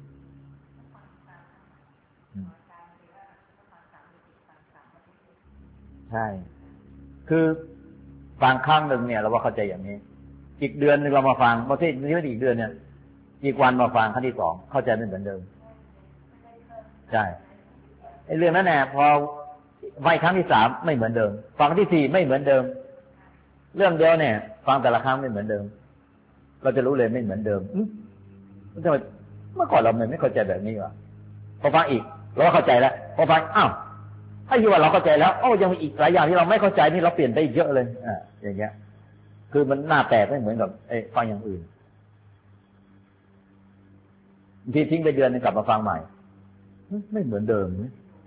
[SPEAKER 2] ใช่คือฟังครั้งหนึ่งเนี่ยเราว่าเข้าใจอย่างนี้อีกเดือนนึงเรามาฟังประเทศนี้ไม่อีกเดือนเนี่ยอีกวันมาฟังครั้งที่สองเข้าใจไม่เหมือนเดิมใช่ไอ้เรื่องนั้นแหละพอไปครั้งที่สามไม่เหมือนเดิมฟังที่สี่ไม่เหมือนเดิมเรื่องเดียวเนี่ยฟังแต่ละครั้งไม่เหมือนเดิมเราจะรู้เลยไม่เหมือนเดิมทำไมเมื่อก่อนเราไม่เข้าใจแบบนี้วะพอฟังอีกเราก็เข้าใจแล้วพอฟังอ้าวถ้าอยู่ว่าเราเข้าใจแล้วยังมีอีกหลายอย่างที่เราไม่เข้าใจนี่เราเปลี่ยนไปอีกเยอะเลยอย่างเงี้ยคือมันหน้าแตกไม่เหมือนกับฟังอย่างอื่นทีทิ้งไปเดือนนึงกลับมาฟังใหม่ไม่เหมือนเดิม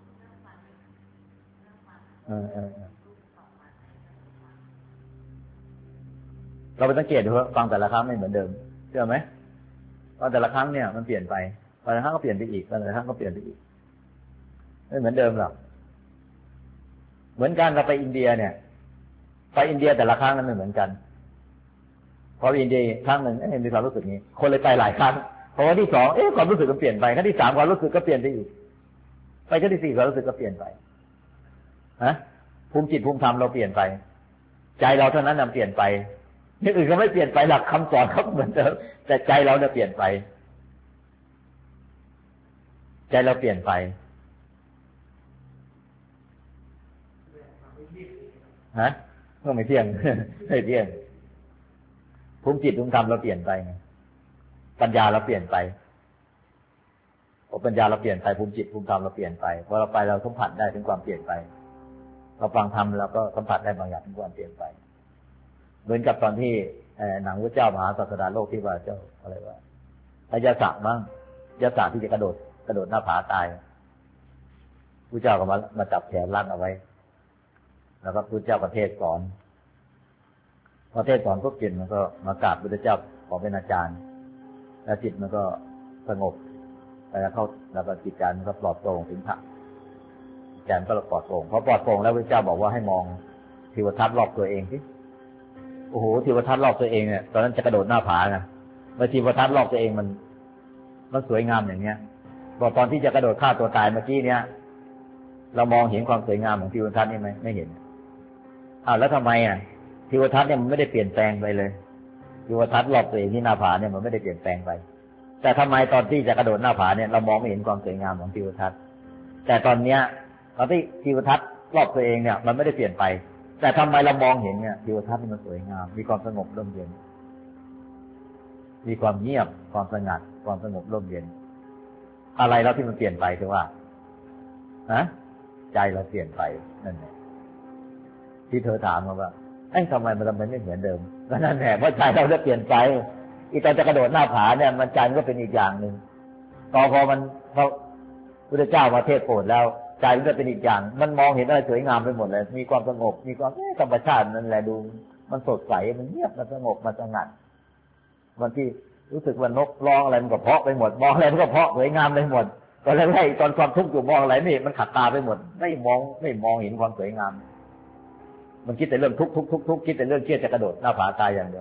[SPEAKER 2] เราไปสังเกตดูว่าฟังแต่ละครั้งไม่เหมือนเดิมเชื่อไหมฟังแต่ละครั้งเนี่ยมันเปลี่ยนไปแต่ละครั้งก็เปลี่ยนไปอีกแต่ละครั้งก็เปลี่ยนไปอีกไม่เหมือนเดิมหรอกเหมือนกันเราไปอินเดียเนี่ยไปอินเดียแต่ละครั้งนั้นไม่เหมือนกันพอไปอินเดียครั้งหนึ่งมีความรู้สึกนี้คนเลยไปหลายครั้งพอวันที่สองความรู้สึกก็เปลี่ยนไปครั้งที่สามความรู้สึกก็เปลี่ยนไปอีกไปครั้งที่สี่ความรู้สึกก็เปลี่ยนไปภูมิจิตภูมิธรรมเราเปลี่ยนไปใจเราเท่านั้นเปลี่ยนไปอย่างอื่นก็ไม่เปลี่ยนไปหลักคำสอนเขาเหมือนเดิมแต่ใจเราเนี่ยเปลี่ยนไปใจเราเปลี่ยนไปก็ไม่เที่ยง ไม่เที่ยงภูมิจิตภูมิธรรมเราเปลี่ยนไปปัญญาเราเปลี่ยนไปพอปัญญาเราเปลี่ยนไปภูมิจิตภูมิธรรมเราเปลี่ยนไปพอเราไปเราสัมผัสได้ถึงความเปลี่ยนไปเราฟังธรรมเราก็สัมผัสได้บางอย่างถึงความเปลี่ยนไปเหมือนกับตอนที่หนังพระเจ้ามหาศาสดาโลกที่ว่าเจ้าอะไรว่าพระยาศะมั้งยาศะที่จะกระโดดหน้าผาตายพระเจ้าก็มาจับแขนลั่นเอาไว้แล้วก็พระเจ้าประเทศสอนพระเทศสอนก็จิตมันก็มากราบพระเจ้าขอเป็นอาจารย์แล้วจิตมันก็สงบแล้วก็จิตใจมันก็ปลอดโปร่งถึงพระใจมันก็ปลอดโปร่งพอปลอดโปร่งแล้วพระเจ้าบอกว่าให้มองทิวทัศน์รอบตัวเองสิโอ้โหทิวทัศน์รอบตัวเองเนี่ยตอนนั้นจะกระโดดหน้าผานะเมื่อทิวทัศน์รอบตัวเองมันสวยงามอย่างเนี้ยพอตอนที่จะกระโดดฆ่าตัวตายเมื่อกี้เนี้ยเรามองเห็นความสวยงามของทิวทัศน์นี่ไหมไม่เห็นแล้วทำไมทิวทัศน์เนี่ยมันไม่ได้เปลี่ยนแปลงไปเลยทิวทัศน์รอบตัวเองที่หน้าผาเนี่ยมันไม่ได้เปลี่ยนแปลงไปแต่ทำไมตอนที่จะกระโดดหน้าผาเนี่ยเรามองไม่เห็นความสวยงามของทิวทัศน์แต่ตอนเนี้ยตอนที่ทิวทัศน์รอบตัวเองเนี่ยมันไม่ได้เปลี่ยนไปแต่ทำไมเรามองเห็นเนี่ยทิวทัศน์มันสวยงามมีความสงบร่มเย็นมีความเงียบความสงัดความสงบร่มเย็นอะไรแล้วที่มันเปลี่ยนไปคือว่าใจเราเปลี่ยนไปนั่นแหละที่เธอถามมาว่าทำไมมันไม่เหมือนเดิมก็นั่นแหละเพราะใจเราจะเปลี่ยนไปอีตอนจะกระโดดหน้าผาเนี่ยมันใจมันก็เป็นอีกอย่างหนึ่งพอพุทธเจ้ามาเทศโปรดแล้วใจมันก็เป็นอีกอย่างมันมองเห็นอะไรสวยงามไปหมดเลยมีความสงบมีความธรรมชาตินั่นแหละดูมันสดใสมันเงียบมันสงบมันสงัดวันที่รู้สึกว่านกร้องอะไรมันก็เพาะไปหมดมองอะไรมันก็เพาะสวยงามไปหมดตอนแรกตอนความทุกข์อยู่มองอะไรนี่มันขัดตาไปหมดไม่มองเห็นความสวยงามมันคิดแต่เรื่องทุกข์คิดแต่เรื่องเครียดจะกระโดดหน้าผาตายอย่างเดียว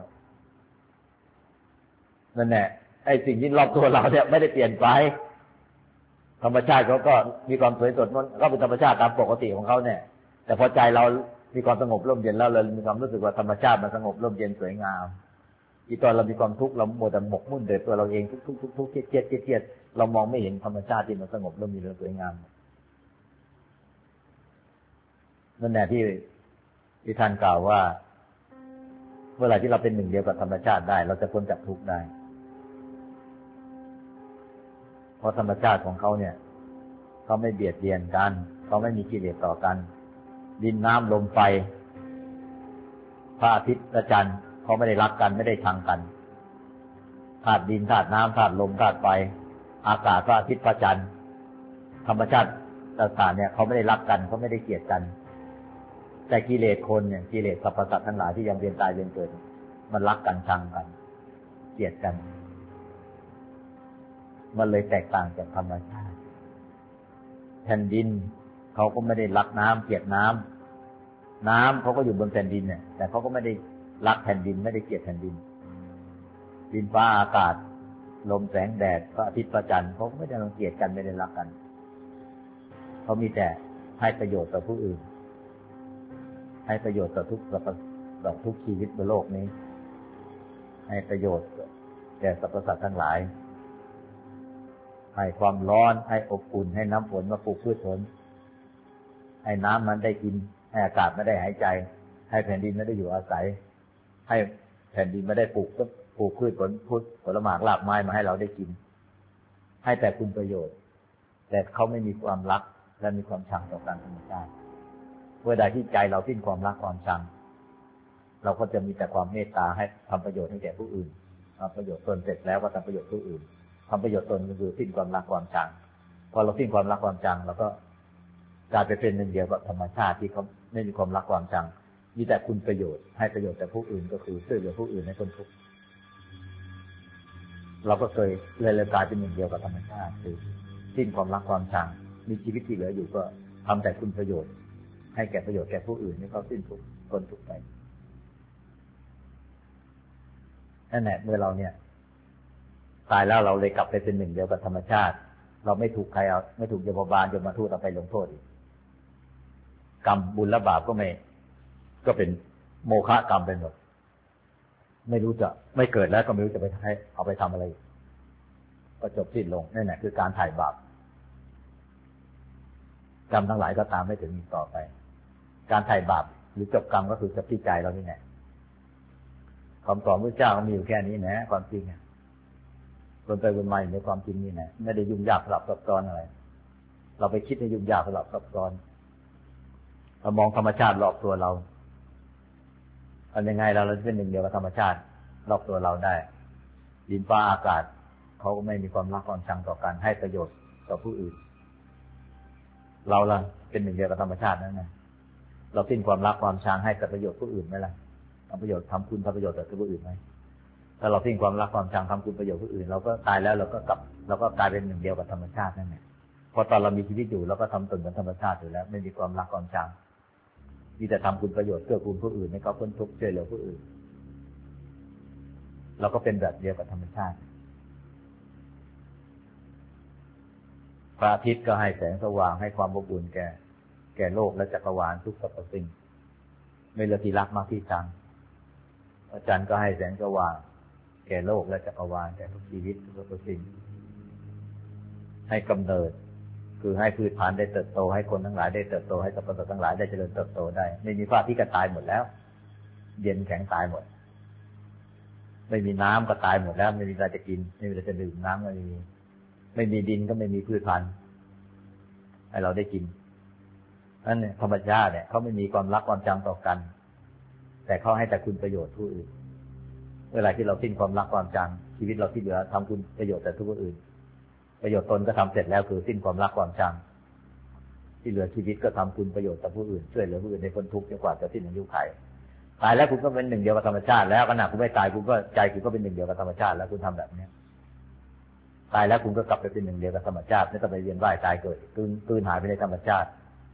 [SPEAKER 2] นั่นแหละไอ้สิ่งที่รอบตัวเราเนี่ยไม่ได้เปลี่ยนไปธรรมชาติเขาก็มีความสวยสดมันก็เป็นธรรมชาติตามปกติของเขาเนี่ยแต่พอใจเรามีความสงบร่มเย็นแล้วเรามีความรู้สึกว่าธรรมชาติมันสงบร่มเย็นสวยงามอีตอนเรามีความทุกข์เราโมแต่หมกมุ่นเดือดตัวเราเองทุกข์เครียดเรามองไม่เห็นธรรมชาติที่มันสงบร่มเย็นสวยงามนั่นแหละที่ท่านกล่าวว่าเมื่อไหร่ที่เราเป็นหนึ่งเดียวกับธรรมชาติได้เราจะพ้นจากทุกข์ได้เพราะธรรมชาติของเขาเนี่ยเขาไม่เบียดเบียนกันเขาไม่มีกิเลสต่อกันดินน้ำลมไฟพระอาทิตย์พระจันทร์เขาไม่ได้รักกันไม่ได้ชังกันธาตุดินธาตุน้ำธาตุลมธาตุไฟอากาศพระอาทิตย์พระจันทร์ธรรมชาติต่างๆเนี่ยเขาไม่ได้รักกันเขาไม่ได้เกลียดกันแต่กิเลสคนเนี่ยกิเลสสรรพสัตว์ทั้งหลายที่ยังเวียนตายเวียนเกิดมันรักกันชังกันเกลียดกันมันเลยแตกต่างจากธรรมชาติแผ่นดินเขาก็ไม่ได้รักน้ำเกลียดน้ำเขาก็อยู่บนแผ่นดินเนี่ยแต่เขาก็ไม่ได้รักแผ่นดินไม่ได้เกลียดแผ่นดินดินฟ้าอากาศลมแสงแดดพระอาทิตย์พระจันทร์เขาก็ไม่ได้รังเกียจกันไม่ได้รักกันเขามีแต่ให้ประโยชน์ต่อผู้อื่นให้ประโยชน์ต่อทุกชีวิตบนโลกนี้ให้ประโยชน์แก่สรรพสัตว์ทั้งหลายให้ความร้อนให้อบอุ่นให้น้ำฝนมาปลูกพืชผลให้น้ำมันได้กินให้อากาศไม่ได้หายใจให้แผ่นดินไม่ได้อยู่อาศัยให้แผ่นดินไม่ได้ปลูกพืชผลหมากรากไม้มาให้เราได้กินให้แต่คุณประโยชน์แต่เขาไม่มีความรักและมีความชังต่อการธรรมชาติเมื่อใดที่ใจเราสิ้นความรักความชังเราก็จะมีแต่ความเมตตาให้ทำประโยชน์ให้แก่ผู้อื่นทำประโยชน์ตนเสร็จแล้วก็ทำประโยชน์ผู้อื่นทำประโยชน์ตนก็คือสิ้นความรักความชังพอเราสิ้นความรักความชังเราก็กลายไปเป็นหนึ่งเดียวกับธรรมชาติที่เขาไม่มีความรักความชังมีแต่คุณประโยชน์ให้ประโยชน์แต่ผู้อื่นก็คือช่วยเหลือผู้อื่นให้พ้นทุกข์เราก็เคยเลยกลายเป็นหนึ่งเดียวกับธรรมชาติคือสิ้นความรักความชังมีชีวิตที่เหลืออยู่ก็ทำแต่คุณประโยชน์ให้แก่ประโยชน์แก่ผู้อื่นให้เขาสิ้นทุกข์พ้นทุกข์ไปนั่นแหละเมื่อเราเนี่ยตายแล้วเราเลยกลับไปเป็นหนึ่งเดียวกับธรรมชาติเราไม่ถูกใครเอาไม่ถูกยมบาลยมทูตเอาไปลงโทษอีกกรรมบุญและบาปก็เป็นโมฆะกรรมเป็นหมดไม่รู้จะไม่เกิดแล้วก็ไม่รู้จะไปให้เอาไปทำอะไรก็จบสิ้นลงนั่นแหละคือการถ่ายบาปกรรมทั้งหลายก็ตามไม่ถึงอีกต่อไปการถ่ายบาปรือจบกรรมก็คือจบที่ใจเรานี่แหละคำสอนพระเจ้าก็มีอยู่แค่นี้นะความจริงคนไปวนมาอยู่ในความจริงนี่นะไม่ได้ยุ่งยากสลับซับซ้อนอะไรเราไปคิดในยุ่งยากสลับซับซ้อนเรามองธรรมชาติรอบตัวเราทำยังไงเราจะเป็นหนึ่งเดียวกับธรรมชาติรอบตัวเราได้ดินฟ้าอากาศเขาก็ไม่มีความรักความชังต่อกันให้ประโยชน์ต่อผู้อื่นเราล่ะเป็นหนึ่งเดียวกับธรรมชาตินั่นไงเราสิ้นความรักความชังให้กับประโยชน์ผู้อื่นไหมล่ะทำประโยชน์ทำคุณทำประโยชน์ต่อผู้อื่นไหมถ้าเราสิ้นความรักความชังทำคุณประโยชน์ผู้อื่นเราก็ตายแล้วเราก็กลายเป็นหนึ่งเดียวกับธรรมชาตินั่นแหละพอตอนเรามีชีวิตอยู่เราก็ทำตนเหมือนธรรมชาติอยู่แล้วไม่มีความรักความชังมีแต่ทำคุณประโยชน์เพื่อคุณผู้อื่นให้เขาพ้นทุกข์ช่วยเหลือผู้อื่นเราก็เป็นแบบเดียวกับธรรมชาติพระอาทิตย์ก็ให้แสงสว่างให้ความอบอุ่นแก่โลกและจักรวาลทุกสรรพสิ่งไม่เลือกที่รักมากที่ชังพระจันทร์ก็ให้แสงสว่างแก่โลกและจักรวาลแก่ทุกชีวิตทุกสรรพสิ่งให้กำเนิดคือให้พืชพันธุ์ได้เติบโตให้คนทั้งหลายได้เติบโตให้สรรพสัตว์ทั้งหลายได้เจริญเติบโตได้ไม่มีพระอาทิตย์ก็ตายหมดแล้วเย็นแข็งตายหมดไม่มีน้ำก็ตายหมดแล้วไม่มีอะไรจะกินไม่มีอะไรจะดื่มน้ำก็ไม่มีดินก็ไม่มีพืชพันธุ์ให้เราได้กินนั่นเนี่ยธรรมชาติเนี่ยเขาไม่มีความรักความชังต่อกันแต่เขาให้แต่คุณประโยชน์ผู้อื่นเวลาที่เราสิ้นความรักความชังชีวิตเราที่เหลือทำคุณประโยชน์แต่ทุกผู้อื่นประโยชน์ตนก็ทำเสร็จแล้วคือสิ้นความรักความชังที่เหลือชีวิตก็ทำคุณประโยชน์ต่อผู้อื่นช่วยเหลือผู้อื่นในพ้นทุกข์จนกว่าจะสิ้นอายุขัยตายแล้วคุณก็เป็นหนึ่งเดียวกับธรรมชาติแล้วขณะคุณไม่ตายคุณก็ใจคุณก็เป็นหนึ่งเดียวกับธรรมชาติแล้วคุณทำแบบนี้ตายแล้วคุณก็กลับไปเป็นหนึ่งเดียวกับธรรมชาติไม่ต้องไปเวียนว่ายตายเกิดกลืนหายไปในธรรมชาติ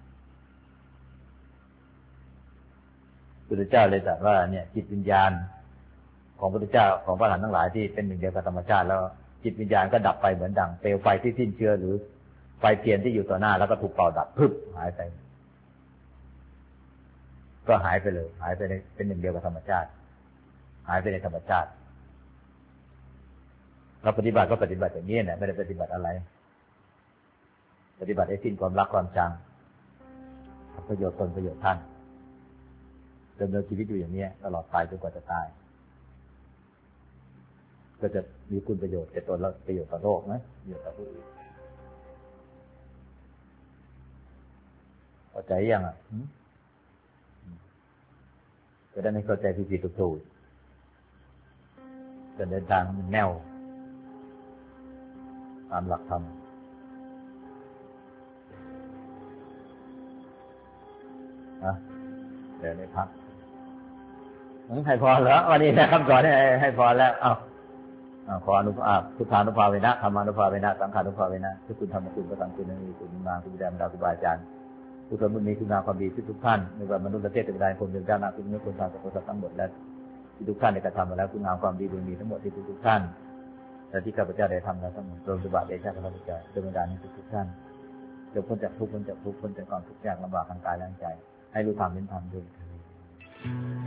[SPEAKER 2] พุทธเจ้าเลยตรัสว่าเนี่ยจิตวิญญาณของพุทธเจ้าของพระอรหันต์ทั้งหลายที่เป็นหนึ่งเดียวกับธรรมชาติแล้วจิตวิญญาณก็ดับไปเหมือนดังเปลวไฟที่สิ้นเชื้อหรือไฟเทียนที่อยู่ต่อหน้าแล้วก็ถูกเป่าดับพึบหายไปก็หายไปเลยหายไปในเป็นหนึ่งเดียวกับธรรมชาติหายไปในธรรมชาติเราปฏิบัติก็ปฏิบัติอย่างนี้เนี่ยไม่ได้ปฏิบัติอะไรปฏิบัติให้สิ้นความรักความชังประโยชน์ตนประโยชน์ท่านดำเนินชีวิตอยู่อย่างนี้ตลอดไปจนกว่าจะตายก็จะมีคุณประโยชน์แก่ตนและประโยชน์ต่อโลกนะประโยชน์ต่อผู้อื่นเข้าใจยังจะได้ไม่เข้าใจผิดๆถูกๆจะเดินทางมันแน่วตามหลักธรรมเดี๋ยวได้พักให้พอเหรอวันนี้นะคำสอนให้พอแล้วขออนุภาพพุทธานุภาเวนะธรรมานุภาเวนะสังฆานุภาเวนะทุกคุณธรรมคุณประสังคุณนั้นมีคุณมาคุณแดมดาวครูบาอาจารย์ผู้สมบูรณ์มีคุณงามความดีทุกท่านไม่ว่ามนุษย์ประเทศต่างๆคนเดินด้านหน้าทุกเมื่อคนทางสัพพะทั้งหมดและที่ทุกท่านได้กระทำมาแล้วคุณงามความดีบุญมีทั้งหมดที่ทุกท่านและที่ข้าพเจ้าได้ทำแล้วทั้งหมดโดยสุบะเดชะพระพุทธเจ้าโดยบันดาลให้ทุกท่านจงพ้นจากทุกข์พ้นจากทุกข์พ้นจากความทุกข์ยากลำบากทางกายและใจให้รู้ธรรมเป็นธรรมด้วย